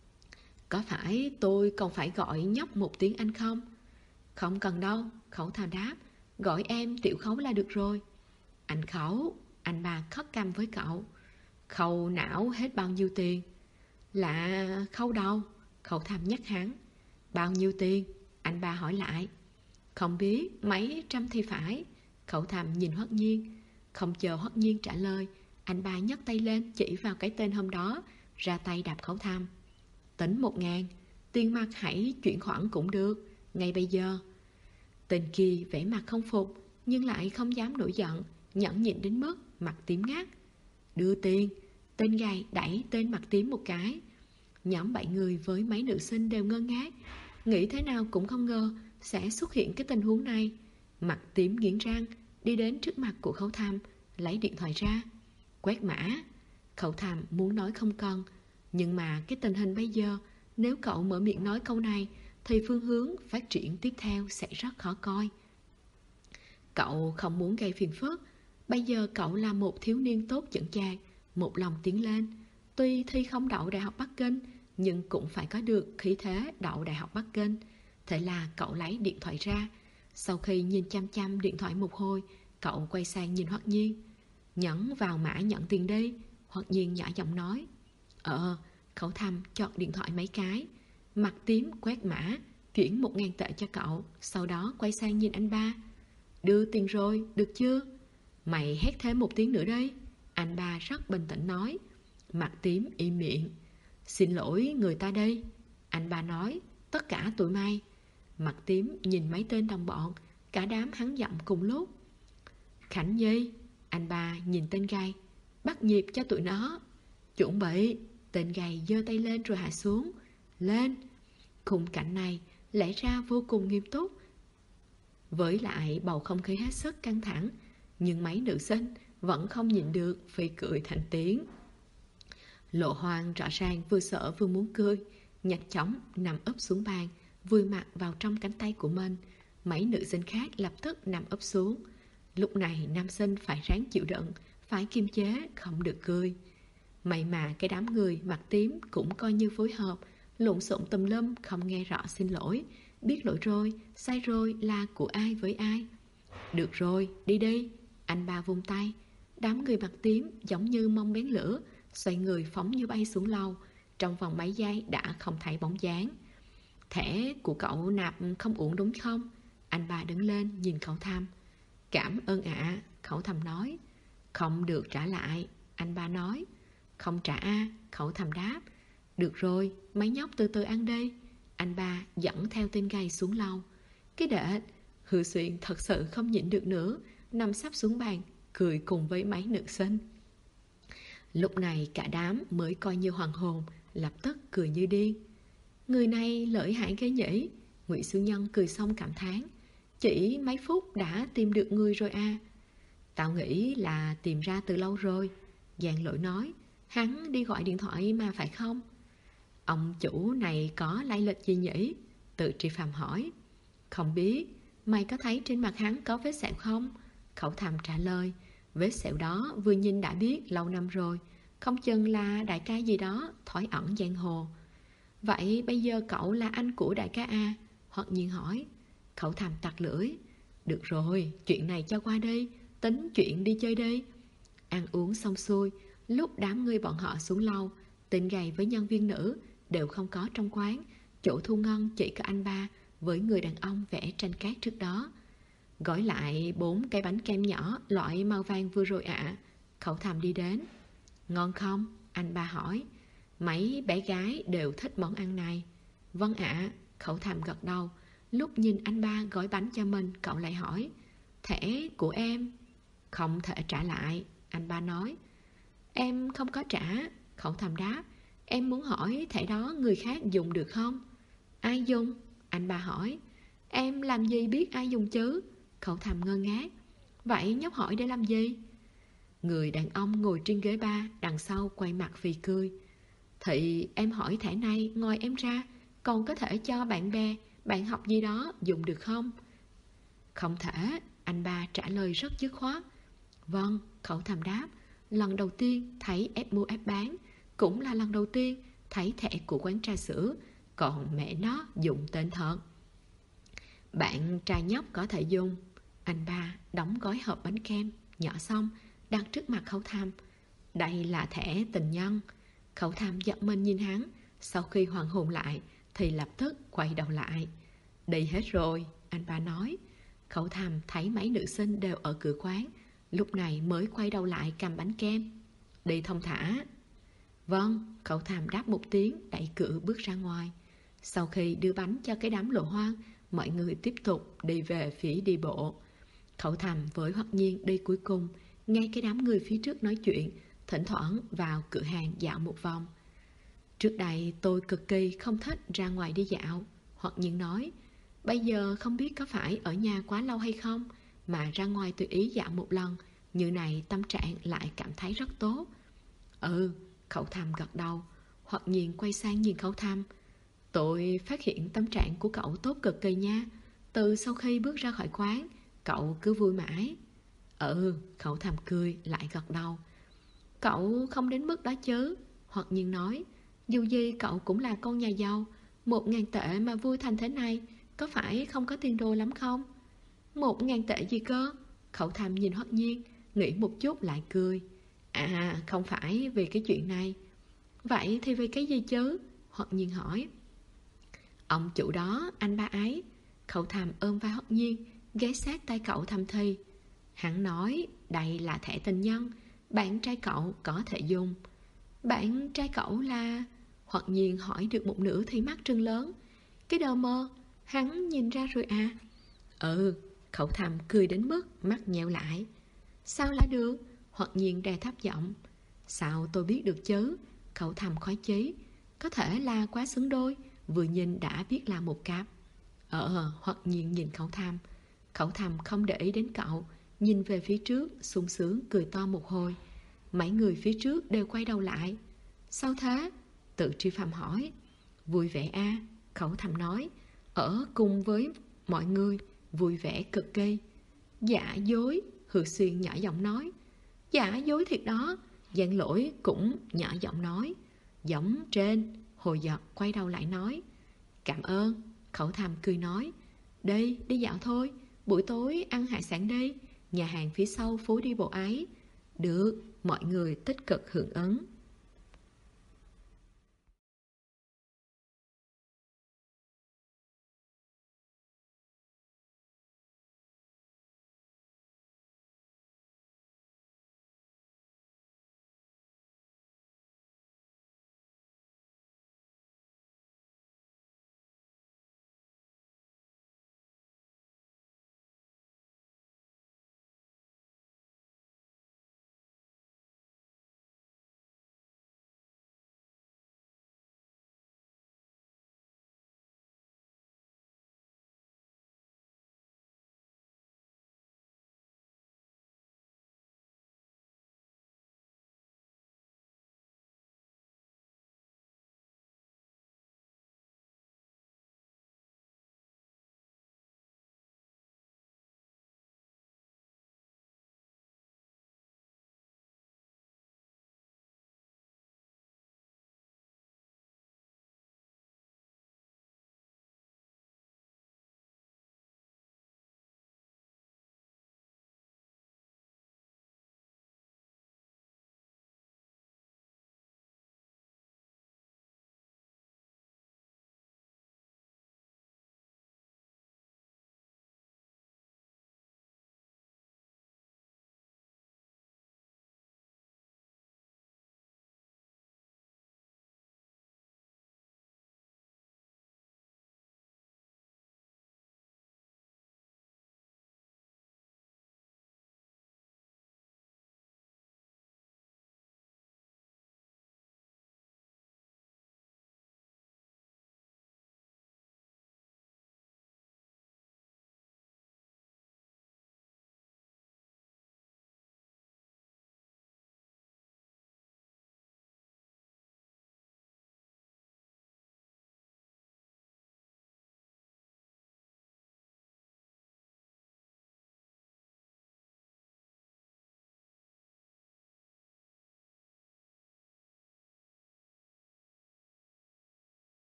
Có phải tôi còn phải gọi nhóc một tiếng anh không? Không cần đâu, Khẩu Thầm đáp. Gọi em Tiểu Khấu là được rồi. Anh Khẩu, anh ba khất căm với cậu. Khâu não hết bao nhiêu tiền? Là khâu đâu? Khẩu Thầm nhắc hắn. Bao nhiêu tiền? Anh ba hỏi lại. Không biết, mấy trăm thì phải. Khẩu Thầm nhìn Hoắc Nhiên. Không chờ Hoắc Nhiên trả lời, anh ba nhấc tay lên chỉ vào cái tên hôm đó, ra tay đạp Khẩu Thầm. Tính 1.000, tiền mặt hãy chuyển khoản cũng được, ngay bây giờ. Tên kia vẻ mặt không phục, nhưng lại không dám nổi giận, nhẫn nhịn đến mức mặt tím ngắt. Đưa tiền. Tên gầy đẩy tên mặt tím một cái. Nhóm 7 người với mấy nữ sinh đều ngơ ngác, nghĩ thế nào cũng không ngờ sẽ xuất hiện cái tình huống này. Mặt tím nghiến răng, đi đến trước mặt của Khẩu Thầm, lấy điện thoại ra, quét mã. Khẩu Thầm muốn nói không cần, nhưng mà cái tình hình bây giờ, nếu cậu mở miệng nói câu này thì phương hướng phát triển tiếp theo sẽ rất khó coi. Cậu không muốn gây phiền phức. Bây giờ cậu là một thiếu niên tốt chững chạc, một lòng tiến lên. Tuy thi không đậu Đại học Bắc Kinh, nhưng cũng phải có được khí thế đậu Đại học Bắc Kinh. Thế là cậu lấy điện thoại ra. Sau khi nhìn chăm chăm điện thoại một hồi, cậu quay sang nhìn Hoắc Nhiên. Nhấn vào mã nhận tiền đi. Hoắc Nhiên nhỏ giọng nói. Khẩu Thầm chọn điện thoại mấy cái. Mặt tím quét mã, chuyển 1.000 tệ cho cậu. Sau đó quay sang nhìn anh ba. Đưa tiền rồi, được chưa? Mày hét thêm một tiếng nữa đây. Anh ba rất bình tĩnh nói. Mặt tím im miệng. Xin lỗi người ta đây. Anh ba nói. Tất cả tụi mày. Mặt tím nhìn mấy tên đồng bọn, cả đám hắn giọng cùng lúc. Khánh Nhi. Anh ba nhìn tên gầy. Bắt nhịp cho tụi nó. Chuẩn bị. Tên gầy giơ tay lên rồi hạ xuống. Lên. Khung cảnh này lẽ ra vô cùng nghiêm túc, Với lại bầu không khí hết sức căng thẳng, nhưng mấy nữ sinh vẫn không nhịn được phì cười thành tiếng. Lộ Hoang rõ ràng vừa sợ vừa muốn cười, nhanh chóng nằm úp xuống bàn, vùi mặt vào trong cánh tay của mình. Mấy nữ sinh khác lập tức nằm úp xuống. Lúc này nam sinh phải ráng chịu đựng, phải kiềm chế, không được cười. May mà cái đám người mặt tím cũng coi như phối hợp, lộn xộn tùm lum không nghe rõ xin lỗi, biết lỗi rồi, sai rồi là của ai với ai. Được rồi, đi đi. Anh ba vung tay. Đám người mặt tím giống như mong bén lửa, xoay người phóng như bay xuống lầu. Trong vòng mấy giây đã không thấy bóng dáng. Thẻ của cậu nạp không uổng đúng không? Anh ba đứng lên nhìn Khẩu Thăm. Cảm ơn ạ, Khẩu Thăm nói. Không được trả lại, anh ba nói. Không trả a, Khẩu Thăm đáp. Được rồi, mấy nhóc từ từ ăn đi. Anh ba dẫn theo tên gầy xuống lầu. Cái đệt, Hư Xuyên thật sự không nhịn được nữa, nằm sắp xuống bàn, cười cùng với mấy nữ sinh. Lúc này cả đám mới coi như hoàn hồn, lập tức cười như điên. Người này lợi hại ghê nhỉ? Ngụy Sư Nhân cười xong cảm thán. Chỉ mấy phút đã tìm được người rồi à? Tao nghĩ là tìm ra từ lâu rồi, Giang Lỗi nói. Hắn đi gọi điện thoại mà phải không? Ông chủ này có lai lịch gì nhỉ? Tự Tri Phạm hỏi. Không biết. Mày có thấy trên mặt hắn có vết sẹo không? Khẩu Thăm trả lời. Vết sẹo đó vừa nhìn đã biết lâu năm rồi, không chừng là đại ca gì đó thoái ẩn giang hồ. Vậy bây giờ cậu là anh của đại ca à? Hoặc nhiên hỏi. Khẩu Thăm tặc lưỡi. Được rồi, chuyện này cho qua đi, tính chuyện đi chơi đi. Ăn uống xong xuôi, lúc đám người bọn họ xuống lầu, tên gầy với nhân viên nữ đều không có trong quán. Chỗ thu ngân chỉ có anh ba với người đàn ông vẽ tranh cát trước đó. Gói lại 4 cái bánh kem nhỏ loại màu vàng vừa rồi ạ. Khẩu Thăm đi đến. Ngon không? Anh ba hỏi. Mấy bé gái đều thích món ăn này. Vâng ạ. Khẩu Thăm gật đầu. Lúc nhìn anh ba gói bánh cho mình, cậu lại hỏi. Thẻ của em? Không thể trả lại, anh ba nói. Em không có trả, Khẩu Thăm đáp. Em muốn hỏi thẻ đó người khác dùng được không? Ai dùng? Anh ba hỏi. Em làm gì biết ai dùng chứ? Khẩu Thăm ngơ ngác. Vậy nhóc hỏi để làm gì? Người đàn ông ngồi trên ghế ba đằng sau quay mặt phì cười. Thì em hỏi thẻ này ngoài em ra còn có thể cho bạn bè, bạn học gì đó dùng được không? Không thể, anh ba trả lời rất dứt khoát. Vâng, Khẩu Thăm đáp. Lần đầu tiên thấy ép mua ép bán, cũng là lần đầu tiên thấy thẻ của quán trà sữa, còn mẹ nó dùng tên thật. Bạn trai nhóc có thể dùng. Anh ba đóng gói hộp bánh kem nhỏ xong đặt trước mặt Khẩu Thăm. Đây là thẻ tình nhân. Khẩu Thăm giật mình nhìn hắn. Sau khi hoàn hồn lại thì lập tức quay đầu lại. Đi hết rồi, anh ba nói. Khẩu Thăm thấy mấy nữ sinh đều ở cửa quán, lúc này mới quay đầu lại cầm bánh kem. Đi thông thả. Vâng, Khẩu Thăm đáp một tiếng, đẩy cửa bước ra ngoài. Sau khi đưa bánh cho cái đám Lộ Hoang, mọi người tiếp tục đi về phía đi bộ. Khẩu Thăm với Hoặc Nhiên đi cuối cùng, nghe cái đám người phía trước nói chuyện, thỉnh thoảng vào cửa hàng dạo một vòng. Trước đây tôi cực kỳ không thích ra ngoài đi dạo, Hoặc Nhiên nói. Bây giờ không biết có phải ở nhà quá lâu hay không, mà ra ngoài tùy ý dạo một lần, như này tâm trạng lại cảm thấy rất tốt. Ừ, Khẩu Thăm gật đầu. Hoặc Nhiên quay sang nhìn Khẩu Thăm. Tôi phát hiện tâm trạng của cậu tốt cực kỳ nha. Từ sau khi bước ra khỏi quán, cậu cứ vui mãi. Ừ, Khẩu Thăm cười lại gật đầu. Cậu không đến mức đó chứ, Hoặc Nhiên nói. Dù gì cậu cũng là con nhà giàu, 1.000 tệ mà vui thành thế này, có phải không có tiền đồ lắm không? 1.000 tệ gì cơ? Khẩu Thăm nhìn Hoặc Nhiên, nghĩ một chút lại cười. À, không phải vì cái chuyện này. Vậy thì vì cái gì chứ? Hoặc Nhiên hỏi. Ông chủ đó, anh ba ấy. Khẩu Thăm ôm vai Hoặc Nhiên, ghé sát tay cậu thầm thì. Hắn nói đây là thẻ tình nhân, bạn trai cậu có thể dùng. Bạn trai cậu là... Hoặc Nhiên hỏi được một nửa thì mắt trừng lớn. Cái đờ mơ, hắn nhìn ra rồi à? Ừ, Khẩu Thăm cười đến mức mắt nheo lại. Sao lại được? Hoặc Nhiên đè thấp giọng. Sao tôi biết được chứ? Khẩu Thăm khoái chí. Có thể là quá xứng đôi, vừa nhìn đã biết là một cặp. Hoặc Nhiên nhìn Khẩu Thăm. Khẩu Thầm không để ý đến cậu, nhìn về phía trước, sung sướng cười to một hồi. Mấy người phía trước đều quay đầu lại. Sao thế? Tự Tri Phạm hỏi. Vui vẻ a, Khẩu Thầm nói. Ở cùng với mọi người, vui vẻ cực kỳ. Giả dối, Hư Xuyên nhỏ giọng nói. Giả dối thiệt đó, Giang Lỗi cũng nhỏ giọng nói. Giống trên, Hồi Giật quay đầu lại nói. Cảm ơn, Khẩu Thầm cười nói. Đi dạo thôi, buổi tối ăn hải sản đi, nhà hàng phía sau phố đi bộ ấy. Được, mọi người tích cực hưởng ứng.